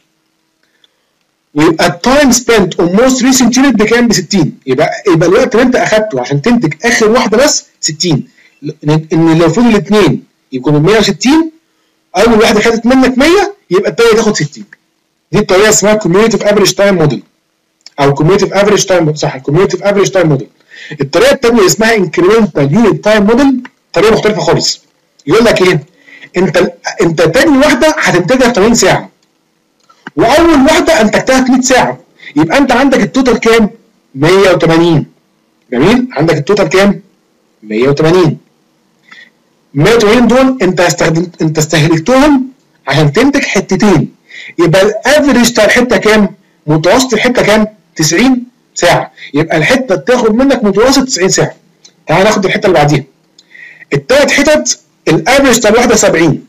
ويبقى التايم سبنت اون موست ريسنت يونت بكام؟ ب ستين. يبقى يبقى الوقت اللي انت اخدته عشان تنتج اخر واحده بس ستين. ان المفروض الاثنين يكونوا مية وستين، اول واحده خدت منك مية يبقى الثانيه تاخد ستين. دي الطريقه اسمها كوميوليتيف افريج تايم موديل او كوميوليتيف افريج تايم، صح، كوميوليتيف افريج تايم موديل. الطريقه الثانيه اسمها انكريمنتال يونت تايم موديل، طريقه مختلفه خالص. يقول لك ايه؟ انت انت تاني واحده هتنتجها في تمانين ساعه واول واحده انتجتها في مية ساعه، يبقى انت عندك التوتال كام؟ مية وتمانين. جميل؟ عندك التوتال كام؟ مية وتمانين. مية وتمانين دول انت استخدمت انت استهلكتهم عشان تنتج حتتين، يبقى الافريج بتاع الحته كام؟ متوسط الحته كام؟ تسعين ساعه، يبقى الحته بتاخد منك متوسط تسعين ساعه. تعال ناخد الحته اللي بعديها. الثلاث حتت الافريج بتاع الواحده سبعين.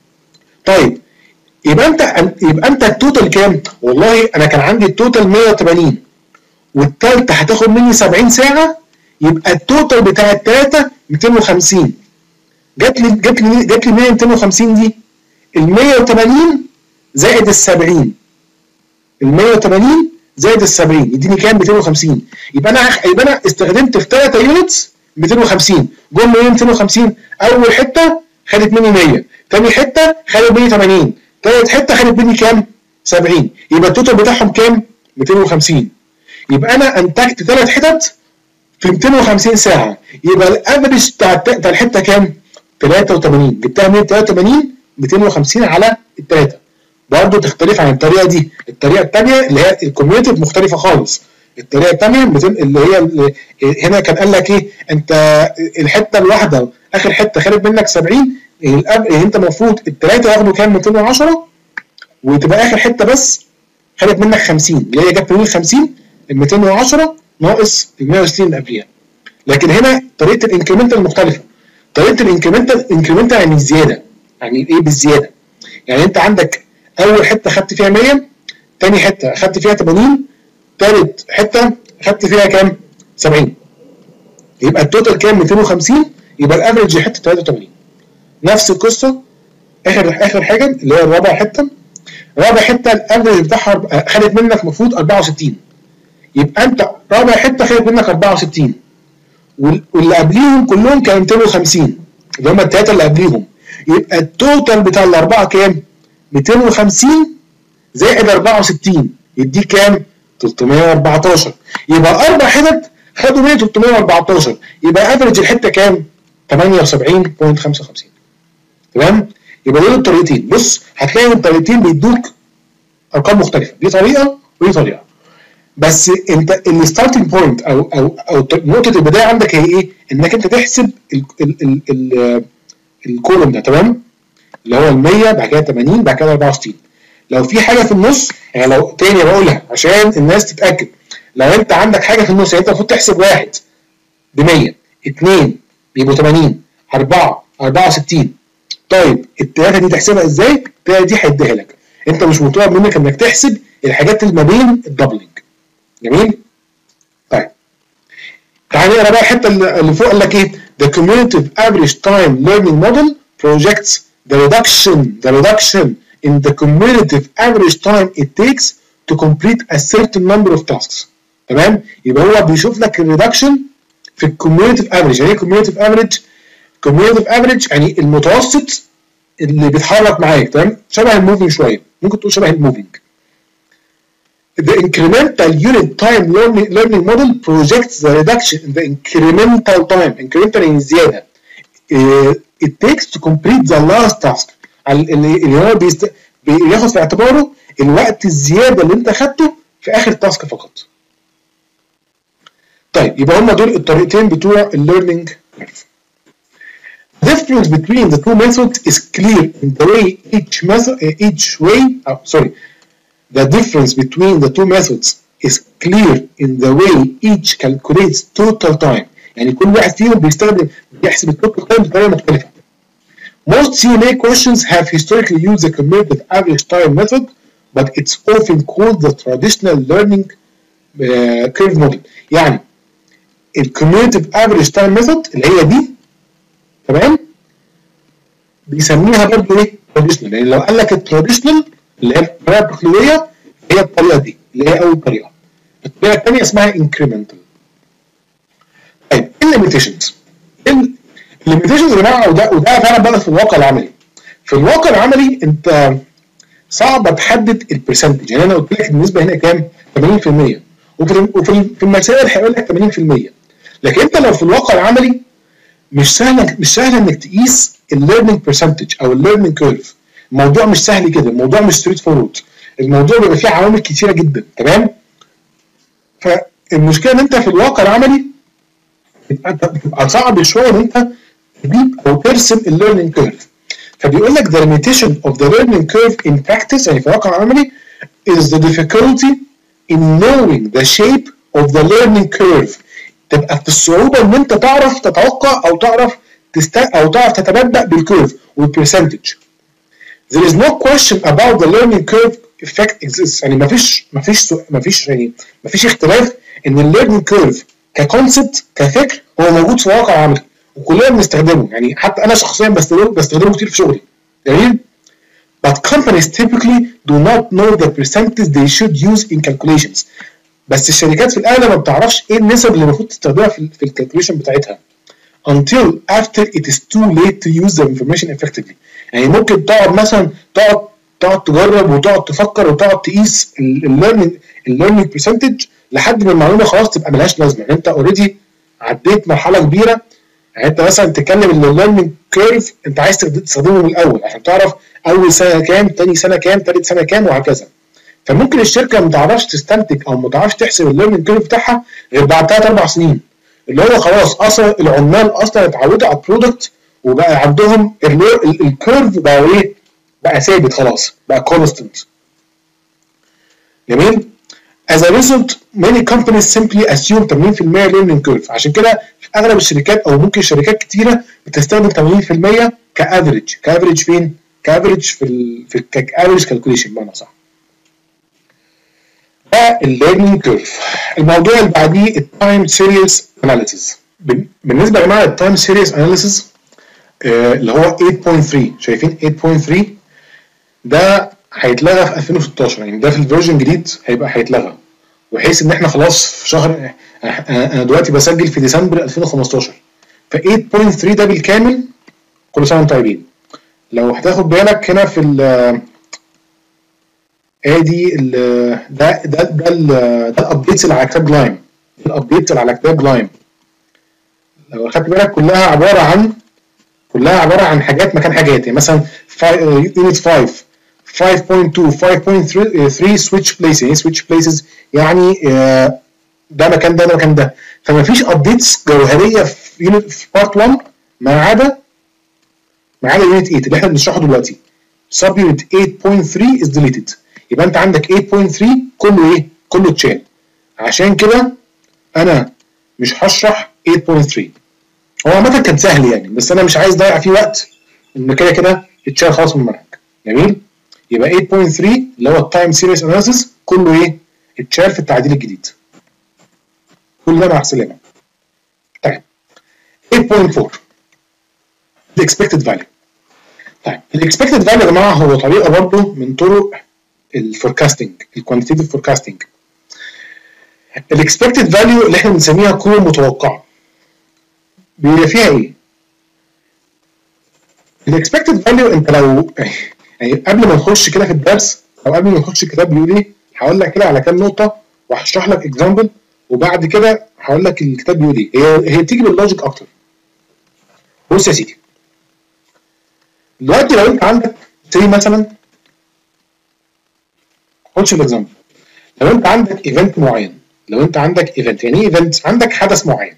طيب يبقى انت يبقى انت التوتال كام؟ والله انا كان عندي التوتال مية وتمانين والثالثه هتاخد مني سبعين ساعه، يبقى التوتال بتاع الثلاثه ميتين وخمسين. جات لي جات لي جات لي ميتين وخمسين دي ال مية وتمانين زائد ال سبعين. ال مية وتمانين زائد ال سبعين يديني كام؟ ميتين وخمسين. يبقى انا يبقى انا استخدمت في ثلاثة يونتس ميتين وخمسين. جم منين ميتين وخمسين؟ اول حته خدت مني مية، ثاني حته خدت مني تمانين، ثالث حته خدت مني كام؟ سبعين. يبقى التوتال بتاعهم كام؟ ميتين وخمسين. يبقى انا انتجت ثلاث حتت في ميتين وخمسين ساعه، يبقى الافريج بتاع بتاع الحته كام؟ تلاتة وتمانين. جبتها من تلاتة وتمانين ميتين وخمسين على الثلاثه. برضه تختلف عن الطريقه دي. الطريقه الثانيه اللي هي الكوميوليتيف مختلفه خالص. الطريقه الثانيه اللي هي اللي هنا كان قال لك ايه؟ انت الحته الواحده اخر حته خدت منك سبعين، انت المفروض الثلاثه ياخدوا كام؟ ميتين وعشرة، وتبقى اخر حته بس خدت منك خمسين، اللي هي جت من خمسين ال ميتين وعشرة ناقص ال مية وستين اللي قبليها. لكن هنا طريقه الانكريمنتال مختلفه. طريقه الانكريمنتال انكريمنتال يعني زياده. يعني ايه بالزياده؟ يعني انت عندك اول حته خدت فيها مية، ثاني حته خدت فيها تمانين، ثالث حته خدت فيها كام؟ سبعين. يبقى التوتال كام؟ ميتين وخمسين، يبقى الافريج حته تلاتة وتمانين. نفس القصه اخر اخر حاجه اللي هي الرابع حته. رابع حته الافريج بتاعها خدت منك المفروض اربعة وستين، يبقى انت رابع حته خدت منك اربعة وستين، واللي قبليهم كلهم كانوا ميتين وخمسين اللي هم الثلاثه اللي قبليهم. يبقى التوتال بتاع الاربعه كام؟ ميتين وخمسين زائد اربعة وستين يديك كام؟ تلتمية واربعتاشر. يبقى اربع حتت خدوا مني تلتمية واربعتاشر، يبقى افريج الحته كام؟ تمانية وسبعين فاصلة خمسة وخمسين. تمام؟ يبقى دول الطريقتين. بص هتلاقي الطريقتين بيدوك ارقام مختلفه، دي طريقه ودي طريقه. بس انت الستارتنج بوينت او او او نقطه البدايه عندك هي ايه؟ انك انت تحسب الكولوم ده. تمام؟ اللي هو ال مية بعد كده تمانين بعد كده اربعة وستين. لو في حاجه في النص، يعني لو تاني بقولها عشان الناس تتاكد، لو انت عندك حاجه في النص يعني انت المفروض تحسب واحد ب مية، اثنين بيبقوا تمانين، اربعة اربعة وستين. طيب الثلاثه دي تحسبها ازاي؟ الثلاثه دي هيديها لك. انت مش مطلوب منك انك تحسب الحاجات اللي ما بين الدبلنج. جميل؟ طيب تعالى نقرا بقى الحته اللي فوق. قال لك ايه؟ The cumulative average time learning model projects the reduction the reduction in the cumulative average time it takes to complete a certain number of tasks. تمام؟ يبقى هو بيشوف لك الريدكشن في الكوميوليتيف افريج. يعني ايه كوميوليتيف افريج؟ كوميوليتيف افريج يعني المتوسط اللي بيتحرك معاك. تمام؟ شبه الموفينج شويه، ممكن تقول شبه الموفينج. The incremental unit time learning, learning model projects the reduction in the incremental time. incremental يعني زياده. Uh, it takes to complete the last task. اللي هو بيست... بياخد في اعتباره الوقت الزياده اللي انت اخدته في اخر تاسك فقط. طيب يبقى هم دول الطريقتين بتوع الليرنينج كيرف. The difference between the two methods is clear in the way each method each way oh, sorry the difference between the two methods is clear in the way each calculates total time. يعني كل واحد فيهم بيستخدم بيحسب التوتال تايم بطريقه مختلفه. Most C L A questions have historically used the cumulative average time method, but it's often called the traditional learning uh, curve model. يعني ال cumulative average time method اللي هي دي تمام بيسميها برضه ايه؟ traditional. يعني لو قال لك التراديشنال اللي هي الطريقه التقليديه هي الطريقه دي اللي هي اول طريقه. الطريقه الثانيه اسمها incremental. طيب ايه الليميتيشنز؟ الليميتيشنز يا جماعه وده وده فعلا بقى في الواقع العملي. في الواقع العملي انت صعب تحدد البرسنتج. يعني انا قلت لك النسبه هنا كام؟ ثمانين في المية وفي وفي في المسائل هيقول لك ثمانين في المية. لكن انت لو في الواقع العملي مش سهل مش سهل انك تقيس الليرنينج برسنتج او الليرنينج كيرف. الموضوع مش سهل كده، الموضوع مش ستريت فورورد، الموضوع بيبقى فيه عوامل كتيره جدا تمام. فالمشكله ان انت في الواقع العملي بتبقى صعب شويه ان انت تجيب او ترسم الليرنينج كيرف. فبيقول لك the limitation of the learning curve in practice يعني في الواقع العملي is the difficulty in knowing the shape of the learning curve. تبقى في الصعوبه ان انت تعرف تتوقع او تعرف تست او تعرف تتنبأ بالكيرف والبرسنتج. There is no question about the learning curve effect exists. يعني مفيش مفيش مفيش يعني مفيش اختلاف ان الليرنينج كيرف ككونسبت كفكر هو موجود في الواقع العملي وكلنا بنستخدمه. يعني حتى انا شخصيا بستخدمه بستخدمه كتير في شغلي. جميل؟ But companies typically do not know the percentage they should use in calculations. بس الشركات في الاغلب ما بتعرفش ايه النسب اللي المفروض تستخدمها في في الكالكوليشن بتاعتها. Until after it is too late to use the information effectively. يعني ممكن تقعد مثلا تقعد تقعد تجرب وتقعد تفكر وتقعد تقيس الليرنينج الليرنينج برسنتج لحد ما المعلومه خلاص تبقى ملهاش لازمه. يعني انت اوريدي عديت مرحله كبيره. يعني انت مثلا تتكلم ان الليرنينج كيرف انت عايز تستخدمه من الاول عشان تعرف اول سنه كام، ثاني سنه كام، ثالث سنه كام وهكذا. فممكن الشركه ما تعرفش تستنتج او ما تعرفش تحسب الليرنينج كيرف بتاعها غير بعد ثلاث اربع سنين. اللي هو خلاص اصلا العمال اصلا اتعودوا على البرودكت وبقى عندهم الكيرف بقى ايه؟ بقى ثابت خلاص، بقى كونستنت. جميل؟ As a result, many companies simply assume ثمانين في المية learning curve. عشان كده في اغلب الشركات او ممكن شركات كتيره بتستخدم ثمانين في المية كافريج. كافريج فين؟ كافريج في ال في كافريج كالكوليشن بمعنى صح. ده الليرنينج كيرف. الموضوع اللي بعديه التايم سيريز اناليسيز. بالنسبه يا جماعه التايم سيريز اناليسيز اللي هو ثمانية فاصلة ثلاثة، شايفين ثمانية فاصلة ثلاثة ده هيتلغى في ألفين وستاشر. يعني ده في الفيرجن الجديد هيبقى هيتلغى، بحيث ان احنا خلاص في شهر، انا دلوقتي بسجل في ديسمبر ألفين وخمستاشر، ف ثمانية فاصلة ثلاثة ده بالكامل كل سنه وانتم طيبين. لو هتاخد بالك هنا في ال ادي ال ده ده ده ده الابديتس اللي على كتاب لايم. الابديتس اللي على كتاب لايم لو خدت بالك كلها عباره عن كلها عباره عن حاجات مكان حاجات. يعني مثلا يونت خمسة خمسة فاصلة اتنين خمسة فاصلة ثلاثة سويتش بليسز. يعني سويتش بليسز يعني ده مكان ده ده مكان ده. فما فيش ابديتس جوهريه في يونت في بارت واحد ما عدا ما عدا يونت ثمانية اللي احنا بنشرحه دلوقتي. سب يونت ثمانية فاصلة ثلاثة از ديليتد. يبقى انت عندك ثمانية فاصلة ثلاثة كله ايه؟ كله اتشال. عشان كده انا مش هشرح ثمانية فاصلة ثلاثة. هو عامة كان سهل يعني، بس انا مش عايز اضيع فيه وقت ان كده كده اتشال خلاص من المنهج. جميل؟ يبقى ثمانية فاصلة ثلاثة اللي هو التايم سيريز اناليسيس كله ايه؟ اتشال في التعديل الجديد. كل ده مع السلامه. طيب ثمانية فاصلة أربعة الاكسبكتد فاليو. طيب الاكسبكتد فاليو يا جماعه هو طريقه برضه من طرق الفوركاستنج، الكوانتيتيف فوركاستنج. الاكسبكتد فاليو اللي احنا بنسميها قوه متوقعه بيبقى فيها ايه؟ الاكسبكتد فاليو انت لو يعني قبل ما نخش كده في الدرس او قبل ما نخش الكتاب بيقول ايه، هقول لك كده على كام نقطه وهشرح لك اكزامبل وبعد كده هقول لك الكتاب بيقول ايه. هي هي بتيجي باللوجيك اكتر. بص يا سيدي، دلوقتي لو انت عندك زي مثلا خش الاكزامبل، لو انت عندك ايفنت معين، لو انت عندك ايفنت يعني ايه ايفنت؟ عندك حدث معين.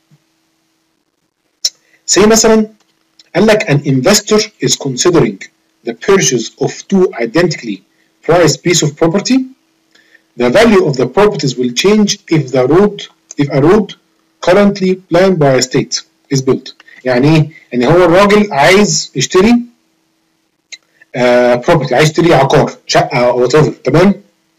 زي مثلا قال لك an investor is considering the purchase of two identically price piece of property, the value of the properties will change if the road if a road currently planned by a state is built. يعني ايه؟ يعني هو الراجل عايز يشتري بروبرتي، عايز يشتري عقار، شقه او وات ايفر، تمام؟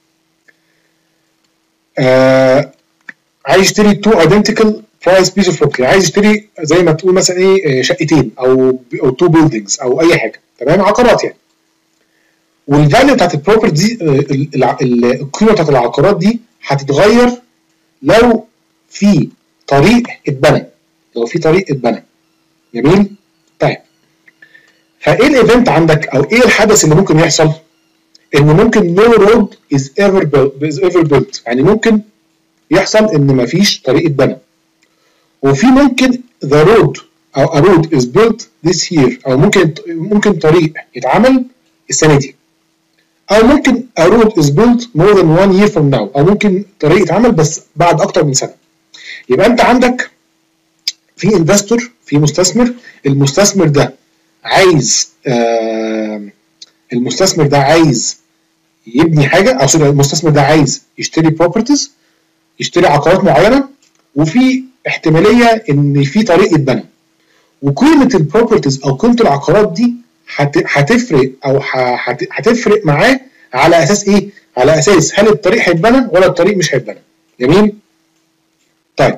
آه عايز يشتري تو ايدنتيكال برايس بيس اوف بروبرتي، عايز يشتري زي ما تقول مثلا ايه شقتين او او تو بيلدينجز او اي حاجه، تمام؟ عقارات يعني. والفاليو بتاعت البروبرتي دي، القيمه بتاعت العقارات دي هتتغير لو في طريق اتبنى، لو في طريق اتبنى. جميل؟ طيب فايه الايفنت عندك او ايه الحدث اللي ممكن يحصل؟ ان ممكن no road is ever built is ever built، يعني ممكن يحصل ان مفيش طريق اتبنى. وفي ممكن the road او a road is built this year، او ممكن ممكن طريق يتعمل السنه دي، او ممكن a road is built more than one year from now، او ممكن طريق يتعمل بس بعد اكتر من سنه. يبقى انت عندك في انفستور، في مستثمر، المستثمر ده عايز آه المستثمر ده عايز يبني حاجه، او سوري المستثمر ده عايز يشتري بروبرتيز، يشتري عقارات معينه، وفي احتماليه ان في طريق يتبنى. وقيمه البروبرتيز او قيمه العقارات دي هتفرق او هتفرق معاه على اساس ايه؟ على اساس هل الطريق هيتبنى ولا الطريق مش هيتبنى. جميل؟ طيب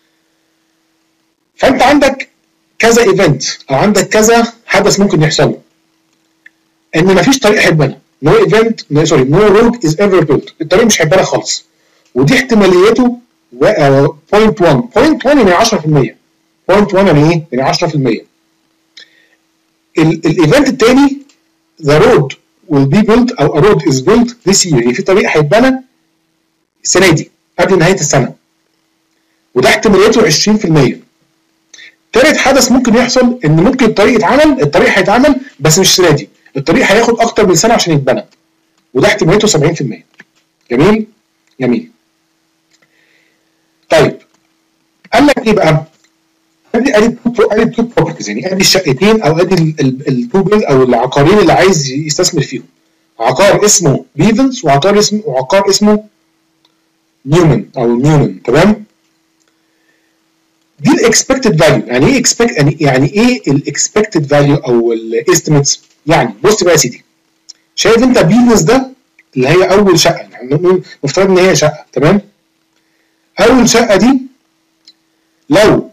فانت عندك كذا ايفنت او عندك كذا حدث ممكن يحصل ان مفيش طريق هيتبنى، نو ايفنت سوري نو رود از ايفر بيلت، الطريق مش هيتبنى خالص، ودي احتماليته صفر فاصلة واحد صفر فاصلة واحد يعني عشرة في المية. صفر فاصلة واحد يعني ايه؟ يعني عشرة في المية. الايفنت الثاني the road will be built او a road is built this year، يعني في طريق هيتبنى السنه دي قبل نهايه السنه، وده احتماليته عشرين في المية. ثالث حدث ممكن يحصل ان ممكن الطريق يتعمل، الطريق هيتعمل بس مش السنه دي، الطريق هياخد اكتر من سنه عشان يتبنى، وده احتماليته سبعين في المية. جميل؟ جميل. طيب قال لك ايه بقى؟ ادي ادي ادي تو بروبرتيز، يعني ادي الشقتين او ادي التو بيل او العقارين اللي عايز يستثمر فيهم. عقار اسمه بيفنز وعقار اسمه وعقار اسمه نيومان او نيومان، تمام؟ دي الاكسبكتد فاليو. يعني ايه اكسبكت يعني يعني ايه الاكسبكتد فاليو او الاستيميتس؟ يعني بص بقى يا سيدي، شايف انت بيفنز ده اللي هي اول شقه، يعني نفترض ان هي شقه، تمام؟ اول شقه دي لو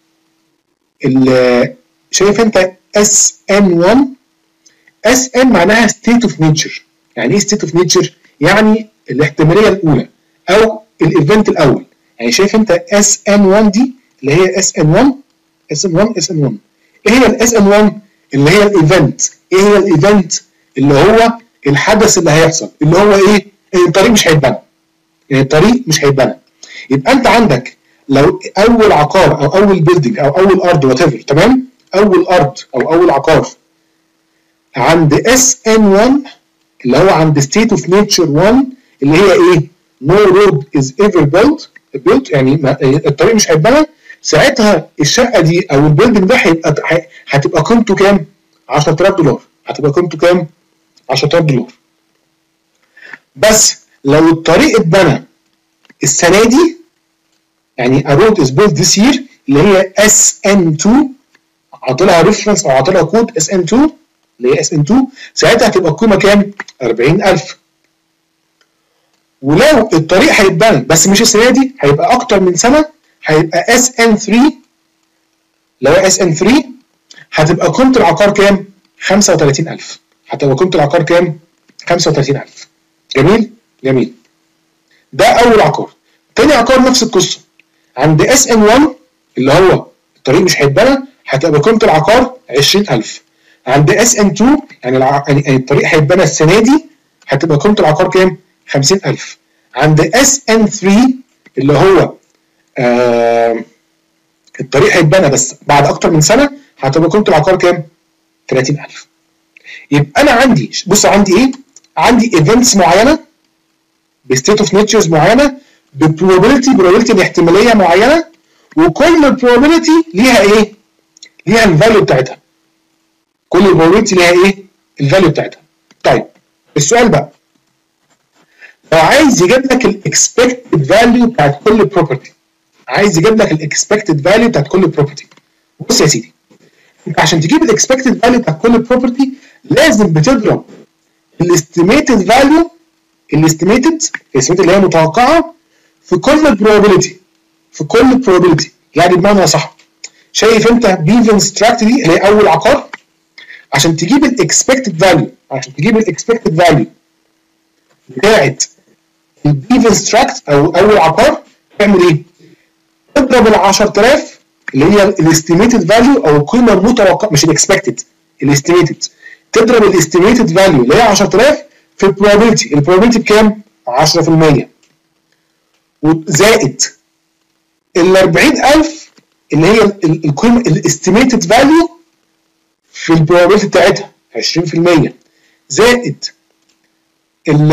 شايف انت اس ان واحد، اس ان معناها ستيت اوف نيتشر. يعني ايه ستيت اوف نيتشر؟ يعني الاحتماليه الاولى او الايفنت الاول. يعني شايف انت اس ان واحد دي اللي هي اس ان واحد اس ان واحد اس ان واحد، ايه هي الاس ان واحد؟ اللي هي الايفنت. ايه هي الايفنت؟ اللي هو الحدث اللي هيحصل، اللي هو ايه؟ الطريق مش هيتبنى، يعني الطريق مش هيتبنى. يبقى انت عندك لو اول عقار او اول بيلدينج او اول ارض وات ايفر، تمام؟ اول ارض او اول عقار عند اس ان واحد اللي هو عند ستيت اوف نيتشر واحد اللي هي ايه؟ نو رود از ايفر بيلت بيلت، يعني الطريق مش هيتبنى. ساعتها الشقه دي او البيلدينج ده هيبقى هتبقى قيمته كام؟ عشرة آلاف دولار. هتبقى قيمته كام؟ عشرة آلاف دولار. بس لو الطريق اتبنى السنه دي، يعني a road is built this year اللي هي اس ان اتنين، عاطلها ريفرنس او عاطلها كود اس ان اتنين اللي هي اس ان اتنين، ساعتها هتبقى القيمه كام؟ أربعين ألف. ولو الطريق هيتبنى بس مش السنه دي، هيبقى اكتر من سنه، هيبقى اس ان تلاتة. لو اس ان تلاتة هتبقى قيمه العقار كام؟ خمسة وتلاتين ألف. هتبقى قيمه العقار كام؟ خمسة وتلاتين ألف. جميل؟ جميل. ده اول عقار. تاني عقار نفس القصه، عند اس ان واحد اللي هو الطريق مش هيتبنى هتبقى قيمه العقار عشرين ألف. عند اس ان اتنين يعني الع... يعني الطريق هيتبنى السنه دي، هتبقى قيمه العقار كام؟ خمسين ألف. عند اس ان تلاتة اللي هو آه الطريق هيتبنى بس بعد اكتر من سنه، هتبقى قيمه العقار كام؟ تلاتين ألف. يبقى انا عندي بص عندي ايه؟ عندي ايفنتس معينه بستيت اوف نيتشرز معينه ببروبابيلتي بروبابيلتي باحتماليه معينه، وكل بروبابيلتي ليها ايه؟ ليها الفاليو بتاعتها. كل بروبابيلتي ليها ايه؟ الفاليو بتاعتها. طيب السؤال بقى، هو عايز يجيب لك الاكسبكتد فاليو بتاعت كل بروبرتي، عايز يجيب لك الاكسبكتد فاليو بتاعت كل بروبرتي. بص يا سيدي، انت عشان تجيب الاكسبكتد فاليو بتاعت كل بروبرتي لازم بتضرب الاستيميتد فاليو، الاستيميتد الاستيميتد اللي هي متوقعه في كل probability، في كل probability. يعني بمعنى صح، شايف انت بيفنز تراكت دي اللي هي اول عقار، عشان تجيب الاكسبكتد فاليو، عشان تجيب الاكسبكتد فاليو بتاعت البيفنز تراكت او اول عقار تعمل ايه؟ تضرب ال عشرة آلاف اللي هي الاستيميتد فاليو او القيمه المتوقعه، مش الاكسبكتد، الاستيميتد. تضرب الاستيميتد فاليو اللي هي عشرة آلاف في البروبابيلتي، البروبابيلتي بكام؟ عشرة في المية، وزائد ال أربعين ألف اللي هي القيمه الاستيميتد فاليو في البروبابيلتي بتاعتها عشرين في المية، زائد ال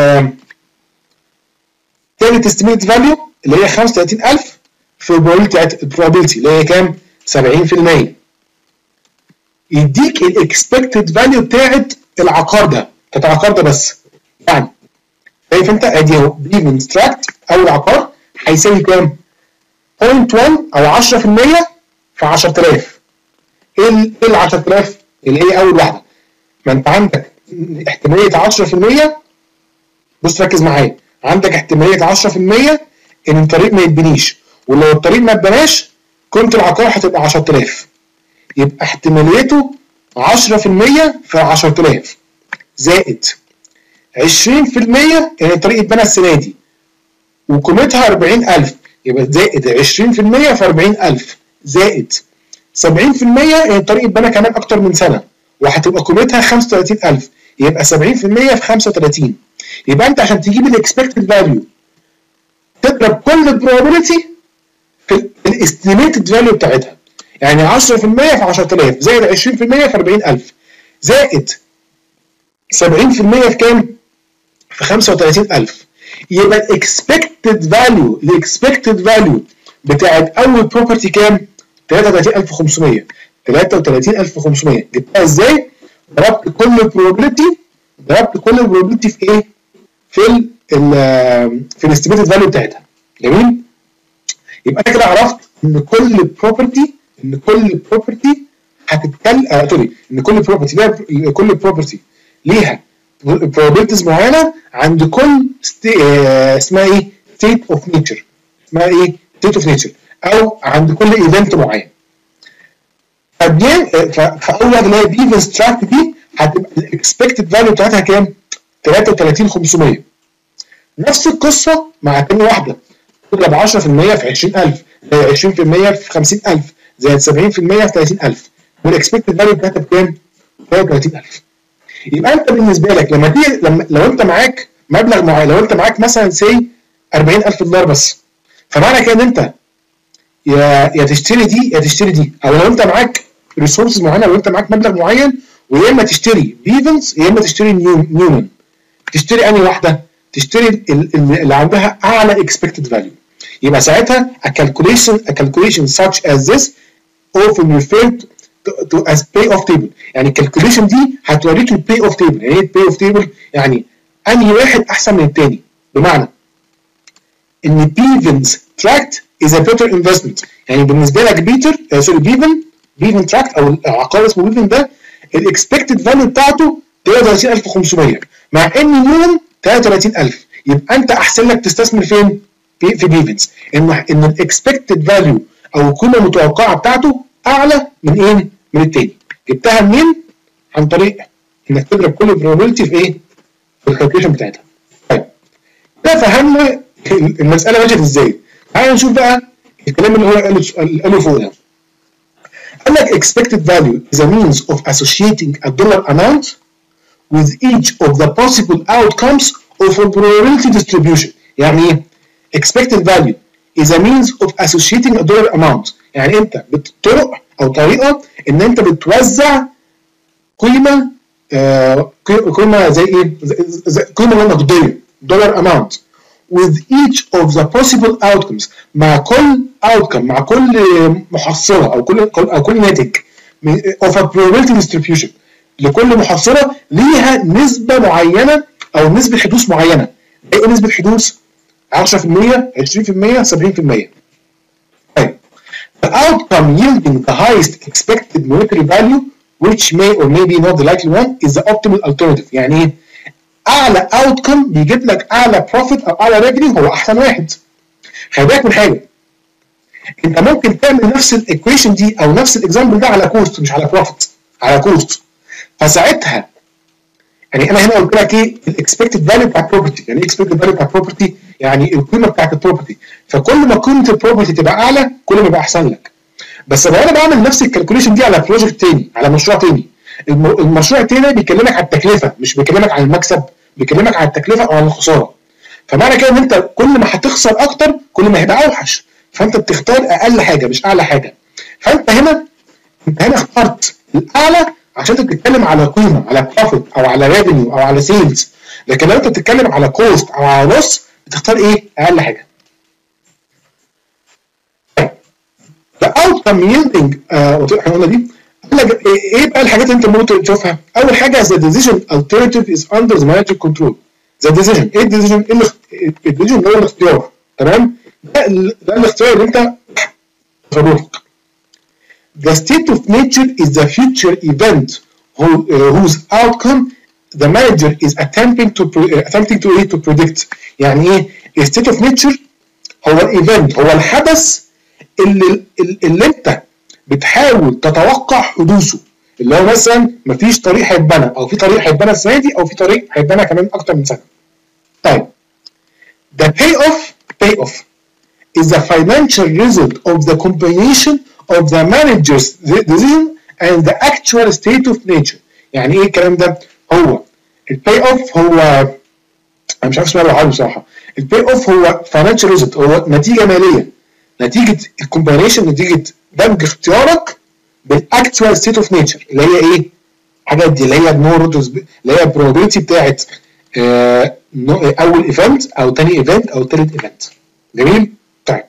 تالت استيميتد فاليو اللي هي خمسة وتلاتين ألف في البروبابيلتي اللي هي كام؟ سبعين في المية. يديك الاكسبكتد فاليو بتاعت العقار ده، بتاعت العقار ده بس. يعني شايف انت ادي اهو بيفنز تراكت او العقار هيساوي كام؟ صفر فاصلة واحد او عشرة في المية في عشرة آلاف. ايه ال عشرة آلاف اللي هي اول واحده؟ ما انت عندك احتماليه عشرة في المية. بص ركز معايا، عندك احتماليه عشرة في المية ان الطريق ما يتبنيش، ولو الطريق ما اتبناش قيمه العقار هتبقى عشرة آلاف. يبقى احتماليته عشرة في المية في عشرة آلاف، زائد عشرين في المية ان الطريق اتبنى السنه دي وقيمتها أربعين ألف، يبقى زائد عشرين في المية في أربعين ألف، زائد سبعين في المية ان الطريق اتبنى كمان اكتر من سنه وهتبقى قيمتها خمسة وتلاتين ألف، يبقى سبعين في المية في خمسة وتلاتين. يبقى انت عشان تجيب الاكسبكتد فاليو تضرب كل probability في الاستيميتد فاليو بتاعتها. يعني عشرة في المية في عشرة آلاف، زائد عشرين في المية في أربعين ألف، زائد سبعين في المية في كام؟ في خمسة وتلاتين ألف. يبقى الاكسبكتد فاليو، الاكسبكتد فاليو بتاعت اول بروبرتي كام؟ تلاتة وتلاتين ألف وخمسمية. تلاتة وتلاتين ألف وخمسمية جبتها ازاي؟ ضربت كل probability، ضربت كل probability في ايه؟ في ال في الاستيميتد فاليو بتاعتها. جميل؟ يبقى انا كده عرفت ان كل بروبرتي ان كل بروبرتي هتتكلم آه سوري ان كل بروبرتي ليها كل بروبرتي ليها probabilities معينه عند كل ستي... آه اسمها ايه؟ state of nature. اسمها ايه؟ state of nature او عند كل ايفنت معين. فاول واحده اللي هي بيفنز تراكت دي هتبقى الاكسبكتد فاليو بتاعتها كام؟ تلاتة وتلاتين ألف وخمسمية. نفس القصه مع تاني واحده، تضرب عشرة في المية في عشرين ألف، زائد عشرين في المية في خمسين ألف، زائد سبعين في المية في تلاتين ألف، والاكسبكتد فاليو بتاعتها بكام؟ تلاتة وتلاتين ألف. يبقى انت بالنسبه لك لما تيجي لما لو انت معاك مبلغ معين، لو انت معاك مثلا سي أربعين ألف دولار بس، فمعنى كده ان انت يا يا تشتري دي يا تشتري دي، او لو انت معاك ريسورسز معينه، لو انت معاك مبلغ معين، ويا اما تشتري بيفنز يا اما تشتري نيومان. تشتري انهي واحده؟ تشتري اللي عندها اعلى اكسبكتد فاليو. يبقى ساعتها a calculation a calculation such as this often referred to, to as payoff table. يعني الكالكوليشن دي هتوريك الباي اوف تيبل. يعني ايه الباي اوف تيبل؟ يعني انهي واحد احسن من الثاني. بمعنى ان بيفنز تراكت is a better investment. يعني بالنسبه لك بيتر آه سوري بيفن بيفن تراكت او العقار اسمه بيفن ده الاكسبكتد فاليو بتاعته تلاتة وتلاتين ألف وخمسمية، مع ان نيومان تلاتة وتلاتين ألف. يبقى انت احسن لك تستثمر فين؟ في في بيفنز. ان ان الاكسبكتد فاليو او القيمه المتوقعه بتاعته اعلى من ايه؟ من الثاني. جبتها منين؟ عن طريق انك تضرب كل probability في ايه؟ في الكالكوليشن بتاعتها. طيب ده فهمنا المساله ماشيه ازاي. تعالى نشوف بقى الكلام اللي هو قاله فوق ده. قال لك expected value is a means of associating a dollar amount with each of the possible outcomes of a probability distribution. يعني ايه؟ expected value is a means of associating a dollar amount. يعني انت بطرق او طريقه ان انت بتوزع قيمه آه قيمه زي ايه؟ زي قيمه نقديه دولار اماونت with each of the possible outcomes، مع كل outcome، مع كل محصله او كل او كل ناتج of a probability distribution. لكل محصله ليها نسبه معينه او نسبه حدوث معينه. ايه نسبه حدوث؟ عشرة في المية، عشرين في المية، سبعين في المية. طيب the outcome yielding the highest expected monetary value which may or may be not the likely one is the optimal alternative. يعني ايه؟ اعلى outcome بيجيب لك اعلى profit او اعلى revenue هو احسن واحد. خلي بالك من حاجه، انت ممكن تعمل نفس الايكويشن دي او نفس الاكزامبل ده على كوست مش على بروفيت، على كوست. فساعتها يعني انا هنا قلت لك ايه الاكسبكتد فاليو بتاع البروبرتي، يعني ايه اكسبكتد فاليو بتاع البروبرتي؟ يعني القيمه بتاعت البروبرتي، فكل ما قيمه البروبرتي تبقى اعلى كل ما يبقى احسن لك. بس لو انا بعمل نفس الكالكوليشن دي على بروجكت تاني، على مشروع تاني، المشروع التاني بيكلمك على التكلفه مش بيكلمك عن المكسب، بيكلمك على التكلفه او عن الخساره. فمعنى كده ان انت كل ما هتخسر اكتر كل ما هيبقى اوحش، فانت بتختار اقل حاجه مش اعلى حاجه. فانت هنا انت هنا اخترت الاعلى عشان انت بتتكلم على قيمه، على بروفيت او على ريفينيو او على سيلز. لكن لو انت بتتكلم على كوست او على نص بتختار ايه؟ اقل حاجه. The outcome yielding آه احنا قلنا دي، قال لك ايه بقى الحاجات اللي انت ممكن تشوفها؟ اول حاجه the decision alternative is under the manager control. the decision ايه الديسيجن؟ ايه الديسيجن اللي هو الاختيار، تمام؟ ده, ده الاختيار اللي انت تصرفك. The state of nature is the future event who, uh, whose outcome the manager is attempting to uh, attempting to, to predict. يعني ايه؟ state of nature هو الايفنت، هو الحدث اللي اللي انت بتحاول تتوقع حدوثه، اللي هو مثلا مفيش طريق هيتبنى او في طريق هيتبنى السنه دي او في طريق هيتبنى كمان اكتر من سنه. طيب the payoff payoff is the financial result of the combination of the manager's decision and the actual state of nature. يعني ايه الكلام ده؟ هو الباي اوف هو انا مش عارف اسمها بالعربي بصراحه. الباي اوف هو financial result، هو نتيجه ماليه، نتيجه الكومباينيشن، نتيجه دمج اختيارك بالاكتوال ستيت اوف نيتشر اللي هي ايه؟ الحاجات دي اللي هي النورودز اللي هي البروبابيلتي بتاعت آه اول ايفنت او ثاني ايفنت او ثالث ايفنت. جميل؟ طيب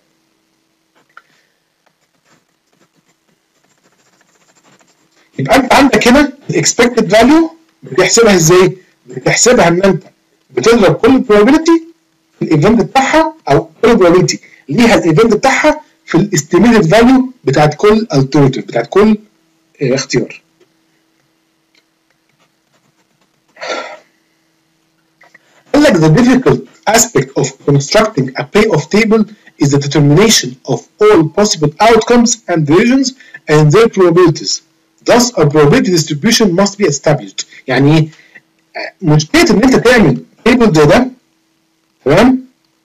يبقى انت عندك هنا الاكسبكتد فاليو بتحسبها ازاي؟ بتحسبها ان انت بتضرب كل probability في الايفنت بتاعها او كل probability ليها الايفنت بتاعها في الاستيميتد فاليو بتاعت كل alternative، بتاعت كل اه اختيار. قال لك the difficult aspect of constructing a payoff table is the determination of all possible outcomes and regions and their probabilities. Thus a probability distribution must be established. يعني ايه؟ مشكله ان انت تعمل تيبل زي ده، تمام؟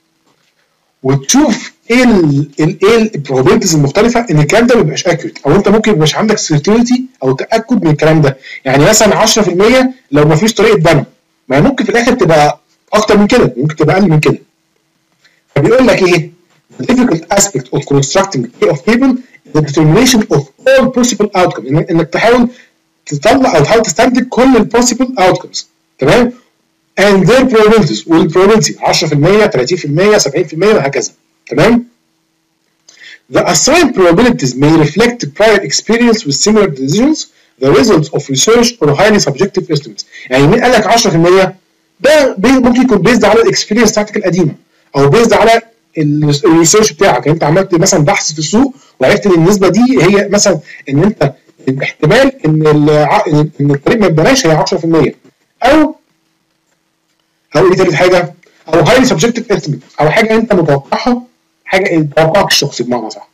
وتشوف ايه ال ايه البروبابيلتيز المختلفه، ان الكلام ده ما بيبقاش اكيوريت، او انت ممكن ما يبقاش عندك سيرتينتي او تاكد من الكلام ده. يعني مثلا عشرة في المية لو ما فيش طريقه بنى، ما ممكن في الاخر تبقى اكتر من كده، ممكن تبقى اقل من كده. فبيقول لك ايه؟ The difficult aspect of constructing a payoff table is the determination of all possible outcomes. إن انك تحاول تطلع او تحاول تستنتج كل ال possible outcomes، تمام؟ and their probabilities، والprobability عشرة في المية، ثلاثين في المية، سبعين في المية وهكذا، تمام؟ The assigned probabilities may reflect prior experience with similar decisions, the results of research or highly subjective estimates. يعني مين قال لك عشرة في المية؟ ده ممكن يكون بيزد على الاكسبيرينس بتاعتك القديمه، او بيزد على الريسيرش بتاعك. انت عملت مثلا بحث في السوق وعرفت ان النسبه دي هي مثلا ان انت الاحتمال ان ان الطريق ما يتبناش هي عشرة في المية، او او ايه تالت حاجه؟ او هايلي سبجكتيف استيميت، او حاجه انت متوقعها، حاجه توقعك الشخصي بمعنى صح.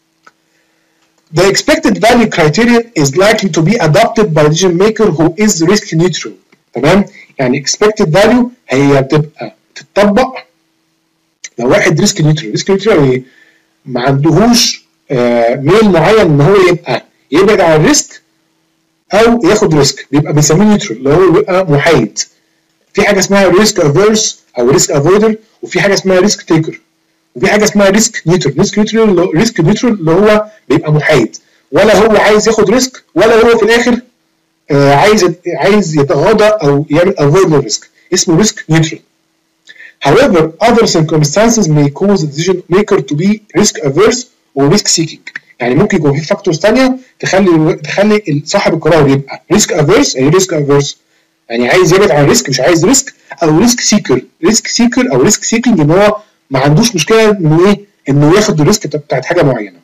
The expected value criterion is likely to be adopted by the decision maker who is risk neutral. تمام؟ يعني expected value هي بتبقى تتطبق لو واحد ريسك نيوترال. ريسك نيوترال ايه؟ ما عندهوش آه ميل معين ان هو يبقى يبعد عن الريسك او ياخد ريسك، بيبقى بنسميه نيوترال اللي هو بيبقى محايد. في حاجه اسمها ريسك افيرس او ريسك افويدر، وفي حاجه اسمها ريسك تيكر، وفي حاجه اسمها ريسك نيوترال. ريسك نيوترال ريسك نيوترال اللي هو بيبقى محايد، ولا هو عايز ياخد ريسك ولا هو في الاخر آه عايز عايز يتغاضى او يعمل افويد للريسك، اسمه ريسك نيوترال. However, other circumstances may cause the decision maker to be risk averse or risk seeking. يعني ممكن يكون في فاكتورز ثانيه تخلي تخلي صاحب القرار يبقى risk averse. يعني risk averse يعني عايز يبعد عن الريسك، مش عايز ريسك، او ريسك سيكر. ريسك سيكر او ريسك سيكينج ان هو ما عندوش مشكله انه ايه؟ انه ياخد الريسك بتاعت حاجه معينه.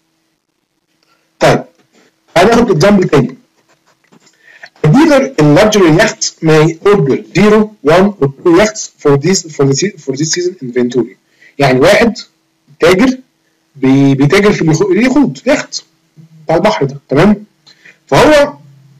طيب هناخد اكزامبل تاني. A dealer in luxury yachts may order zero, one, or two yachts for this for the for this season inventory. يعني واحد تاجر بي بيتاجر في اليخوت، يخت بتاع البحر ده، تمام؟ فهو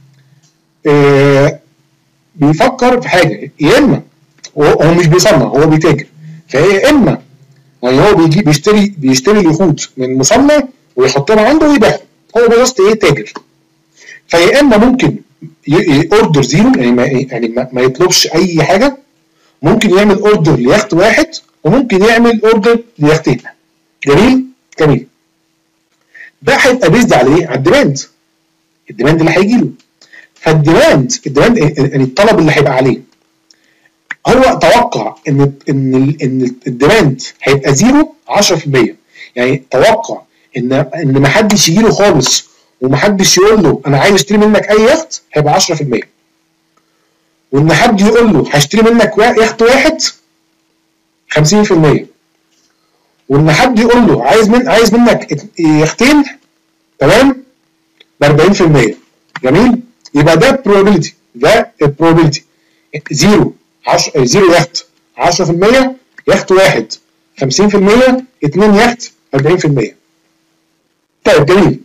آه بيفكر في حاجه، يا اما هو مش بيصنع، هو بيتاجر، فهي اما يعني هو بيجي بيشتري بيشتري اليخوت من مصنع ويحطها عنده ويبيعها، هو بس ايه؟ تاجر. فيا اما ممكن اوردر زيرو، يعني ما يعني ما يطلبش اي حاجه، ممكن يعمل اوردر ليخت واحد، وممكن يعمل اوردر ليختين. جميل؟ جميل. ده هيبقى بيزد على ايه؟ على الديماند. الديماند اللي هيجي له. فالديماند الديماند يعني الطلب اللي هيبقى عليه. هو توقع ان ان ان الديماند هيبقى زيرو عشرة في المية، يعني توقع ان ان ما حدش يجي له خالص ومحدش يقول له انا عايز اشتري منك اي يخت، هيبقى عشرة في المية. وان حد يقول له هشتري منك يخت واحد خمسين في المية. وان حد يقول له عايز من عايز منك يختين، تمام، ب أربعين في المية. جميل؟ يبقى ده probability، ده probability. زيرو عشرة زيرو يخت عشرة في المية، يخت واحد خمسين في المية، اتنين يخت أربعين في المية. طيب جميل.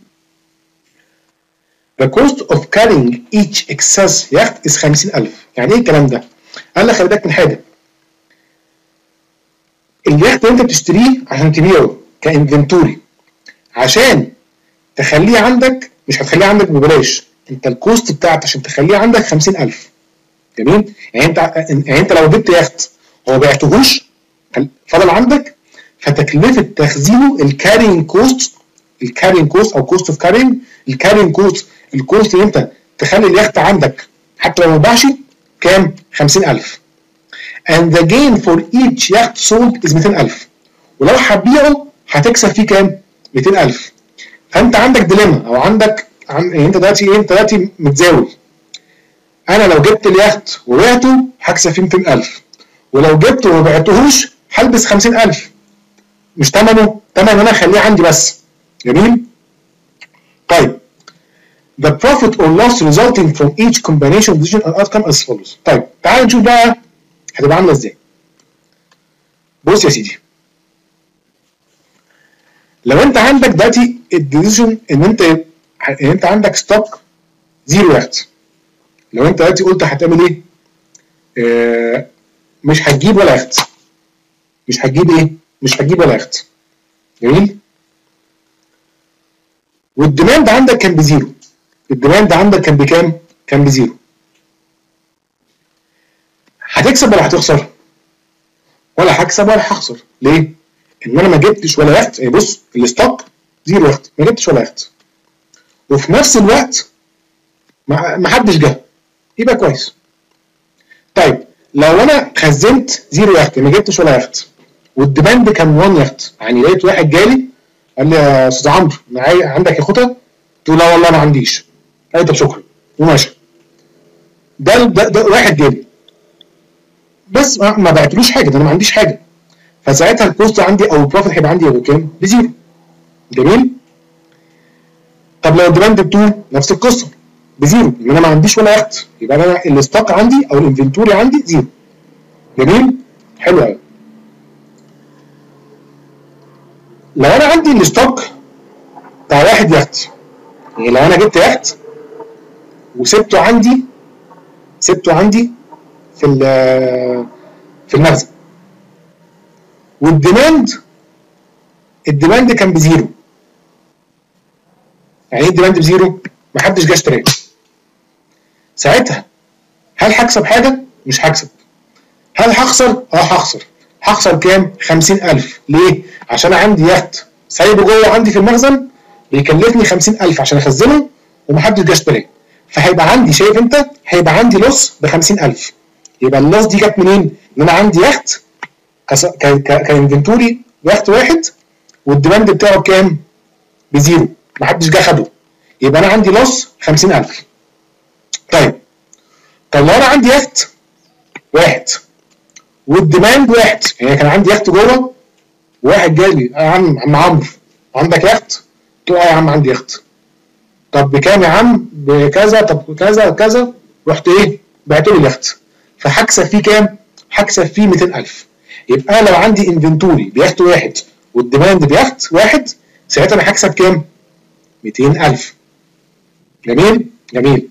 The cost of carrying each excess yacht is خمسين ألف. يعني ايه الكلام ده؟ قال لك خلي بالك من حاجه. اليخت اللي انت بتشتريه عشان تبيعه كانفنتوري، عشان تخليه عندك، مش هتخليه عندك ببلاش، انت الكوست بتاعك عشان تخليه عندك خمسين ألف. جميل؟ يعني انت يعني انت لو جبت يخت وما بعتهوش فضل عندك، فتكلفه تخزينه الكارينج كوست، الكارينج كوست او كوست اوف كارينج، الكارينج كوست، الكوست اللي انت تخلي اليخت عندك حتى لو ما باعش كام؟ خمسين ألف. and the gain for each yacht sold is مئتين ألف. ولو هتبيعه هتكسب فيه كام؟ مئتين ألف. فانت عندك ديليما، او عندك عن... يعني انت دلوقتي ايه؟ انت دلوقتي متزاول. انا لو جبت اليخت وبعته هكسب فيه مئتين ألف، ولو جبته وما بعتهوش هلبس خمسين ألف. مش ثمنه، ثمن انا اخليه عندي بس. جميل؟ طيب the profit or loss resulting from each combination of decision and outcome as follows. طيب تعال نشوف بقى هتبقى عامله ازاي. بص يا سيدي، لو انت عندك دلوقتي الديسيجن ان انت ان انت عندك ستوك زيرو يخت، لو انت دلوقتي قلت هتعمل ايه؟ اه مش هتجيب ولا يخت، مش هتجيب ايه؟ مش هتجيب ولا يخت. جميل؟ والديماند عندك كان بزيرو. الديماند عندك كان بكام؟ كان بزيرو. هتكسب ولا هتخسر؟ ولا هكسب ولا هخسر. ليه؟ ان انا ما جبتش ولا يخت. يعني بص، الستوك زيرو يخت، ما جبتش ولا يخت، وفي نفس الوقت ما حدش جه، يبقى كويس. طيب لو انا خزنت زيرو يخت، ما جبتش ولا يخت، والديماند كان واحد يخت، يعني لقيت واحد جالي قال لي يا استاذ عمرو عندك يخوته؟ قلت له لا والله ما عنديش. قال لي طب شكرا وماشي. ده, ده, ده واحد جالي بس ما بعتلوش حاجه، ده انا ما عنديش حاجه، فساعتها الكوست عندي او البروفيت هيبقى عندي بكام؟ بزيرو. جميل؟ طب لو الديماند اتنين نفس القصه بزيرو، ان انا ما عنديش ولا يخت، يبقى انا الستوك عندي او الانفنتوري عندي زيرو. جميل؟ حلو قوي. لو انا عندي الستوك بتاع واحد يخت، يعني لو انا جبت يخت وسبته عندي سبته عندي في في المخزن، والديماند الديماند كان بزيرو. يعني ايه الديماند بزيرو؟ ما حدش جه اشتراه. ساعتها هل هكسب حاجه؟ مش هكسب. هل هخسر؟ اه هخسر. هخسر كام؟ خمسين ألف. ليه؟ عشان عندي يخت سايبه جوه عندي في المخزن بيكلفني خمسين ألف عشان اخزنه ومحدش جه اشتراه. فهيبقى عندي، شايف انت؟ هيبقى عندي لوس ب خمسين ألف. يبقى اللوس دي جت منين؟ ان انا عندي يخت كانفنتوري يخت واحد والديماند بتاعه بكام؟ بزيرو، محدش جه خده. يبقى انا عندي لوس خمسين ألف. طيب طب لو انا عندي يخت واحد والديماند واحد، يعني كان عندي يخت جوه وواحد جالي يا عم عم عمرو عندك يخت؟ قلت له اه يا عم عندي يخت. طب بكام يا عم؟ بكذا. طب كذا كذا. رحت ايه؟ بعت له اليخت. فهكسب فيه كام؟ هكسب فيه مئتين ألف. يبقى انا لو عندي انفنتوري بيخت واحد والديماند بيخت واحد، ساعتها انا هكسب كام؟ مئتين ألف. جميل؟ جميل.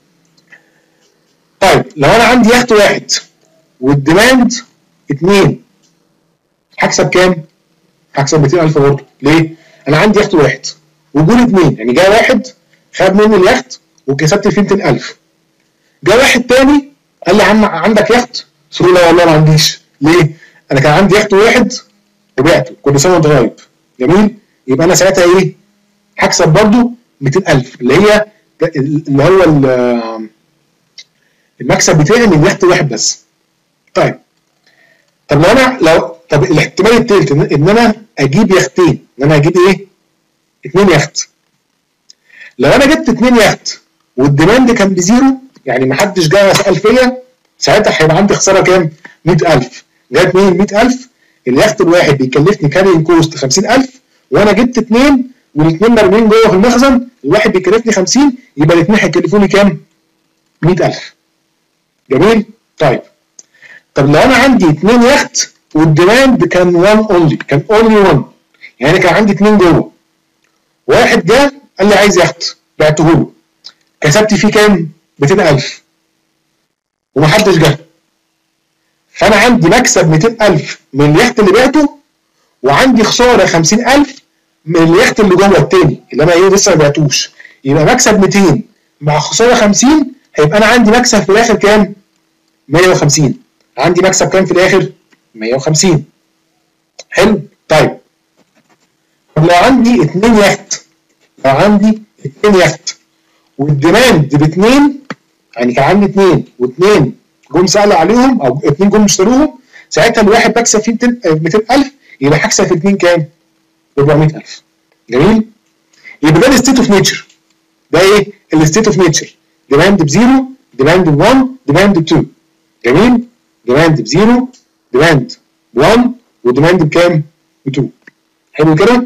طيب لو انا عندي يخت واحد والديماند اتنين، هكسب كام؟ هكسب مئتين ألف برضه. ليه؟ انا عندي يخت واحد وجول اتنين، يعني جاء واحد خد مني اليخت وكسبت فيه مئتين ألف. جاء واحد تاني قال لي يا عم عندك يخت؟ قلت له لا والله ما عنديش. ليه؟ انا كان عندي يخت واحد وبعته، كل سنه وانت طيب. جميل؟ يبقى انا ساعتها ايه؟ هكسب برضه مئتين ألف، اللي هي اللي هو المكسب بتاعي من يخت واحد بس. طيب طب لو انا لو طب الاحتمال الثالث ان, ان انا اجيب يختين، ان انا اجيب ايه؟ اثنين يخت. لو انا جبت اثنين يخت والديماند كان بزيرو، يعني ما حدش جه سال فيا، ساعتها هيبقى عندي خساره كام؟ مئة ألف. جت منين مئة ألف؟ اليخت الواحد بيكلفني كارينج كوست خمسين ألف، وانا جبت اثنين والاثنين مرميين جوه في المخزن، الواحد بيكلفني خمسين، يبقى الاثنين هيكلفوني كام؟ مئة ألف. جميل؟ طيب طب لو انا عندي اثنين يخت والديماند كان واحد اونلي، كان اونلي واحد، يعني كان عندي اثنين جوه، واحد جه قال لي عايز يخت، بعته له، كسبت فيه كام؟ مئتين ألف، ومحدش جه. فانا عندي مكسب مئتين ألف من اليخت اللي بعته، وعندي خساره خمسين ألف من اليخت اللي جوه التاني اللي انا ايه لسه ما بعتوش. يبقى مكسب مئتين مع خساره خمسين، هيبقى انا عندي مكسب في الاخر كام؟ مئة وخمسين. عندي مكسب كام في الاخر؟ مئة وخمسين. حلو؟ طيب طب لو عندي اتنين يخت، لو عندي اتنين يخت والديماند باتنين، يعني كان عندي اتنين واتنين جم سألوا عليهم او اتنين جم اشتروهم، ساعتها الواحد بكسب فيه مئتين ألف، يبقى هكسب في اتنين كام؟ أربعمئة ألف. جميل؟ يبقى ده الستيت اوف نيتشر. ده ايه؟ الستيت اوف نيتشر. ديماند بزيرو، ديماند بواحد، ديماند باتنين. جميل؟ ديماند بزيرو، ديماند بواحد، وديماند بكام؟ باتنين. حلو كده؟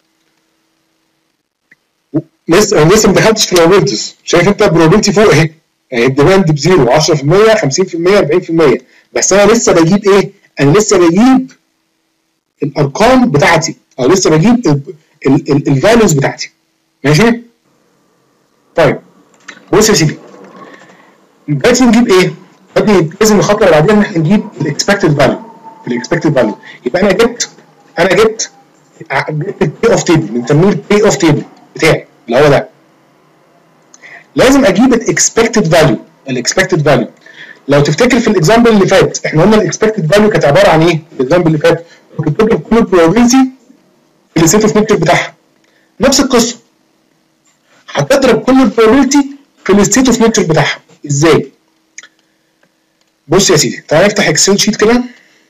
لسه انا لسه ما دخلتش في البروبابيلتيز. شايف انت البروبابيلتي فوق اهي، يعني الديماند بزيرو، عشرة في المية، خمسين في المية، أربعين في المية، بس انا لسه بجيب ايه؟ انا لسه بجيب الارقام بتاعتي، او لسه بجيب الفاليوز بتاعتي. ماشي؟ طيب بص يا سيدي، دلوقتي نجيب ايه؟ دلوقتي لازم الخطوه اللي بعدين ان احنا نجيب الاكسبكتد فاليو. الاكسبكتد فاليو يبقى انا جبت انا جبت جبت البي اوف تيبل، بنسميه البي اوف تيبل بتاعي اللي هو ده. لازم اجيب الاكسبكتد فاليو. الاكسبكتد فاليو لو تفتكر في الاكزامبل اللي فات، احنا قلنا الاكسبكتد فاليو كانت عباره عن ايه؟ الاكزامبل اللي فات كنت بتضرب كل البروبابيلتي في الستيت اوف نيتشر بتاعها. نفس القصه، هتضرب كل البروبابيلتي في الستيت اوف نيتشر بتاعها. ازاي؟ بص يا سيدي، تعالى نفتح اكسل شيت كده.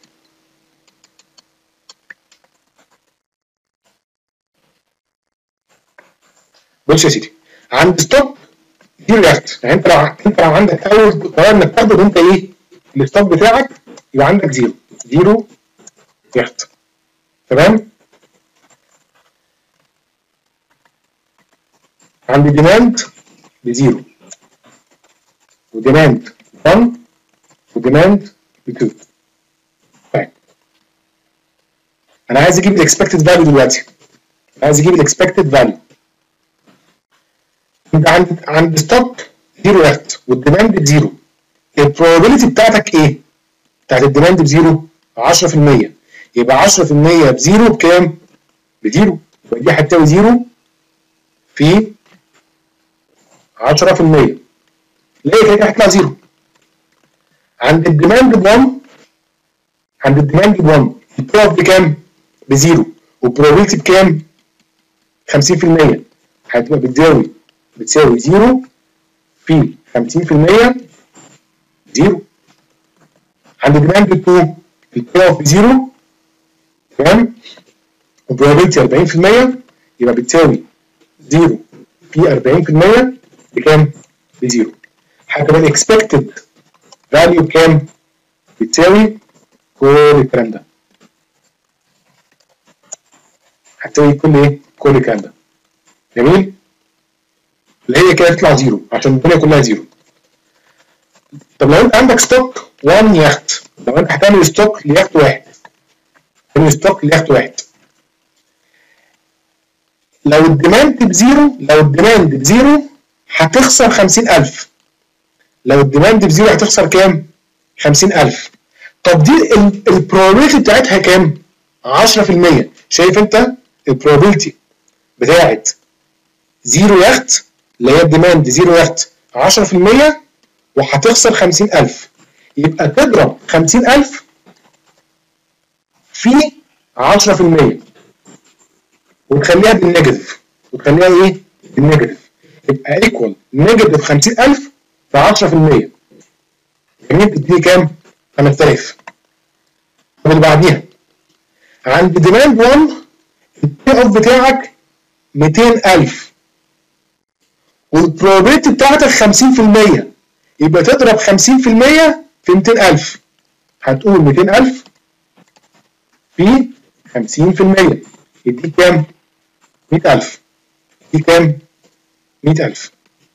بص يا سيدي، عند ستوك دي يخت، يعني انت لو انت لو عندك اول قرار انك تاخده انت ايه؟ الستوك بتاعك يبقى عندك زيرو، زيرو يخت. تمام؟ عندي ديماند بزيرو، وديماند واحد، وديماند اتنين. طيب انا عايز اجيب الاكسبكتد فاليو دلوقتي. عايز اجيب الاكسبكتد فاليو. انت عند عند ستوك زيرو يخت والديماند بزيرو، البروبابيلتي بتاعتك ايه؟ بتاعت الديماند بزيرو عشرة في المية، يبقى عشرة في المية بزيرو بكام؟ بزيرو، يبقى دي هتساوي زيرو في عشرة في المية، ليه كده هتطلع زيرو. عند الديماند ب واحد، عند الديماند ب واحد البروب بكام؟ بزيرو، والبروبابيلتي بكام؟ خمسين في المية، هتبقى بتساوي بتساوي زيرو في خمسين في المية زيرو. عند ديماند اتنين البروب بزيرو، تمام؟ وبروبابيلتي أربعين في المية، يبقى بتساوي زيرو في أربعين في المية بكام؟ بزيرو. هتبقى الاكسبكتد فاليو كام؟ بتساوي كل الكلام ده. هتساوي كل ايه؟ كل الكلام ده. جميل؟ اللي هي كده تطلع زيرو عشان الدنيا كلها زيرو. طب لو انت عندك ستوك واحد يخت، لو انت هتعمل ستوك ليخت واحد، تعمل ستوك ليخت واحد، لو الديماند بزيرو، لو الديماند بزيرو هتخسر خمسين ألف. لو الديماند بزيرو هتخسر كام؟ خمسين ألف. طب دي البروبابيلتي بتاعتها كام؟ عشرة في المية. شايف انت البروبابيلتي بتاعت زيرو يخت اللي هي الديماند زيرو يخت عشرة في المية وهتخسر خمسين ألف. يبقى تضرب خمسين ألف في عشرة في المية وتخليها بالنيجاتيف، وتخليها ايه؟ بالنيجاتيف. يبقى ايكوال نيجاتيف خمسين ألف في عشرة في المية. جميل؟ تديني كام؟ خمسة آلاف. طب اللي بعديها عند ديماند واحد البي اوف بتاعك مئتين ألف والبروبابيلتي بتاعتك خمسين في المية. يبقى تضرب خمسين في المية في مئتين ألف. هتقول مئتين ألف في خمسين في المية يديك كام؟ مئة ألف. يديك كام؟ مئة ألف.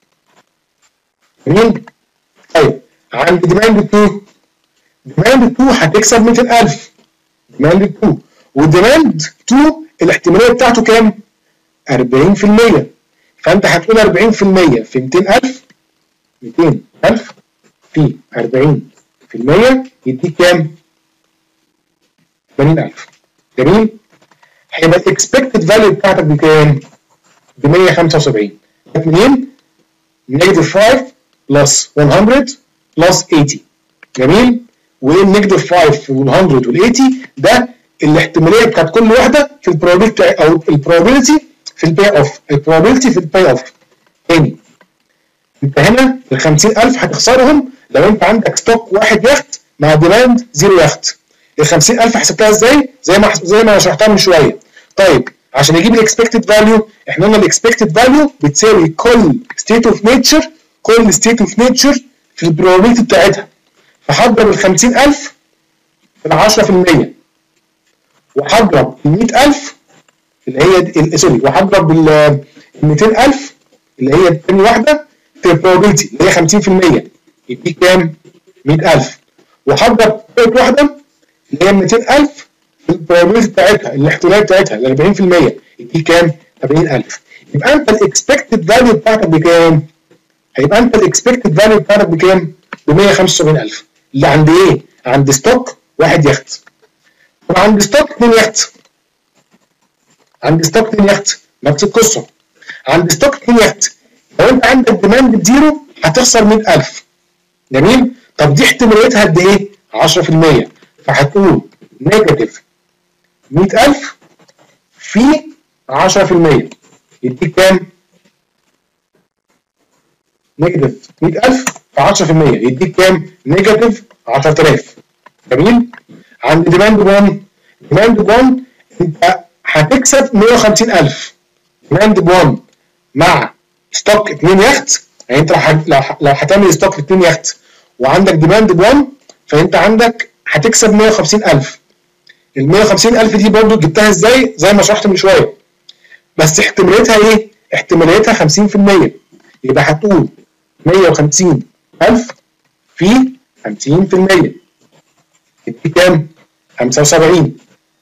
جميل؟ طيب عند ديماند اتنين، ديماند اتنين هتكسب مئتين ألف. ديماند اتنين وديماند اتنين الاحتماليه بتاعته كام؟ أربعين في المية. فانت هتقول أربعين في المية في مئتين ألف، مئتين ألف في أربعين في المية يديك كام؟ ثمانين ألف. جميل؟ هيبقى الاكسبكتد فاليو بتاعتك بكام؟ ب مية وخمسة وسبعين. منين؟ نيجاتيف خمسة بلس مية بلس ثمانين. جميل؟ وايه النيجاتيف خمسة وال100 وال80؟ ده الاحتماليه بتاعت كل واحده في البروبابيلتي او البروبابيلتي في الباي اوف، البروبابيلتي في الباي اوف. تاني انت هنا ال خمسين ألف هتخسرهم لو انت عندك ستوك واحد يخت مع ديماند زيرو يخت. ال خمسين ألف حسبتها ازاي؟ زي ما زي ما شرحتها من شويه. طيب عشان نجيب الاكسبكتد فاليو، احنا قلنا الاكسبكتد فاليو بتساوي كل ستيت اوف نيتشر، كل ستيت اوف نيتشر في البروبابيلتي بتاعتها. فهضرب ال خمسين ألف في ال عشرة في المية وهضرب ال مئة ألف اللي هي سوري وهضرب ال مئتين ألف اللي هي تاني واحده في البروبابيلتي اللي هي خمسين في المية يديك كام؟ مئة ألف. وهضرب ثالث واحده اللي هي مئتين ألف في البروبابيلتي بتاعتها الاحتماليه بتاعتها ال أربعين في المية يديك كام؟ أربعين ألف. يبقى انت الاكسبكتد فاليو بتاعتك بكام؟ هيبقى انت الاكسبكتد فاليو بتاعتك بكام؟ ب مية وخمسة وسبعين ألف اللي عند ايه؟ عند ستوك واحد يخت. طب عند ستوك اتنين يخت، عند ستوك اتنين يخت نفس القصه. عند ستوك اتنين يخت لو انت عندك ديماند بزيرو هتخسر مئة ألف. جميل؟ طب دي احتماليتها قد ايه؟ عشرة في المية. فهتقول نيجاتيف مئة ألف في عشرة في المية يديك كام؟ نيجاتيف مئة ألف في عشرة في المية يديك كام؟ نيجاتيف عشرة آلاف. جميل؟ عند ديماند واحد، ديماند واحد انت هتكسب مية وخمسين ألف. ديماند واحد مع ستوك اتنين يخت، يعني انت لو لو هتعمل ستوك اتنين يخت وعندك ديماند واحد فانت عندك هتكسب مية وخمسين ألف. ال مية وخمسين ألف دي برضو جبتها ازاي؟ زي ما شرحت من شويه. بس احتماليتها ايه؟ احتماليتها خمسين في المية. يبقى هتقول مية وخمسين ألف في خمسين في المية يديك كام؟ خمسة وسبعين.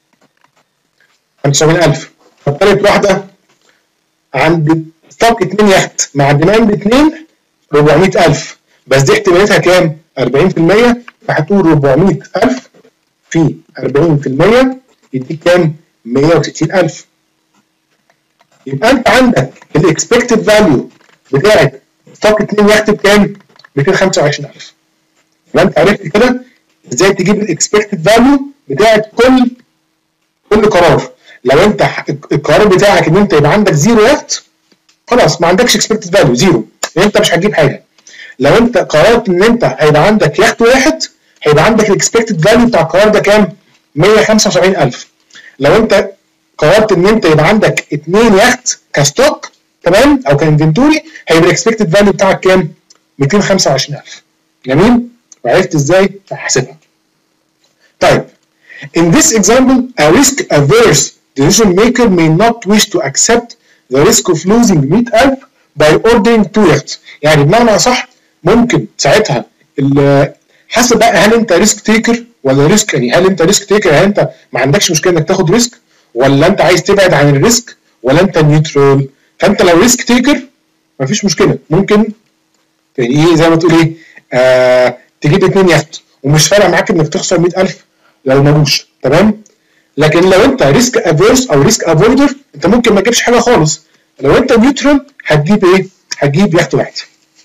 خمسة وسبعين ألف. طب تالت واحدة عند ستوك اتنين يخت مع ديماند اتنين أربعمئة ألف، بس دي احتماليتها كام؟ أربعين في المية. فهتقول أربعمئة ألف في أربعين في المية يديك كام؟ مية وستين ألف. يبقى انت عندك الاكسبكتد فاليو بتاعت ستوك اتنين يخت بكام؟ مئتين وخمسة وعشرين ألف. يبقى انت عرفت كده ازاي تجيب الاكسبكتد فاليو بتاعت كل كل قرار. لو انت القرار بتاعك ان انت يبقى عندك زيرو يخت خلاص ما عندكش اكسبكتد فاليو زيرو، انت مش هتجيب حاجه. لو انت قررت ان انت هيبقى عندك يخت واحد هيبقى عندك الاكسبكتد فاليو بتاع القرار ده كام؟ مية وخمسة وسبعين ألف. لو انت قررت ان انت يبقى عندك اتنين يخت كستوك تمام او كانفنتوري هيبقى الاكسبكتد فاليو بتاعك كام؟ مئتين وخمسة وعشرين ألف. جميل؟ وعرفت ازاي احسبها. طيب in this example a risk averse decision maker may not wish to accept the risk of losing مئة ألف by ordering two yachts. يعني بمعنى اصح ممكن ساعتها حسب بقى هل انت ريسك تيكر ولا ريسك، يعني هل انت ريسك تيكر يعني انت ما عندكش مشكله انك تاخد ريسك، ولا انت عايز تبعد عن الريسك، ولا انت نيوترال. فانت لو ريسك تيكر مفيش مشكله، ممكن يعني ايه زي ما تقول ايه آه تجيب اتنين يخت ومش فارق معاك انك تخسر مئة ألف لو مالوش، تمام. لكن لو انت ريسك افيرس او ريسك افويدر انت ممكن ما تجيبش حاجه خالص. لو انت نيوترال هتجيب ايه؟ هتجيب يخت واحد.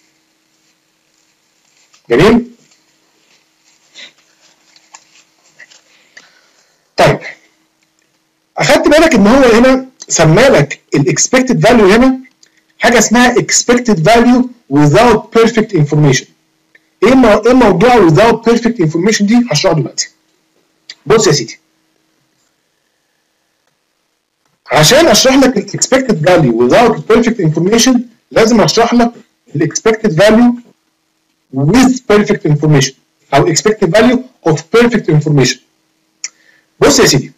جميل؟ طيب اخدت بالك ان هو هنا سمالك الاكسبكتد فاليو هنا حاجه اسمها اكسبكتد فاليو without perfect information. ايه ايه موضوع without perfect information دي؟ هشرحه دلوقتي. بص يا سيدي، عشان اشرح لك الاكسبكتد فاليو without perfect information لازم اشرح لك الاكسبكتد فاليو with perfect information او expected value of perfect information. بص يا سيدي،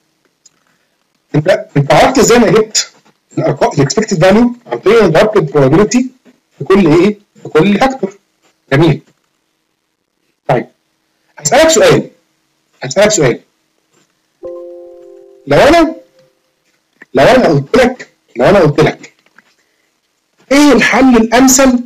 انت انت عرفت ازاي انا جبت الارقام الاكسبكتد فاليو عن طريق ان ضربت البروبابيلتي في كل ايه؟ في كل فاكتور. جميل. طيب هسألك سؤال هسألك سؤال لو انا لو انا قلت لك لو انا قلت لك ايه الحل الامثل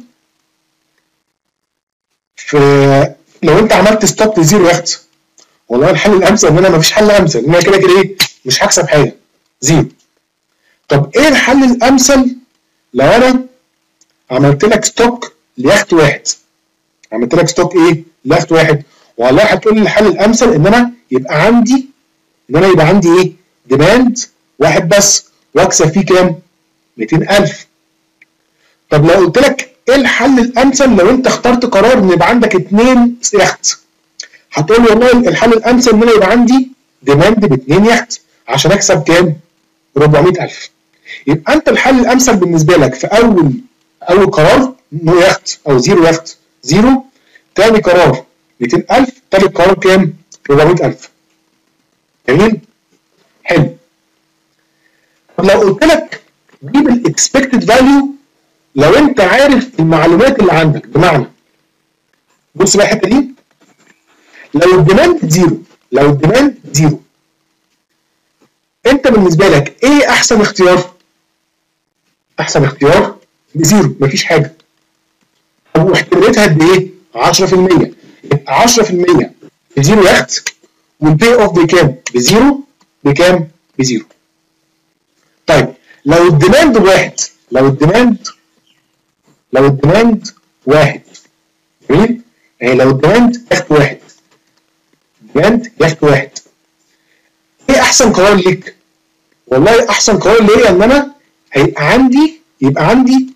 في لو انت عملت ستوب لزيرو يخت؟ والله الحل الامثل ان انا مفيش حل امثل، ان انا كده كده ايه؟ مش هكسب حاجه، زيرو. طب ايه الحل الامثل لو انا عملت لك ستوك ليخت واحد؟ عملت لك ستوك ايه؟ ليخت واحد. والله هتقول لي الحل الامثل ان انا يبقى عندي ان انا يبقى عندي ايه؟ ديماند واحد بس واكسب فيه كام؟ مئتين ألف. طب لو قلت لك ايه الحل الامثل لو انت اخترت قرار ان يبقى عندك اتنين يخت؟ هتقول لي والله الحل الامثل ان انا يبقى عندي ديماند باتنين يخت عشان اكسب كام؟ أربعمئة ألف. يبقى انت الحل الامثل بالنسبه لك في اول اول قرار نو يخت او زيرو يخت زيرو، تاني قرار مئتين ألف، تالت قرار كام؟ أربعمئة ألف. جميل؟ حلو. طب لو قلت لك جيب الاكسبكتد فاليو لو انت عارف المعلومات اللي عندك، بمعنى بص بقى الحته دي، لو الديماند زيرو لو الديماند زيرو انت بالنسبه لك ايه احسن اختيار؟ احسن اختيار بزيرو، مفيش حاجه. طب واحتماليتها قد ايه؟ عشرة في المية. يبقى عشرة في المية بزيرو يخت والبي اوف بكام؟ بزيرو. بكام؟ بزيرو. طيب لو الديماند واحد لو الديماند لو الديماند واحد جميل؟ يعني لو الديماند يخت واحد ديماند يخت واحد ايه احسن قرار ليك؟ والله احسن قرار ليا ان انا هيبقى عندي يبقى عندي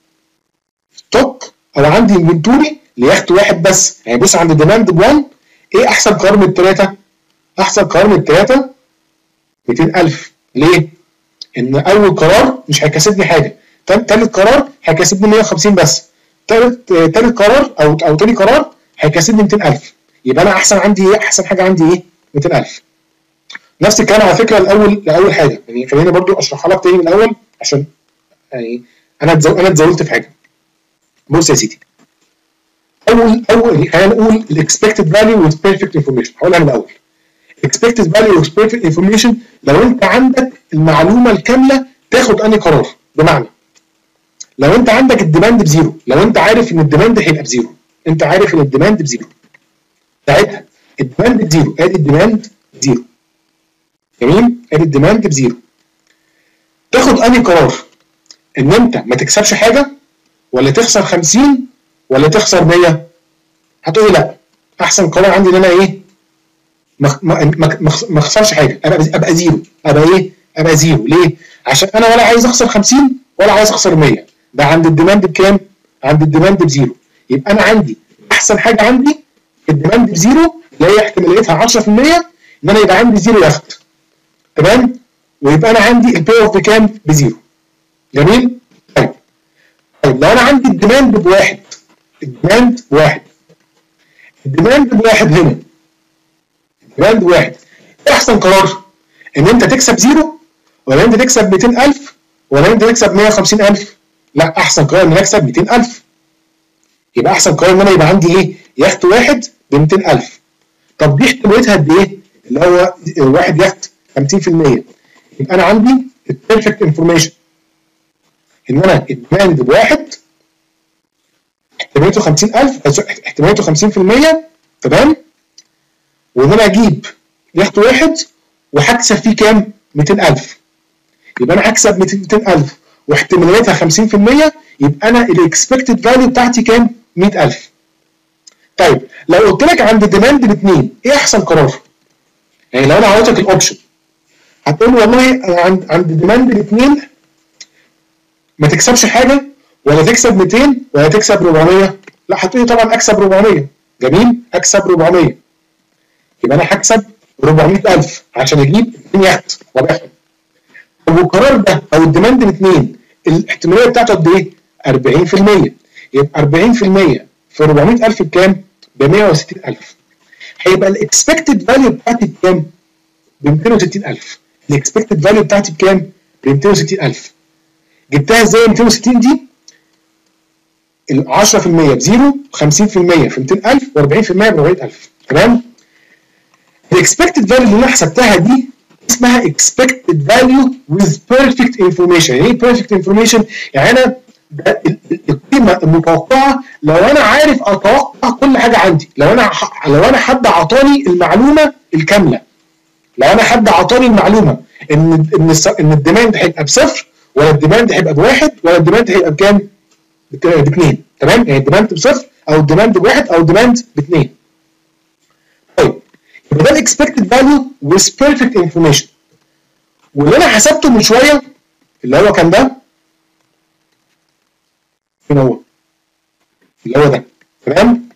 ستوك او عندي انفنتوري ليخت واحد بس. يعني بص عند الديماند بواحد ايه احسن قرار من الثلاثه؟ احسن قرار من الثلاثه مئتين ألف. ليه؟ ان اول قرار مش هيكسبني حاجه، ثالث قرار هيكسبني مئة وخمسين بس، ثالث ثالث قرار او او ثاني قرار هيكسبني مئتين ألف. يبقى انا احسن عندي ايه؟ احسن حاجه عندي ايه؟ مئتين ألف. نفس الكلام على فكره الاول لاول حاجه، يعني خليني برضو اشرحها لك تاني من الاول عشان يعني انا اتزو... انا اتزولت في حاجه. بص يا سيدي، اول اول خلينا نقول الاكسبكتد فاليو وذ بيرفكت انفورميشن. هقولها من الاول. expected value of perfect information لو انت عندك المعلومه الكامله تاخد انهي قرار. بمعنى لو انت عندك الديماند بزيرو، لو انت عارف ان الديماند هيبقى بزيرو، انت عارف ان الديماند بزيرو، ساعتها الديماند بزيرو، ادي الديماند بزيرو. جميل؟ ادي الديماند بزيرو. تاخد انهي قرار؟ ان انت ما تكسبش حاجه ولا تخسر خمسين ولا تخسر مية؟ هتقولي لا، احسن قرار عندي ان انا ايه؟ ما ما ما اخسرش حاجه، ابقى ابقى زيرو، ابقى ايه؟ ابقى زيرو. ليه؟ عشان انا ولا عايز اخسر خمسين ولا عايز اخسر مية. ده عند الديماند بكام؟ عند الديماند بزيرو. يبقى انا عندي احسن حاجه عندي الديماند بزيرو اللي هي احتماليتها عشرة في المية ان انا يبقى عندي زيرو يخت. تمام؟ ويبقى انا عندي البي اوف بكام؟ بزيرو. جميل؟ طيب طيب لو انا عندي الديماند بواحد الديماند بواحد. الديماند بواحد هنا. الديماند بواحد. ايه احسن قرار؟ ان انت تكسب زيرو ولا انت تكسب مئتين ألف ولا انت تكسب مئة وخمسين ألف؟ لا، احسن قرار ان انا اكسب مئتين ألف. يبقى احسن قرار ان انا يبقى عندي ايه؟ يخت واحد ب مئتين ألف. طب دي احتماليتها قد ايه؟ اللي هو واحد يخت خمسين في المية. يبقى انا عندي البيرفكت انفورميشن ان انا الديماند بواحد احتماليته خمسين ألف، احتماليته خمسين في المية، تمام؟ وان انا اجيب يخت واحد وهكسب فيه كام؟ مئتين ألف. يبقى انا هكسب مئتين ألف واحتماليتها خمسين في المية، يبقى انا الاكسبكتد فاليو بتاعتي كام؟ مئة ألف. طيب لو قلت لك عند ديماند باثنين، ايه احسن قرار؟ يعني لو انا عطيتك الاوبشن هتقول لي والله انا عند عند ديماند باثنين ما تكسبش حاجه، ولا تكسب مئتين ولا تكسب أربعمية. لا، هتقول لي طبعا اكسب أربعمية. جميل، اكسب أربعمية. يبقى انا هكسب أربعمئة ألف عشان اجيب اثنين يخت وابيعهم. طب والقرار ده او الديماند باثنين الاحتماليه بتاعته قد ايه؟ أربعين في المية. يبقى أربعين في المية في أربعمئة ألف بكام؟ ب مئة وستين ألف. هيبقى الاكسبكتد فاليو بتاعتي بكام؟ ب مئتين وستين ألف. الاكسبكتد فاليو بتاعتي بكام؟ ب مئتين وستين ألف. جبتها ازاي مئتين وستين دي؟ ال عشرة في المية بزيرو، خمسين في المية في مئتين ألف، و40% ب أربعمئة ألف. تمام؟ الاكسبكتد فاليو اللي انا حسبتها دي اسمها expected value with perfect information. يعني ايه perfect information؟ يعني انا القيمه المتوقعه لو انا عارف اتوقع كل حاجه عندي. لو انا لو انا حد اعطاني المعلومه الكامله، لو انا حد اعطاني المعلومه ان ان ان الديماند هيبقى بصفر، ولا الديماند هيبقى بواحد، ولا الديماند هيبقى بكام؟ باثنين. تمام؟ يعني الديماند بصفر او الديماند بواحد او الديماند باثنين. طيب يبقى ده الاكسبكتد فاليو with perfect information. واللي انا حسبته من شويه اللي هو كان ده، فين هو؟ اللي هو ده. تمام؟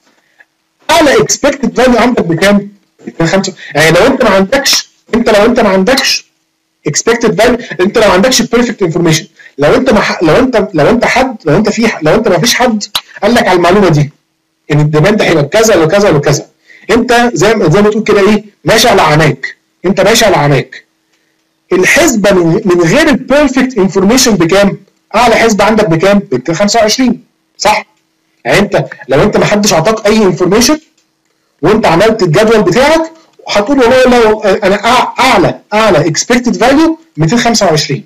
اعلى اكسبكتد فاليو عندك بكام؟ خمسة. يعني لو انت ما عندكش انت لو انت ما عندكش اكسبكتد فاليو، انت لو ما عندكش بيرفكت انفورميشن، لو انت ما لو انت لو انت حد لو انت في لو انت ما فيش حد قال لك على المعلومه دي ان الديماند هيبقى بكذا وكذا وكذا، انت زي ما زي ما تقول كده ايه؟ ماشي على عماك. انت ماشي على عماك. الحسبه من, من غير البيرفكت انفورميشن بكام؟ اعلى حسبه عندك بكام؟ ب مئتين وخمسة وعشرين. صح؟ يعني انت لو انت ما حدش اعطاك اي انفورميشن وانت عملت الجدول بتاعك هتقول والله لو انا اعلى اعلى اكسبكتد فاليو مئتين وخمسة وعشرين.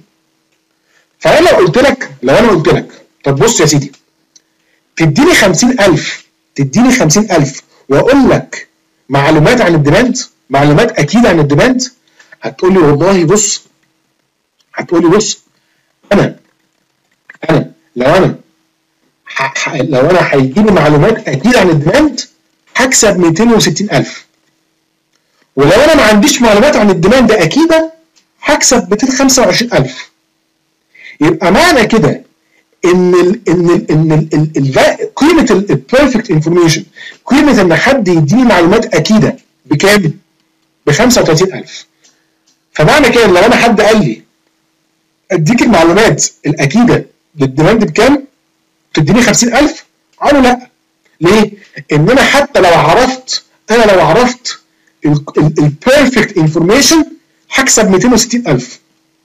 فانا لو قلت لك لو انا قلت لك طب بص يا سيدي، تديني خمسين ألف تديني خمسين ألف واقول لك معلومات عن الديماند، معلومات اكيد عن الديماند، هتقول لي والله بص هتقول لي بص انا انا لو انا ح... لو انا هيجيلي معلومات اكيد عن الديماند هكسب مئتين وستين ألف، ولو انا ما عنديش معلومات عن الديماند اكيده هكسب مئتين وخمسة وعشرين ألف. يبقى معنى كده ان ال ان ال ان ال ال قيمه البيرفكت انفورميشن، قيمه ان حد يديني معلومات اكيده بكام؟ ب خمسة وثلاثين ألف. فمعنى كده لو انا حد قال لي اديك المعلومات الاكيده للديماند بكام؟ تديني خمسين ألف؟ قالوا لا. ليه؟ ان انا حتى لو عرفت انا لو عرفت البيرفكت انفورميشن هكسب مئتين وستين ألف.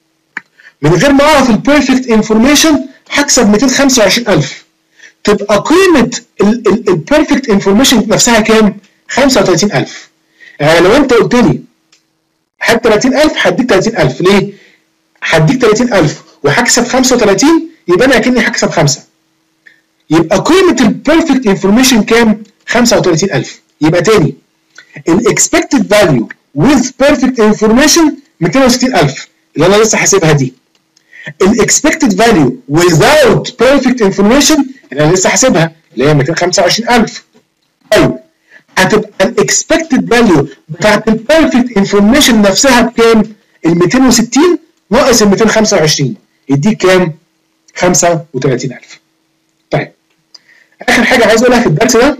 من غير ما اعرف البيرفكت انفورميشن هكسب مئتين وخمسة وعشرين ألف. تبقى قيمه البيرفكت انفورميشن نفسها كام؟ خمسة وثلاثين ألف. يعني لو انت قلت لي هات ثلاثين ألف هديك ثلاثين ألف. ليه؟ هديك ثلاثين ألف وهكسب خمسة وثلاثين، يبقى انا اكني هكسب خمسة. يبقى قيمه البيرفكت انفورميشن كام؟ خمسة وثلاثين ألف. يبقى تاني الاكسبكتد فاليو with perfect information مئتين وستين ألف اللي انا لسه حاسبها دي. الاكسبكتد فاليو without perfect information اللي انا لسه حاسبها اللي هي مئتين وخمسة وعشرين ألف. طيب هتبقى الاكسبكتد فاليو بتاعت البيرفكت انفورميشن نفسها بكام؟ ال مئتين وستين ناقص ال مئتين وخمسة وعشرين يديك كام؟ خمسة وثلاثين ألف. طيب اخر حاجه عايز اقولها في الدرس ده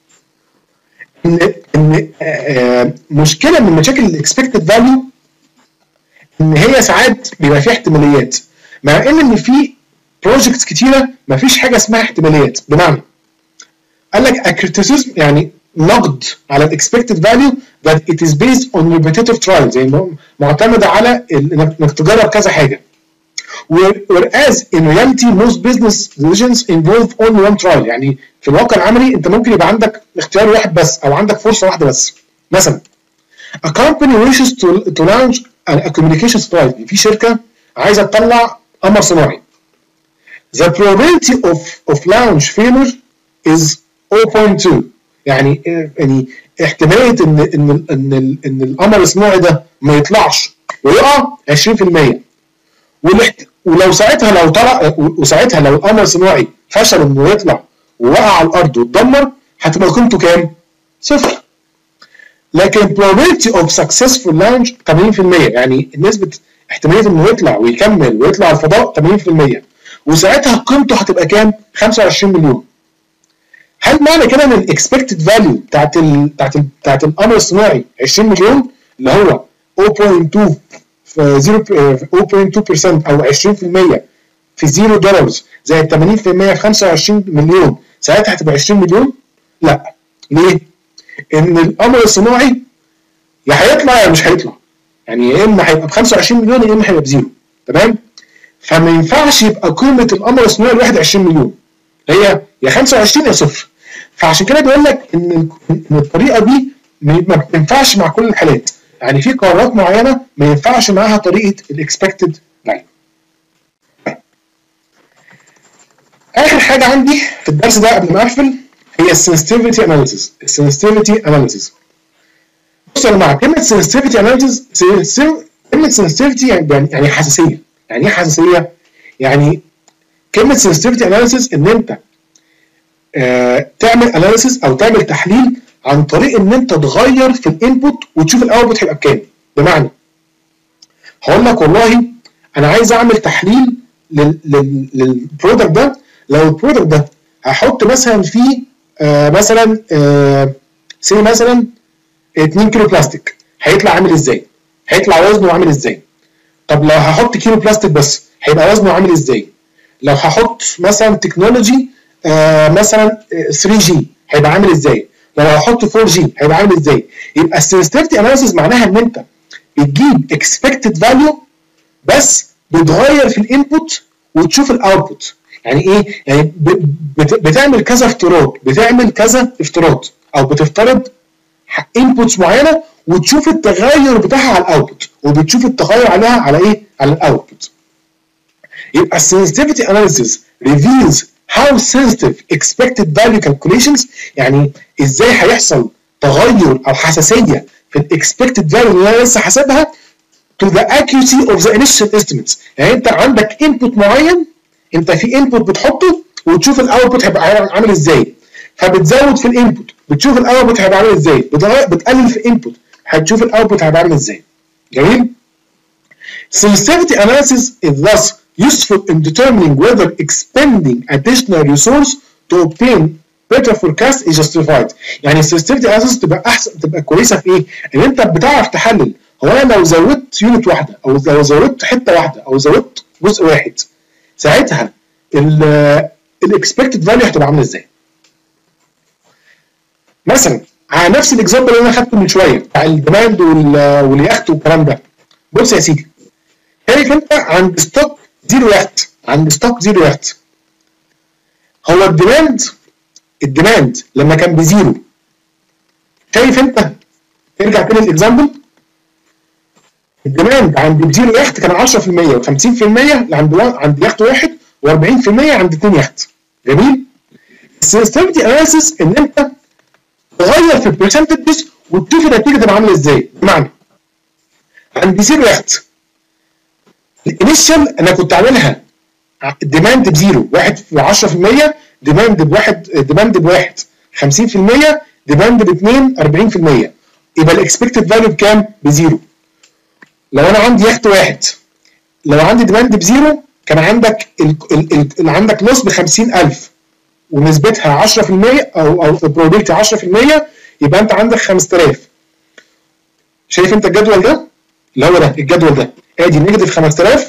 ان ان آه مشكله من مشاكل الاكسبكتد فاليو ان هي ساعات بيبقى فيها احتماليات، مع ان ان في بروجكتس كتيره ما فيش حاجه اسمها احتماليات. بمعنى قال لك a criticism يعني نقد على ال expected value that it is based on repetitive trials، يعني معتمده على انك تجرب كذا حاجه. whereas in reality most business decisions involve only one trial، يعني في الواقع العملي انت ممكن يبقى عندك اختيار واحد بس او عندك فرصه واحده بس. مثلا a company wishes to, to launch a communication satellite، في شركه عايزه تطلع قمر صناعي. the probability of of launch failure is zero point two، يعني يعني احتماليه ان ان ان ان القمر الصناعي ده ما يطلعش ويقع عشرين في المية، ولو ساعتها لو طلع وساعتها لو القمر الصناعي فشل انه يطلع ووقع على الارض واتدمر هتبقى قيمته كام؟ صفر. لكن probability of successful launch ثمانين في المية، يعني نسبه احتماليه انه يطلع ويكمل ويطلع الفضاء ثمانين في المية، وساعتها قيمته هتبقى كام؟ خمسة وعشرين مليون. هل معنى كده ان الاكسبكتد فاليو بتاعت ال بتاعت ال بتاعت القمر الصناعي عشرين مليون اللي هو zero point two في zero point two percent او عشرين في المية في صفر دولار زائد ثمانين في المية في خمسة وعشرين مليون ساعتها هتبقى عشرين مليون؟ لا. ليه؟ ان القمر الصناعي يا هيطلع يا مش هيطلع، يعني يا اما هيبقى ب خمسة وعشرين مليون يا اما هيبقى بزيرو. تمام؟ فما ينفعش يبقى قيمه القمر الصناعي الواحد عشرين مليون، هي يا خمسة وعشرين يا صفر. فعشان كده بيقول لك ان الطريقه دي ما بتنفعش مع كل الحالات، يعني في قرارات معينه ما ينفعش معاها طريقه الاكسبكتد فاليو. اخر حاجه عندي في الدرس ده قبل ما اقفل هي السنسيتيفيتي اناليسيس. السنسيتيفيتي اناليسيس بص يا جماعه، كلمه سنسيتيفيتي اناليسيس، كلمه سنسيتيفيتي يعني يعني حساسيه. يعني ايه حساسيه؟ يعني كلمه سنسيتيفيتي اناليسيس ان انت آه تعمل اناليسيس او تعمل تحليل عن طريق ان انت تغير في الانبوت وتشوف الاوتبوت هيبقى بكام. بمعنى هقول لك والله انا عايز اعمل تحليل للبرودكت ده، لو البرودكت ده هحط مثلا فيه آه مثلا آه سي مثلا اتنين كيلو بلاستيك، هيطلع عامل ازاي؟ هيطلع وزنه عامل ازاي؟ طب لو هحط كيلو بلاستيك بس هيبقى وزنه عامل ازاي؟ لو هحط مثلا تكنولوجي آه مثلا ثري جي هيبقى عامل ازاي؟ لو هحط فور جي هيبقى عامل ازاي؟ يبقى السنسيتيفيتي اناليسيس معناها ان انت بتجيب اكسبكتد فاليو بس بتغير في الانبوت وتشوف الاوتبوت. يعني ايه؟ يعني بتعمل كذا افتراض، بتعمل كذا افتراض او بتفترض انبوتس معينه وتشوف التغير بتاعها على الاوتبوت، وبتشوف التغير عليها على ايه؟ على الاوتبوت. يبقى السنسيتيفيتي اناليسيس reveals how sensitive expected value calculations، يعني ازاي هيحصل تغير او حساسيه في الاكسبكتد فاليو اللي انا لسه حاسبها to the accuracy of the initial estimates. يعني انت عندك انبوت معين، انت في انبوت بتحطه وتشوف الاوتبوت هيبقى عامل ازاي، فبتزود في الانبوت بتشوف الاوتبوت هيبقى عامل ازاي، بتقلل في الانبوت هتشوف الاوتبوت هيبقى عامل ازاي. جميل؟ Sensitivity analysis is thus useful in determining whether expending additional resource to obtain better forecast is justified. يعني السنسيتيفيتي اناليسيس تبقى احسن، تبقى كويسه في ايه؟ ان انت بتعرف تحلل هو انا لو زودت يونت واحده او لو زودت حته واحده او زودت جزء واحد ساعتها الاكسبكتد فاليو هتبقى عامله ازاي. مثلا على نفس الاكزامبل اللي انا خدته من شويه بتاع الديماند واليخت والكلام ده. بص يا سيدي، شايف انت عند ستوك زيرو يخت، عند ستوك زيرو يخت، هو الديماند الديماند لما كان بزيرو، شايف انت ارجع تاني الاكزامبل، الديماند عند بزيرو يخت كان عشرة في المية وخمسين في المية عند عند يخت واحد وأربعين في المية عند اتنين يخت. جميل؟ السنسيتيفيتي اناليسيس ان انت تغير في البرسنتجز وتشوف النتيجه تبقى عامله ازاي. بمعنى عند زيرو يخت الانيشال انا كنت عاملها ديماند بزيرو، واحد في عشرة في المية، ديماند بواحد، ديماند بواحد خمسين في المية، ديماند باثنين أربعين في المية، يبقى الاكسبكتد فاليو بكام؟ بزيرو. لو انا عندي يخت واحد، لو عندي ديماند بزيرو كان عندك اللي عندك نص ب خمسين ألف ونسبتها عشرة في المية او او probability عشرة في المية، يبقى انت عندك خمسة آلاف. شايف انت الجدول ده؟ اللي هو ده الجدول ده، ادي نيجاتيف خمسة آلاف،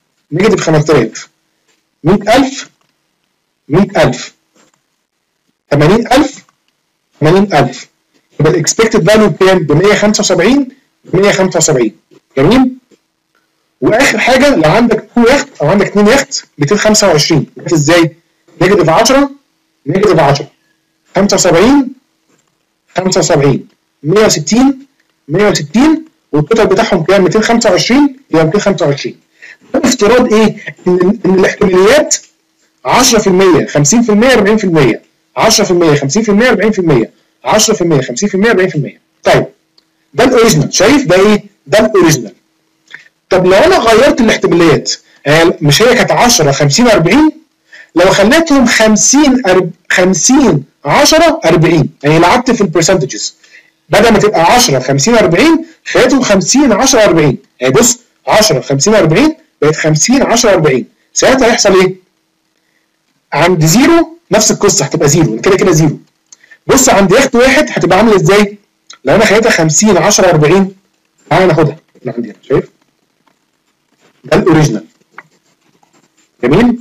نيجاتيف خمسة آلاف، مية ألف، مية ألف، ثمانين ألف ثمانين ألف، يبقى الاكسبكتد فاليو بكام؟ ب مية وخمسة وسبعين ب مية وخمسة وسبعين. جميل؟ واخر حاجه لو عندك اتنين يخت او عندك اتنين يخت ميتين وخمسة وعشرين، ازاي؟ نيجاتيف عشرة نيجاتيف عشرة، خمسة وسبعين خمسة وسبعين، مية وستين مية وستين، والتوتال بتاعهم كام؟ ميتين وخمسة وعشرين، يبقى ميتين وخمسة وعشرين. افتراض ايه؟ ان ان الاحتماليات عشرة في المية خمسين في المية أربعين في المية، عشرة في المية خمسين في المية أربعين في المية، عشرة في المية خمسين في المية أربعين في المية. طيب ده الاوريجينال، شايف ده ايه؟ ده الاوريجينال. طب لو انا غيرت الاحتماليات، يعني مش هي كانت عشرة خمسين أربعين، لو خليتهم خمسين خمسين عشرة أربعين، يعني لعبت في البرسنتجز، بدل ما تبقى عشرة خمسين أربعين خليتهم خمسين عشرة أربعين، يعني بص عشرة خمسين أربعين بقت خمسين عشرة أربعين، ساعتها هيحصل ايه؟ عند زيرو نفس القصه هتبقى زيرو، كده كده زيرو. بص عند يخت واحد هتبقى عامله ازاي؟ لو انا خليتها خمسين عشرة أربعين، تعالى ناخدها من عندنا، شايف؟ ده الاوريجينال. جميل؟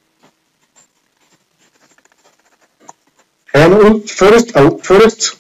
خلينا نقول فيرست او فيرست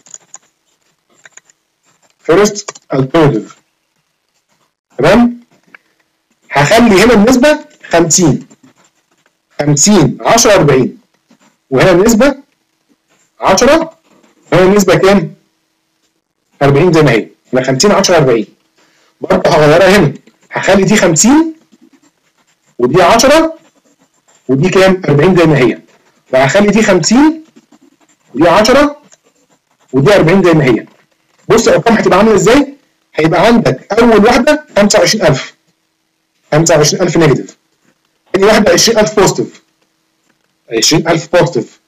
فيرست الترناتيف. تمام؟ هخلي هنا النسبه خمسين خمسين عشرة أربعين، وهنا النسبه عشرة، وهنا النسبه كام؟ أربعين زي ما هي، يبقى خمسين عشرة أربعين. برضه هغيرها هنا، هخلي دي خمسين ودي عشرة ودي كام؟ أربعين زي ما هي، وهخلي دي خمسين ودي عشرة ودي أربعين زي ما هي. بص الارقام هتبقى عامله ازاي؟ هيبقى عندك اول واحده خمسة وعشرين ألف خمسة وعشرين ألف نيجاتيف، ثاني واحده عشرين ألف بوزيتيف عشرين ألف بوزيتيف،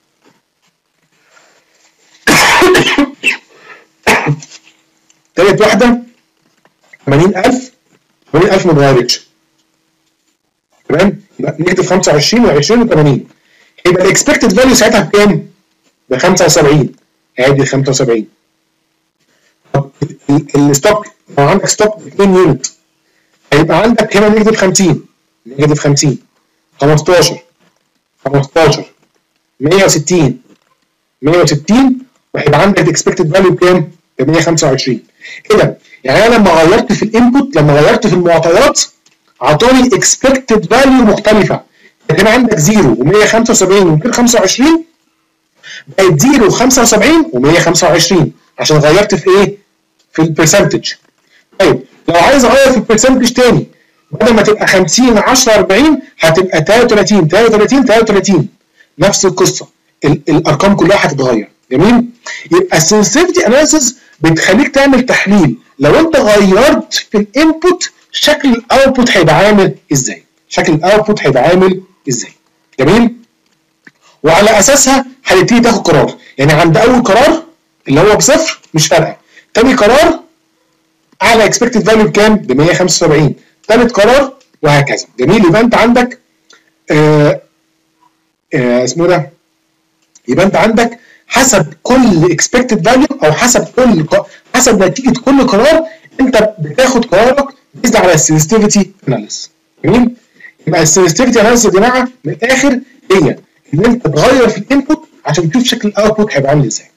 ثالث واحده ثمانين ألف ثمانين ألف ما اتغيرتش. تمام؟ يبقى نيجاتيف خمسة وعشرين و20 و80، يبقى الاكسبكتد فاليو ساعتها بكام؟ ب خمسة وسبعين، عادي خمسة وسبعين. طب الستوك، لو عندك ستوك ب اتنين يونت هيبقى عندك هنا نيجاتيف خمسين نيجاتيف خمسين، خمستاشر خمستاشر، مية وستين مية وستين، وهيبقى عندك الاكسبكتد فاليو بكام؟ ب مية وخمسة وعشرين. كده يعني انا لما غيرت في الانبوت، لما غيرت في المعطيات اعطاني اكسبكتد فاليو مختلفه. هنا عندك زيرو ومية وخمسة وسبعين وميتين وخمسة وعشرين، بقت زيرو وخمسة وسبعين ومية وخمسة وعشرين عشان غيرت في ايه؟ في البرسنتج. طيب لو عايز اغير في البرسنتج تاني، بدل ما تبقى خمسين عشرة أربعين هتبقى تلاتة وتلاتين تلاتة وتلاتين تلاتة وتلاتين، نفس القصه، الارقام كلها هتتغير. جميل؟ يبقى السنسيتيفيتي اناليسيس بتخليك تعمل تحليل، لو انت غيرت في الانبوت شكل الاوتبوت هيبقى عامل ازاي؟ شكل الاوتبوت هيبقى عامل ازاي؟ جميل؟ وعلى اساسها هتبتدي تاخد قرار، يعني عند اول قرار اللي هو بصفر مش فارقه، تاني قرار اعلى اكسبكتد فاليو بكام؟ ب مية وخمسة وسبعين، ثالث قرار وهكذا. جميل؟ يبقى انت عندك آه آه اسمه ده، يبقى انت عندك حسب كل اكسبكتد فاليو او حسب كل حسب نتيجه كل قرار انت بتاخد قرارك بيزد على السنسيتيفيتي اناليسيس. جميل؟ يبقى السنسيتيفيتي اناليسيس يا جماعه من الاخر هي ان انت تغير في الانبوت عشان تشوف شكل الاوتبوت هيبقى عامل ازاي.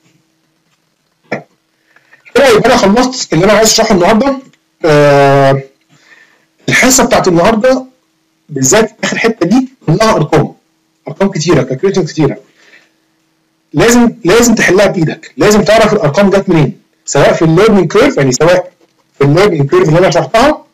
كده يبقى انا خلصت اللي انا عايز اشرحه النهارده. آه الحصه بتاعت النهارده بالذات اخر حته دي كلها ارقام، ارقام كتيره، كالكوليشن كتيره، لازم لازم تحلها بايدك، لازم تعرف الارقام جت منين، سواء في الليرنينج كيرف، يعني سواء في الليرنينج كيرف اللي انا شرحتها،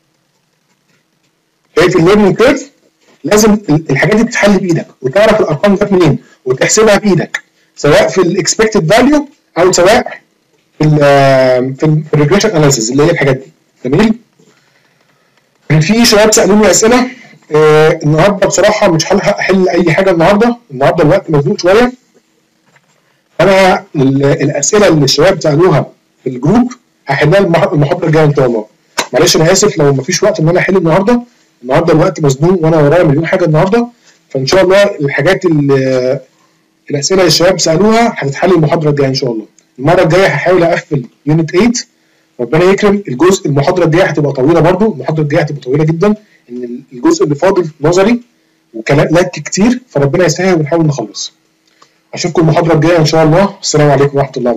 في الليرنينج كيرف لازم الحاجات دي تتحل بايدك وتعرف الارقام جت منين وتحسبها بايدك، سواء في الاكسبكتد فاليو او سواء في ال في الريجريشن اناليسيس اللي هي الحاجات دي. جميل؟ كان في شباب سالوني اسئله آه النهارده، بصراحه مش هلحق احل اي حاجه النهارده، النهارده الوقت مزنوق شويه. انا الاسئله اللي الشباب سالوها في الجروب هحلها المحاضره الجايه ان شاء الله. معلش انا اسف لو مفيش وقت ان انا احل النهارده، النهارده الوقت مزنوق وانا ورايا مليون حاجه النهارده، فان شاء الله الحاجات اللي الاسئله اللي الشباب سالوها هتتحل المحاضره الجايه ان شاء الله. المره الجايه هحاول اقفل يونت تمانية، ربنا يكرم. الجزء المحاضره الجايه هتبقى طويله برده، المحاضره الجايه هتبقى طويله جدا، ان الجزء اللي فاضل نظري وكلام لك كتير، فربنا يسهل ونحاول نخلص. اشوفكم المحاضره الجايه ان شاء الله. السلام عليكم ورحمه الله.